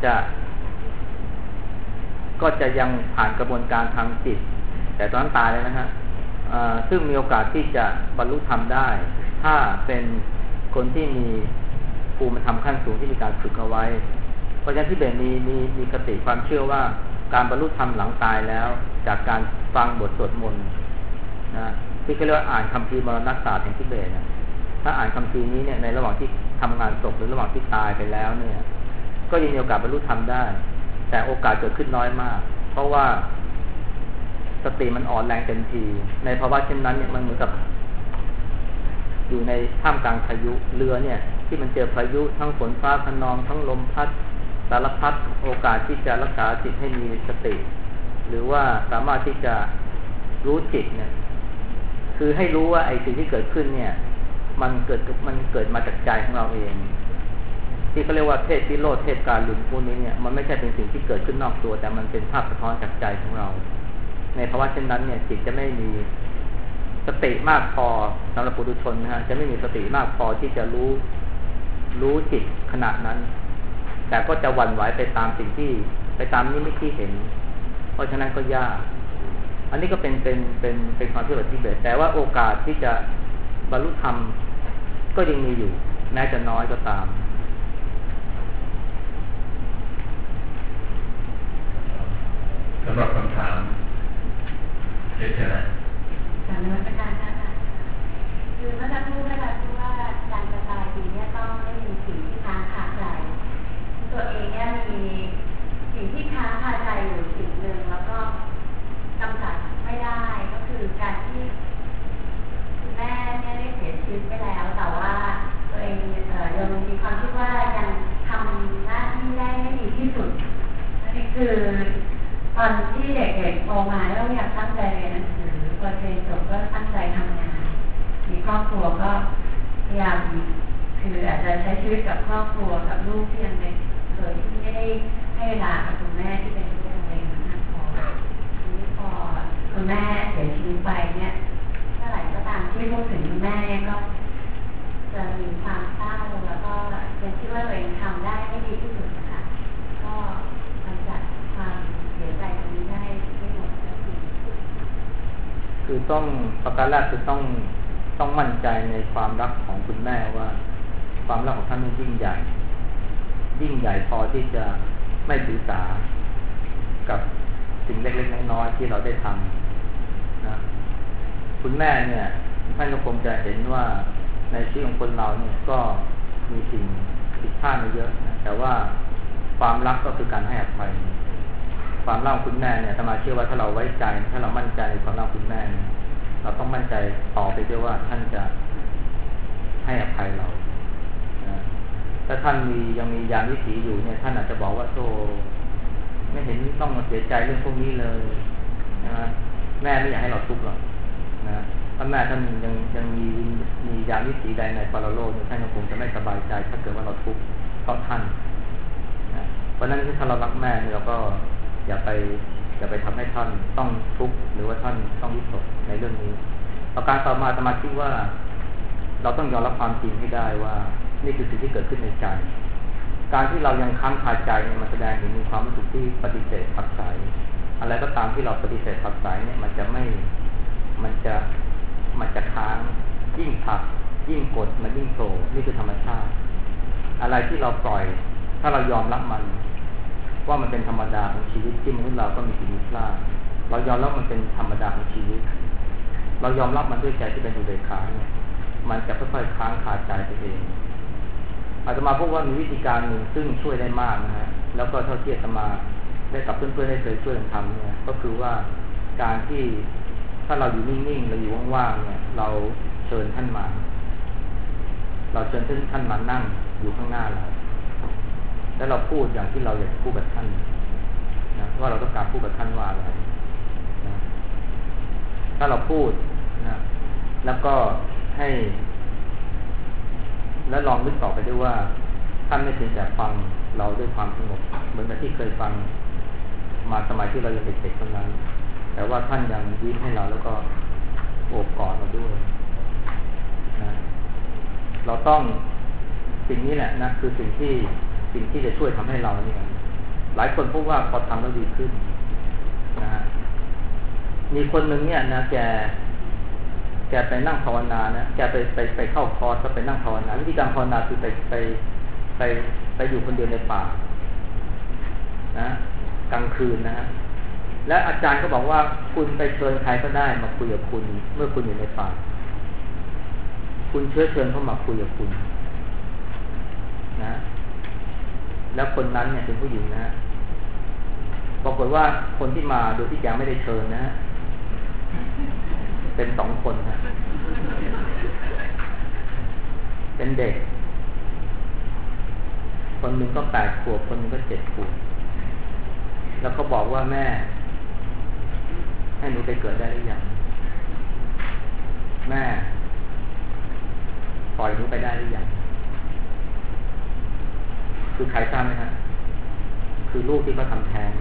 A: จะยังผ่านกระบวนการทางจิตแต่ตอนนั้นตายเลยนะฮะซึ่งมีโอกาสที่จะบรรลุธรรมได้ถ้าเป็นคนที่มีภูมิธรรมขั้นสูงที่มีการฝึกเอาไว้เพราะฉะนั้นที่เบสมีคติความเชื่อว่าการบรรลุธรรมหลังตายแล้วจากการฟังบทสวดมนต์นะที่เขาเรียกว่าอ่านคัมภีร์มรณศาสตร์ของทิเบตนะถ้าอ่านคัมภีร์นี้เนี่ยในระหว่างที่ทำงานศพหรือระหว่างที่ตายไปแล้วเนี่ยก็ยังมีโอกาสบรรลุธรรมได้แต่โอกาสเกิดขึ้นน้อยมากเพราะว่าสติมันอ่อนแรงเต็มทีในภาวะเช่นนั้นเนี่ยมันเหมือนกับอยู่ในท่ามกลางพายุเรือเนี่ยที่มันเจอพายุทั้งฝนฟ้าคะนองทั้งลมพัดสารพัดโอกาสที่จะรักษาจิตให้มีสติหรือว่าสามารถที่จะรู้จิตเนี่ยคือให้รู้ว่าไอ้สิ่งที่เกิดขึ้นเนี่ยมันเกิดมาจากใจของเราเองที่เขาเรียกว่าเทพวิโรธเทพการลุนพวกนี้เนี่ยมันไม่ใช่เป็นสิ่งที่เกิดขึ้นนอกตัวแต่มันเป็นภาพสะท้อนจากใจของเราในภาวะเช่นนั้นเนี่ยจิตจะไม่มีสติมากพอสำหรับปุถุชนนะฮะจะไม่มีสติมากพอที่จะรู้จิตขณะนั้นแต่ก็จะหวั่นไหวไปตามสิ่งที่ไปตามนิมิตที่เห็นเพราะฉะนั้นก็ยากอันนี้ก็เป็นความเชื่อแบบทิเบตแต่ว่าโอกาสที่จะบรรลุธรรมก็ยังมีอยู่แม้จะน้อยก็ตาม
B: สำหรับคำถามเชิญนะ
D: การนวัตกรรมค่ะคือเมื่อสักครู่นะคะพูดว่าการจะตายดีเนี่ยต้องไม่มีสิ่งที่ค้างคาใจตัวเองเนี่ยมีสิ่งที่ค้างคาใจอยู่สิ่งหนึ่งแล้วก็กำจัดไม่ได้ก็คือการที่คุณแม่เนี่ยได้เสียชีวิตไปแล้วแต่ว่าตัวเองยังมีความคิดว่ายังทำหน้าที่ได้ไม่ดีที่สุดนี่คือตอนที่เด็กๆโตมาแล้วอยากตั้งใจเรียนหนังสือพอเรียนจบก็ตั้งใจครอบครัวก็พยายามคืออาจจะใช้ชีวิตกับครอบครัวกับลูกที่ยังเด็กโดยที่ไม่ได้ให้เวลากับคุณแม่ที่เป็นลูกตัวเองมากพอทีนี้พอคุณแม่เสียชีวิตไปเนี่ยเมื่อไหร่ก็ตามที่พูดถึงคุณแม่เนี่ยก็จะมีความเศร้าแล้วก็ยังคิดว่าตัวเองทำได้ไม่ดีที่สุดนะคะก็มันจัดความเสียใจตรงนี้ได้ไม่หมดสักที
A: คือต้องประการแรกคือต้องมั่นใจในความรักของคุณแม่ว่าความรักของท่านนั้นยิ่งใหญ่พอที่จะไม่ถือสากับสิ่งเล็กๆน้อยๆที่เราได้ทำนะคุณแม่เนี่ยท่านก็คงจะเห็นว่าในชีวิตของคนเราเนี่ยก็มีสิ่งผิดพลาดมาเยอะนะแต่ว่าความรักก็คือการให้อภัยความรักของคุณแม่เนี่ยอาตมาเชื่อว่าถ้าเราไว้ใจถ้าเรามั่นใจในความรักคุณแม่เนี่ยเราต้องมั่นใจต่อไปด้วยว่าท่านจะให้อภัยเรานะถ้าท่านยังมียานวิถีอยู่เนี่ยท่านอาจจะบอกว่าโธ่ไม่เห็นต้องมาเสียใจเรื่องพวกนี้เลยนะแม่ไม่อยากให้เราทุกข์หรอกนะถ้าแม่ท่านยังมียานวิถีใดในปรโลกท่านก็คงจะไม่สบายใจถ้าเกิดว่าเราทุกข์เพราะท่านนะเพราะฉะนั้นถ้าเรารักแม่เราก็อย่าไปทำให้ท่านต้องทุกข์หรือว่าท่านต้องวิตกในเรื่องนี้ประการต่อมาอาตมาคิดว่าเราต้องยอมรับความจริงให้ได้ว่านี่คือสิ่งที่เกิดขึ้นในใจการที่เรายังค้างคาใจเนี่ยมันแสดงถึงมีความรู้สึกที่ปฏิเสธผักใสอะไรก็ตามที่เราปฏิเสธผักใสเนี่ยมันจะค้างยิ่งผักยิ่งกดมันยิ่งโผล่นี่คือธรรมชาติอะไรที่เราปล่อยถ้าเรายอมรับมันว่ามันเป็นธรรมดาของชีวิตที่มนุษย์เราก็มีผิดมีพลาดเรายอมรับมันเป็นธรรมดาของชีวิตเรายอมรับมันด้วยใจที่เป็นอุเบกขาเนี่ยมันจะค่อยๆค้างคาใจตัวเองอาตมาพบว่ามีวิธีการหนึ่งซึ่งช่วยได้มากนะฮะแล้วก็เท่าที่อาตมาได้กับเพื่อนๆได้เคยช่วยกันทำเนี่ยก็คือว่าการที่ถ้าเราอยู่นิ่งๆเราอยู่ว่างๆเนี่ยเราเชิญท่านมานั่งอยู่ข้างหน้าเราแล้วเราพูดอย่างที่เราอยากจะพูดกับท่านนะว่าเราต้องการพูดกับท่านว่าอะไรนะถ้าเราพูดนะแล้วก็แล้วลองนึกต่อไปด้วยว่าท่านไม่เพียงแต่ฟังเราด้วยความสงบเหมือนกับที่เคยฟังมาสมัยที่เรายังเด็กๆเท่านั้นแต่ว่าท่านยังยิ้มให้เราแล้วก็โอบกอดเราด้วยนะเราต้องสิ่งนี้แหละนะคือสิ่งที่จะช่วยทำให้เราเนี่ยหลายคนพบว่าพอทำแล้วดีขึ้นนะฮะมีคนหนึ่งเนี่ยนะแกไปนั่งภาวนานะแกไปเข้าคอร์สก็ไปนั่งภาวนาวิธีการภาวนาคือไปอยู่คนเดียวในป่านะกลางคืนนะฮะและอาจารย์ก็บอกว่าคุณไปเชิญใครก็ได้มาคุยกับคุณเมื่อคุณอยู่ในป่าคุณเชิญเข้ามาคุยกับคุณนะแล้วคนนั้นเนี่ยเป็นผู้หญิงนะปรากฏว่าคนที่มาโดยที่แกไม่ได้เชิญนะเป็น2 คนนะเป็นเด็กคนหนึ่งก็8 ขวบคนหนึ่งก็7 ขวบแล้วเขาบอกว่าแม่ให้หนูไปเกิดได้หรือยังแม่ปล่อยหนูไปได้หรือยังคือใครทราบไหมฮะคือลูกที่เขาทำแท้ง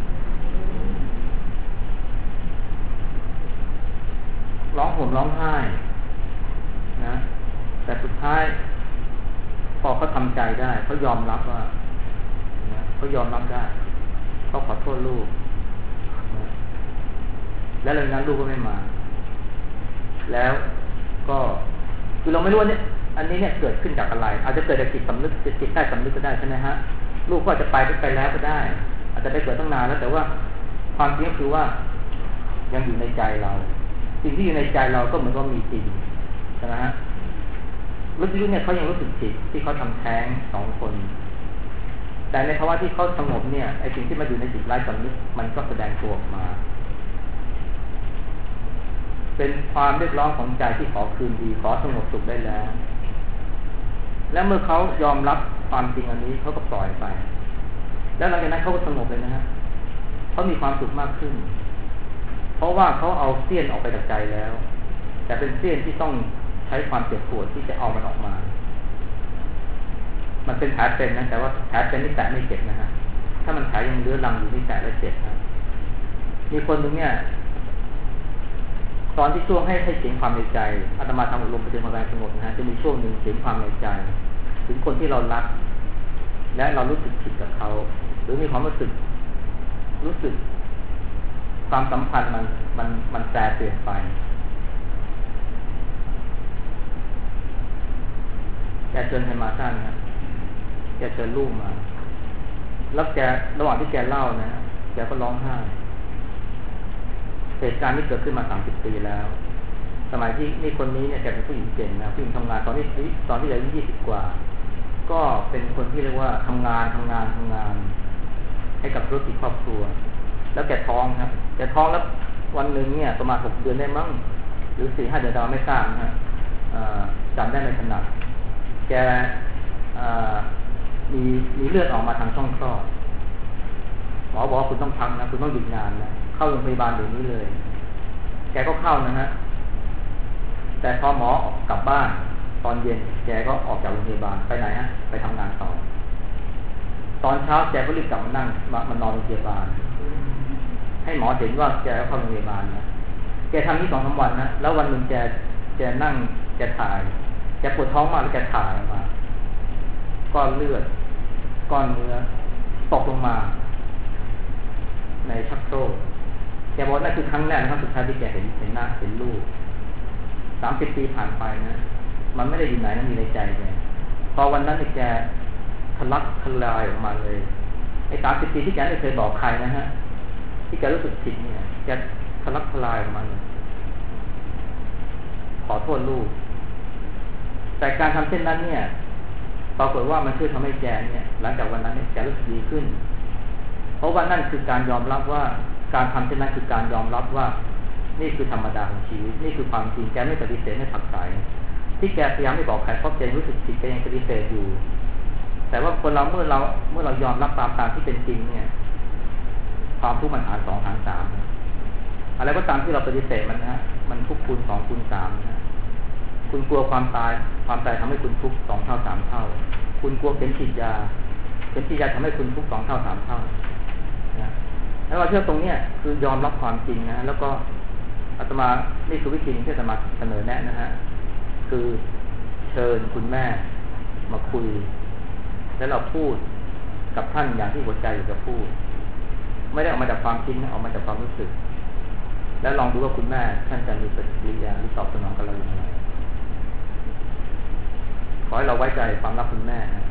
A: ร้องห่มร้องไห้นะแต่สุดท้ายพอเขาทำใจได้เขายอมรับว่านะเขายอมรับได้เขาขอโทษลูกนะแล้วหลังนั้นลูกก็ไม่มาแล้วก็คือเราไม่รู้ว่าเนี่ยอันนี้เนี่ยเกิดขึ้นจากอะไรอาจจะเกิดจากจิตสำนึกจิตใต้สำนึกก็ได้ใช่ไหมฮะลูกก็จะไปแล้วก็ได้อาจจะไปเกิดตั้งนานแล้วแต่ว่าความจริงก็คือว่ายังอยู่ในใจเราสิ่งที่อยู่ในใจเราก็เหมือนว่ามีจริงใช่ไหมฮะลูกเนี่ยเขายังรู้สึกผิดที่เขาทำแท้ง2 คนแต่ในภาวะที่เขาสงบเนี่ยไอ้สิ่งที่มาอยู่ในจิตไร้สำนึกมันก็แสดงตัวออกมาเป็นความเรียกร้องของใจที่ขอคืนดีขอสงบสุขได้แล้วและเมื่อเขายอมรับความจริงอันนี้เขาก็ปล่อยไปแล้วหลังจากนั้นเขาก็สงบเลยนะฮะเขามีความสุขมากขึ้นเพราะว่าเขาเอาเสี้ยนออกไปจากใจแล้วแต่เป็นเสี้ยนที่ต้องใช้ความเจ็บปวดที่จะเอามันออกมามันเป็นแผลเป็นนะแต่ว่าแผลเป็นนี่แตะไม่เจ็บนะฮะถ้ามันแผลยังเรื้อรังอยู่นี่แตะแล้วเจ็บนะมีคนหนึ่งเนี่ยตอนที่ช่วงให้เขียนความในใจอาตมาทำอบรมประจำวันสงบนะฮะจะมีช่วงหนึ่งเขียนความในใจถึงคนที่เรารักและเรารู้สึกผิดกับเขาหรือมีความรู้สึกความสัมพันธ์มันแปรเปลี่ยนไปแกเชิญใครมาท่านนะแกเชิญลูกมาแล้วแกระหว่างที่แกเล่านะแกก็ร้องไห้เหตุการณ์ที่เกิดขึ้นมา30 ปีแล้วสมัยที่นี่คนนี้เนี่ยแกเป็นผู้หญิงเก่งนะผู้หญิงทำงานตอนที่อายุ20 กว่าก็เป็นคนที่เรียกว่าทำงานให้กับธุรกิจครอบครัวแล้วแกท้องครับแกท้องแล้ววันหนึ่งเนี่ยประมาณ6 เดือนได้มั้งหรือ4-5 เดือนเราไม่ทราบนะฮะจำได้ไม่ถนัดแกมีเลือดออกมาทางช่องคลอดหมอบอกคุณต้องพักนะคุณต้องหยุดงานนะเข้าโรงพยาบาลเดี๋ยวนี้เลยแกก็เข้านะฮะแต่พอหมอกลับบ้านตอนเย็นแกก็ออกจากโรงพยาบาลไปไหนฮะไปทำงานต่อตอนเช้าแกก็รีบกลับมานอนโรงพยาบาลให้หมอเห็นว่าแกเข้าโรงพยาบาลนะแกทำนี่2-3 วันนะแล้ววันหนึ่งแกนั่งแกถ่ายแกปวดท้องมากแล้วแกถ่ายออกมาก้อนเลือดก้อนเนื้อตกลงมาในชักโครกแกบอกนั่นคือครั้งแรกครั้งสุดท้ายที่แกเห็นหน้าเห็นลูก30 ปีผ่านไปนะมันไม่ได้อยู่ไหนนะมีในใจแกพอวันนั้นแกทะลักทลายออกมาเลยไอ้30 ปีที่แกไม่เคยบอกใครนะฮะที่แกรู้สึกผิดเนี่ยแกทะลักทลายออกมาเลยขอโทษลูกแต่การทำเช่นนั้นเนี่ยปรากฏว่ามันช่วยทำให้แกเนี่ยหลังจากวันนั้นเนี่ยแกรู้สึกดีขึ้นเพราะว่านั่นคือการยอมรับว่าการทำเช่นนั้นคือการยอมรับว่านี่คือธรรมดาของชีวิตนี่คือความจริงแกไม่ปฏิเสธไม่ผักใสที่แกพยายามไม่บอกใครเพราะแกรู้สึกผิดแกยังปฏิเสธอยู่แต่ว่าคนเราเมื่อเรายอมรับตามที่เป็นจริงเนี่ยความทุกข์มันหาร2 หาร 3อะไรก็ตามที่เราปฏิเสธมันนะมันทุกข์คูณ2 คูณ 3นะคุณกลัวความตายทำให้คุณทุกข์2 เท่า 3 เท่าคุณกลัวเข็มฉีดยาทำให้คุณทุกข์2 เท่า 3 เท่านะแล้วเราเชื่อตรงเนี้ยคือยอมรับความจริงนะแล้วก็อาตมานี่คือวิธีที่อาตมาเสนอแนะนะฮะคือเชิญคุณแม่มาคุยแล้วเราพูดกับท่านอย่างที่หัวใจอยากจะพูดไม่ได้ออกมาจากความคิดนะออกมาจากความรู้สึกแล้วลองดูว่าคุณแม่ท่านจะมีปฏิกิริยาหรือตอบสนองกับเราอย่างไรขอให้เราไว้ใจความรักคุณแม่นะ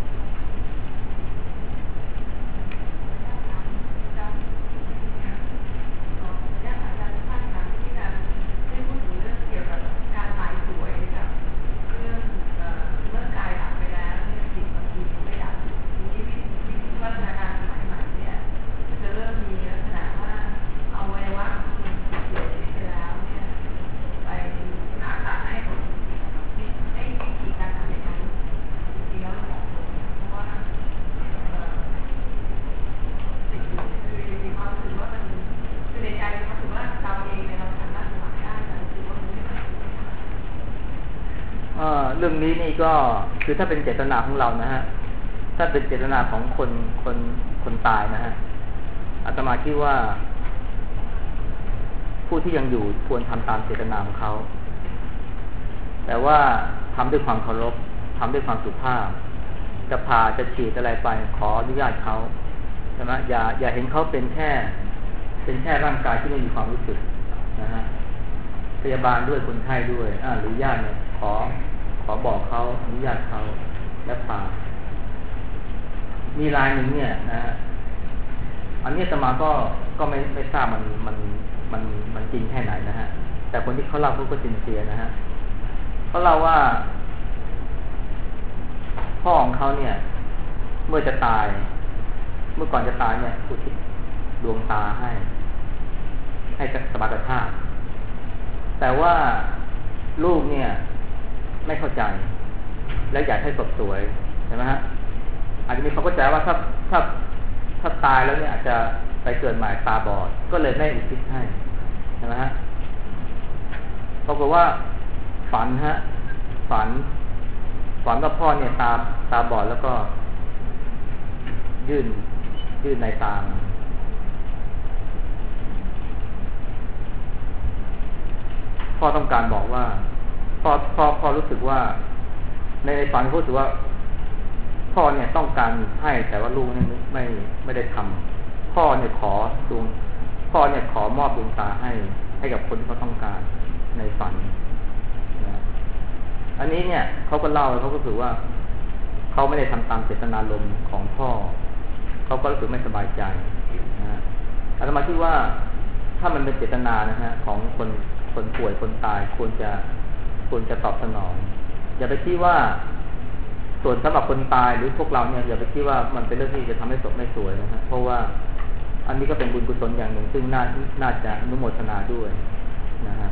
A: เรื่องนี้นี่ก็คือถ้าเป็นเจตนาของเรานะฮะถ้าเป็นเจตนาของคนตายนะฮะอาตมาคิดว่าผู้ที่ยังอยู่ควรทำตามเจตนาของเขาแต่ว่าทำด้วยความเคารพทำด้วยความสุภาพจะผ่าจะฉีดอะไรไปขออนุญาตเขาใช่ไหมอย่าเห็นเขาเป็นแค่ร่างกายที่ไม่มีความรู้สึกนะฮะพยาบาลด้วยคนไข้ด้วยหรือญาติเนี่ยขอบอกเขาอนุญาตเขาและผ่ามีรายหนึ่งเนี่ยนะอันนี้อาตมาก็ไม่ทราบมันจริงแค่ไหนนะฮะแต่คนที่เขาเล่าเขาก็จริงเสียนะฮะเขาเล่าว่าพ่อของเขาเนี่ยเมื่อก่อนจะตายเนี่ยอุทิศดวงตาให้สมรรถภาพแต่ว่าลูกเนี่ยไม่เข้าใจและอยากให้ศพสวยใช่ไหมฮะอาจจะมีความเข้าใจว่าถ้าตายแล้วเนี่ยอาจจะไปเกิดใหม่ตาบอดก็เลยไม่อุทิศให้ใช่ไหมฮะปรากฏว่าฝันฝันว่าพ่อเนี่ยตาบอดแล้วก็ยื่นในตาพ่อต้องการบอกว่าพ่อรู้สึกว่าในฝันรู้สึกว่าพ่อเนี่ยต้องการให้แต่ว่าลูกเนี่ยไม่ได้ทำพ่อเนี่ยขอมอบดวงตาให้กับคนที่เขาต้องการในฝันนะอันนี้เนี่ยเขาก็เล่าเขาก็ถือว่าเขาไม่ได้ทำตามเจตนารมณ์ของพ่อเขาก็รู้สึกไม่สบายใจนะอาตมาคิดว่าถ้ามันเป็นเจตนานะฮะของคนป่วยคนตายควรจะตอบสนองอย่าไปคิดว่าส่วนสำหรับคนตายหรือพวกเราเนี่ยอย่าไปคิดว่ามันเป็นเรื่องที่จะทำให้ศพไม่สวยนะฮะเพราะว่าอันนี้ก็เป็นบุญกุศลอย่างหนึ่งซึ่งน่าจะอนุโมทนาด้วยนะฮะ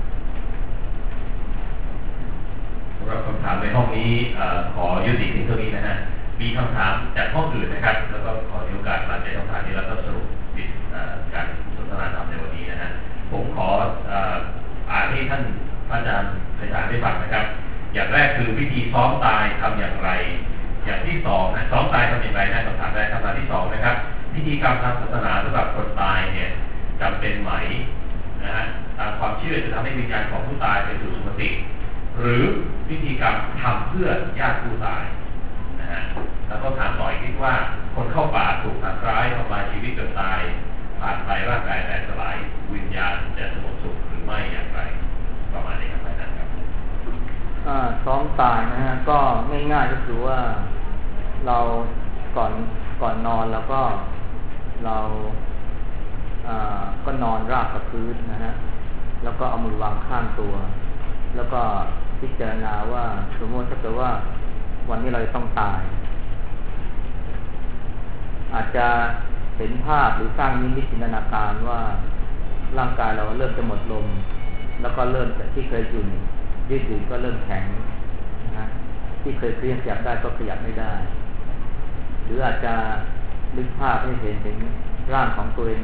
B: สำหรับคำถามในห้องนี้ขอยุติเพียงเท่านี้นะฮะมีคำถามจากห้องอื่นนะครับแล้วก็ขอโอกาสมาในคำถามนี้แล้วก็สรุปการสนทนาธรรมในวันนี้นะฮะผมขออ่านให้ท่านอาจารย์ไพศาลได้ฟังนะครับอย่างแรกคือวิธีซ้อมตายทำอย่างไรอย่างที่สองนะซ้อมตายทำอย่างไรนะคำถามแรกคำถามที่สองนะครับพิธีกรรมทางศาสนาสำหรับคนตายเนี่ยจำเป็นไหมนะฮะตามความเชื่อจะทำให้วิญญาณของผู้ตายไปสู่สุคติหรือพิธีกรรมทำเพื่อญาติผู้ตายนะฮะแล้วก็ถามต่ออีกนิดว่าคนเข้าป่าถูกทำร้ายทำลายชีวิตจนตายผ่านไปร่างกายแตกสลายวิญญาณจะสงบสุขหรือไม่อย่างไรประมาณนี้ครับอาจารย์ครับ
A: ซ้อมตายนะฮะก็ง่ายๆก็คือว่าเราก่อนนอนแล้วก็เราก็นอนราบกับพื้นนะฮะแล้วก็เอามือวางข้างตัวแล้วก็พิจารณาว่าสมมติถ้าเกิดว่าวันนี้เราต้องตายอาจจะเห็นภาพหรือสร้างนิมิตจินตนาการว่าร่างกายเราเริ่มจะหมดลมแล้วก็เริ่มจากที่เคยยืดหยุ่นก็เริ่มแข็งนะที่เคยเคลื่อนขยับได้ก็ขยับไม่ได้หรืออาจจะนึกภาพให้เห็นถึงร่างของตัวเอง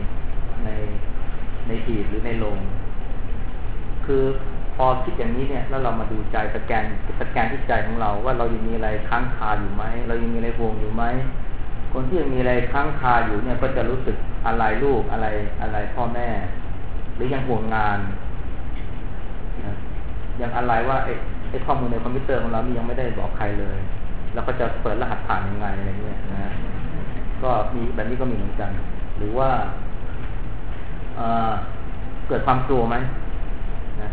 A: ในหีบหรือในโลงคือพอคิดอย่างนี้เนี่ยแล้วเรามาดูใจสแกนที่ใจของเราว่าเรายังมีอะไรค้างคาอยู่ไหมเรายังมีอะไรห่วงอยู่ไหมคนที่ยังมีอะไรค้างคาอยู่เนี่ยก็จะรู้สึกอะไรลูกอะไรพ่อแม่หรือยังห่วงงานยังอะไรว่าไอ้ข้อมูลในคอมพิวเตอร์ของเรานี่ยังไม่ได้บอกใครเลยเราก็จะเปิดรหัสผ่านยังไงอะไรเงี้ยนะก็มีแบบนี้ก็มีเหมือนกันหรือว่าเกิดความกลัวไหมนะ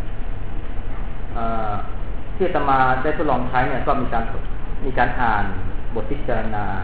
A: ที่อาตมาได้ทดลองใช้เนี่ยก็มีการอ่านบทพิจารณา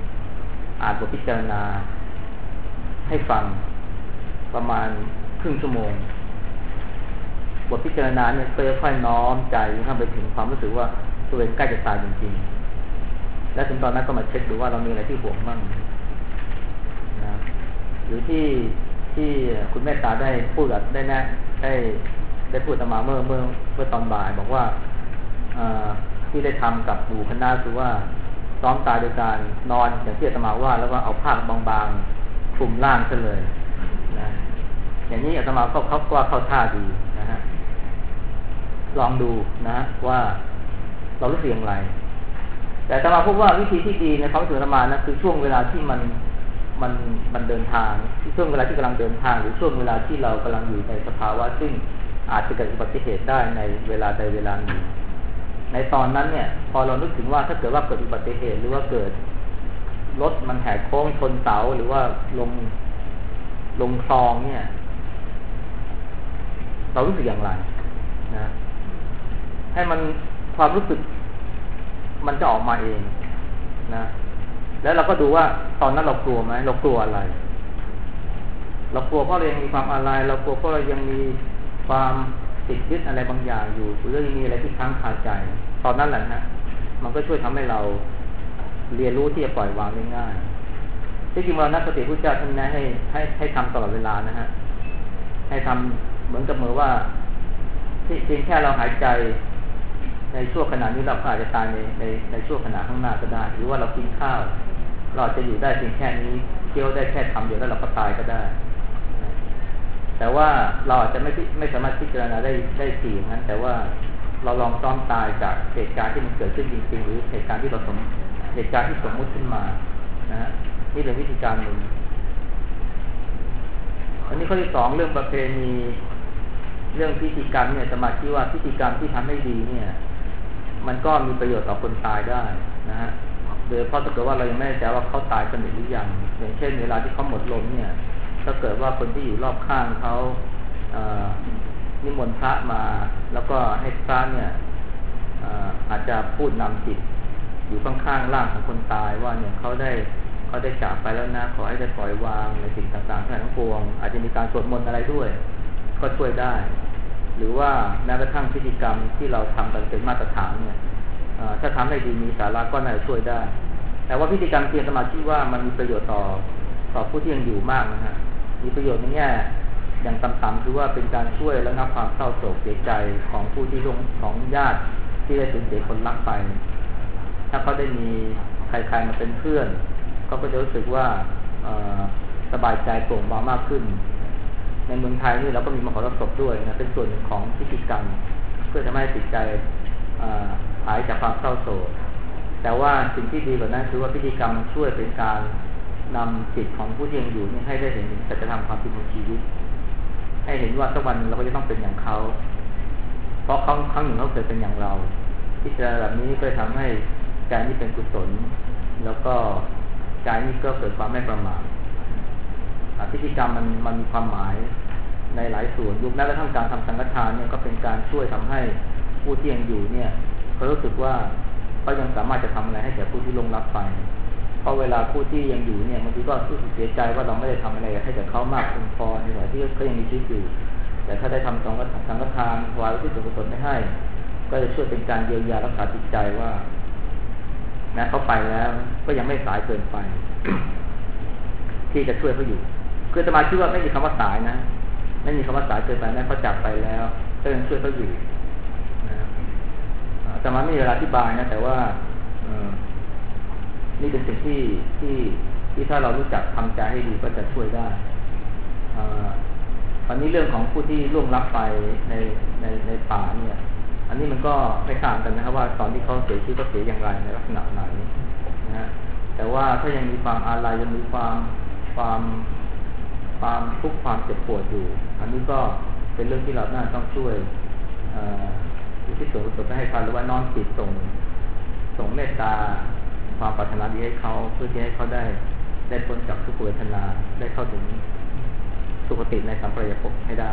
A: ให้ฟังประมาณครึ่งชั่วโมงบทพิจารณาเนี่ยค่อยๆน้อมใจเข้าไปถึงความรู้สึกว่าตัวเองใกล้จะตายจริงๆและถึงตอนนั้นก็มาเช็คดูว่าเรามีอะไรที่ห่วงบ้างนะหรือที่คุณเมตตาได้พูดกับได้พูดมาเมื่อตอนบ่ายบอกว่าที่ได้ทำกับหมู่คณะคือว่าซ้อมตายโดยการนอนอย่างที่อาตมาว่าแล้วก็เอาผ้าบางๆคลุมร่างซะเลยนะอย่างนี้อาตมาก็เข้าท่าดีนะฮะลองดูนะว่าเรารู้สึกอย่างไรแต่อาตมาพบว่าวิธีที่ดีในความรู้สึกอาตมานะคือช่วงเวลาที่มันเดินทางช่วงเวลาที่กำลังเดินทางหรือช่วงเวลาที่เรากำลังอยู่ในสภาวะซึ่งอาจจะเกิดอุบัติเหตุได้ในเวลาใดเวลาหนึ่งในตอนนั้นเนี่ยพอเรานึกถึงว่าถ้าเกิดว่าเกิดอุบัติเหตุหรือว่าเกิดรถมันแหกโค้งชนเสาหรือว่าลงคลองเนี่ยเรารู้สึกอย่างไรนะให้มันความรู้สึกมันจะออกมาเองนะแล้วเราก็ดูว่าตอนนั้นเรากลัวไหมเรากลัวอะไรเรากลัวเพราะเรายังมีความอะไรเรากลัวเพราะเรายังมีความติดยึดอะไรบางอย่างอยู่หรือยังมีอะไรที่ค้างคาใจตอนนั้นแหละนะมันก็ช่วยทำให้เราเรียนรู้ที่จะปล่อยวางได้ง่ายที่จริงเรานักสติพุทธเจ้าท่านแนะให้ทำตลอดเวลานะฮะให้ทำเหมือนกับว่าที่เพียงแค่เราหายใจในช่วงขณะนี้เราอาจจะตายในช่วงขณะข้างหน้าก็ได้หรือว่าเรากินข้าวเราจะอยู่ได้เพียงแค่นี้เคี้ยวได้แค่คำเดียวแล้วเราก็ตายก็ได้แต่ว่าเราอาจจะไม่สามารถพิจารณาได้ถี่อย่างนั้นแต่ว่าเราลองซ้อมตายจากเหตุการณ์ที่มันเกิดขึ้นจริงๆหรือเหตุการณ์ที่เหตุการณ์ที่สมมุติขึ้นมานะฮะนี่เป็นวิธีการหนึ่งอันนี้ข้อที่สองเรื่องประเพณีเรื่องพิธีกรรมเนี่ยสมาธิว่าพิธีกรรมที่ทำให้ดีเนี่ยมันก็มีประโยชน์ต่อคนตายได้นะฮะโดยเพราะถ้าเกิดว่าเรายังไม่แน่ใจว่าเขาตายสนิทหรือยังอย่างเช่นเวลาที่เขาหมดลมเนี่ยถ้าเกิดว่าคนที่อยู่รอบข้างเขานิมนต์พระมาแล้วก็ให้พระเนี่ยอาจจะพูดนำจิตอยู่ข้างๆร่างของคนตายว่าเนี่ยเขาได้จากไปแล้วนะขอให้ได้ปล่อยวางในสิ่งต่างๆทั้งปวงอาจจะมีการสวดมนต์อะไรด้วยก็ช่วยได้หรือว่าแม้กระทั่งพิธีกรรมที่เราทำกันเป็นมาตรฐานเนี่ยถ้าทำให้ดีมีสาระก็น่าจะช่วยได้แต่ว่าพิธีกรรมเตียนสมาธิว่ามันมีประโยชน์ต่อผู้ที่ยังอยู่มากนะฮะมีประโยชน์ในแง่อย่างต่ำๆคือว่าเป็นการช่วยระงับความเศร้าโศกเสียใจของผู้ที่ของญาติที่ได้สูญเสียคนรักไปถ้าเขาได้มีใครๆมาเป็นเพื่อนเขาก็จะรู้สึกว่าสบายใจโปร่งเบามากขึ้นในเมืองไทยนี่เราก็มีมหรสพด้วยนะเป็นส่วนหนึ่งของพิธีกรรมเพื่อทำให้จิตใจหายจากความเศร้าโศกแต่ว่าสิ่งที่ดีกว่านั้นคือว่าพิธีกรรมมันช่วยเป็นการนำจิตของผู้ที่ยังอยู่นี่ให้ได้เห็นสัจธรรมความจริงของชีวิตให้เห็นว่าสักวันเราก็จะต้องเป็นอย่างเขาเพราะครั้งหนึ่งเขาเคยเป็นอย่างเราพิจารณาแบบนี้ก็ทำให้ใจนี้เป็นกุศลแล้วก็ใจนี้ก็เกิดความไม่ประมาทพิธีกรรมมันมีความหมายในหลายส่วนยุคนั้นและทั้งการทำสังฆทานเนี่ยก็เป็นการช่วยทำให้ผู้ที่ยังอยู่เนี่ยเขารู้สึกว่าเขายังสามารถจะทำอะไรให้แก่ผู้ที่ล่วงลับไปเพราะเวลาผู้ที่ยังอยู่เนี่ยบางทีก็รู้สึกเสียใจว่าเราไม่ได้ทำอะไรให้แก่เขามากเพียงพอในขณะที่เขายังมีชีวิตอยู่แต่ถ้าได้ทำสังฆทานถวายอุทิศส่วนกุศลให้ก็จะช่วยเป็นการเยียวยารักษาจิตใจว่าแม้เขาไปแล้วก็ยังไม่สายเกินไป ที่จะช่วยเขาอยู่คือสมาธิว่าไม่มีคำว่าสายนะไม่มีคำว่าสายเกินไปแม้เขาจากไปแล้วก็ยังช่วยเขาอยู่นะแต่มันไม่มีเวลาอธิบายนะแต่ว่านี่เป็นสิ่งที่ถ้าเรารู้จักทำใจให้ดีก็จะช่วยได้อันนี้เรื่องของผู้ที่ล่วงลับไปในป่าเนี่ยอันนี้มันก็ไม่ต่างกันนะครับว่าตอนที่เขาเสียชีวิตก็เสียอย่างไรในลักษณะไหนนะฮะแต่ว่าถ้ายังมีความอาลัยยังมีความทุกข์ความเจ็บปวดอยู่อันนี้ก็เป็นเรื่องที่เราน่าต้องช่วยที่ส่วนกุศลให้เขาหรือว่าน้อมจิตส่งเมตตาความปรารถนาดีให้เขาเพื่อที่ให้เขาได้พ้นจากทุกขเวทนาได้เข้าถึงสุคติในสัมปรายภพให้ได้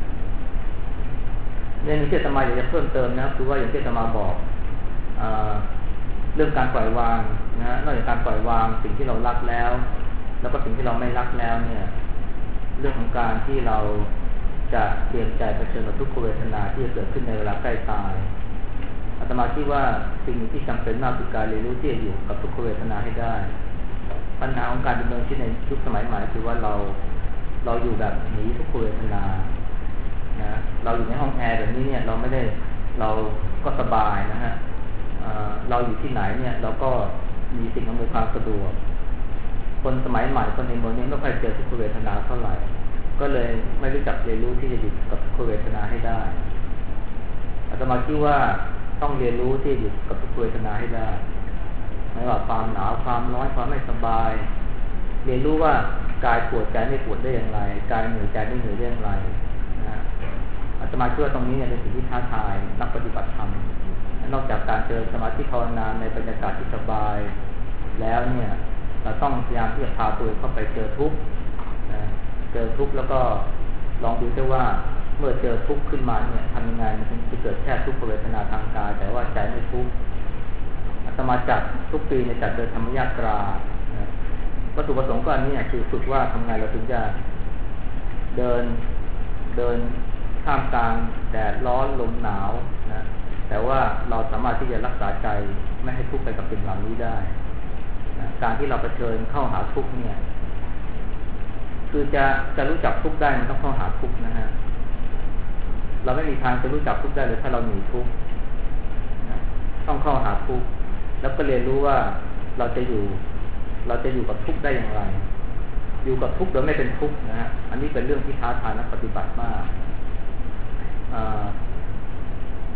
A: เนี่ยที่อาตมาอยากจะเพิ่มเติมนะคือว่าอย่างที่อาตมาบอกเรื่องการปล่อยวางนะนอกจากการปล่อยวางสิ่งที่เรารักแล้วก็สิ่งที่เราไม่รักแล้วเนี่ยเรื่องของการที่เราจะเตรียมใจเผชิญกับทุกขเวทนาที่จะเกิดขึ้นในเวลาใกล้ตายอาตมาคิดว่าสิ่งที่จำเป็นมากคือการเรียนรู้ที่จะอยู่กับทุกขเวทนาให้ได้ปัญหาของการดำเนินชีวิตในยุคสมัยใหม่คือว่าเราอยู่แบบหนีทุกขเวทนานะเราอยู่ในห้องแอร์แบบนี้เนี่ยเราก็สบายนะฮะเราอยู่ที่ไหนเนี่ยเราก็มีสิ่งอำนวยความสะดวกคนสมัยใหม่คนในเมืองนี้ไม่ค่อยเจอทุกขเวทนาเท่าไหร่ก็เลยไม่รู้จักเรียนรู้ที่จะอยู่กับทุกขเวทนาให้ได้อาตมาคิดว่าต้องเรียนรู้ที่อยู่กับทุกขเวทนาให้ได้ไม่ว่าความหนาวความร้อนความไม่สบายเรียนรู้ว่ากายปวดใจไม่ปวดได้อย่างไรกายเหนื่อยใจไม่เหนื่อยได้อย่างไรนะอาตมาคิดว่าตรงนี้เนี่ยเป็นสิ่งที่ท้าทายนักปฏิบัติธรรมนอกจากการเจอสมาธิภาวนาในบรรยากาศที่สบายแล้วเนี่ยเราต้องพยายามที่จะพาตัวเข้าไปเจอทุกข์เจอทุกข์แล้วก็ลองดูซิว่าเมื่อเจอทุกข์ขึ้นมาเนี่ยทำยังไงมันถึงจะเกิดแค่ทุกขเวทนาทางกายแต่ว่าใจไม่ทุกข์อาตมาจัดทุกปีในจัดเดินธรรมยาตราวัตถุประสงค์ก็อันนี้คือฝึกว่าทำไงเราถึงจะเดินท่ามกลางแดดร้อนลมหนาวนะแต่ว่าเราสามารถที่จะรักษาใจไม่ให้ทุกข์ไปกับสิ่งเหล่านี้ได้นะการที่เราเผชิญเข้าหาทุกข์เนี่ยคือจะรู้จักทุกข์ได้มันต้องเข้าหาทุกข์นะฮะเราไม่มีทางจะรู้จักทุกข์ได้เลยถ้าเราหนีทุกข์นะต้องเข้าหาทุกข์แล้วก็เรียนรู้ว่าเราจะอยู่กับทุกข์ได้อย่างไรอยู่กับทุกข์โดยไม่เป็นทุกข์นะฮะอันนี้เป็นเรื่องที่ท้าทายนักปฏิบัติมากถ้า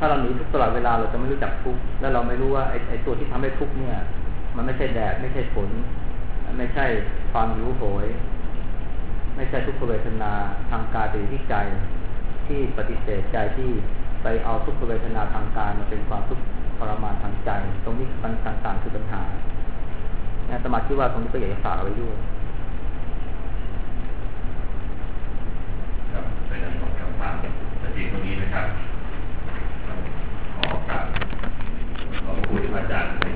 A: ถ้าเราหนีทุกข์ตลอดเวลาเราจะไม่รู้จักทุกข์แล้วเราไม่รู้ว่าไอ้ตัวที่ทำให้ทุกข์เนี่ยมันไม่ใช่แดดไม่ใช่ฝนไม่ใช่ความหิวโหยไม่ใช่ทุกขเวทนาทางกายแต่ที่ใจที่ปฏิเสธใจที่ไปเอาทุกขเวทนาทางกายมาเป็นความทุกข์ทรมานทางใจตรงนี้มันต่างๆคือปัญหาอาตมาคิดว่าตรงนี้ก็อยากจะฝากเอาไว้ด้วย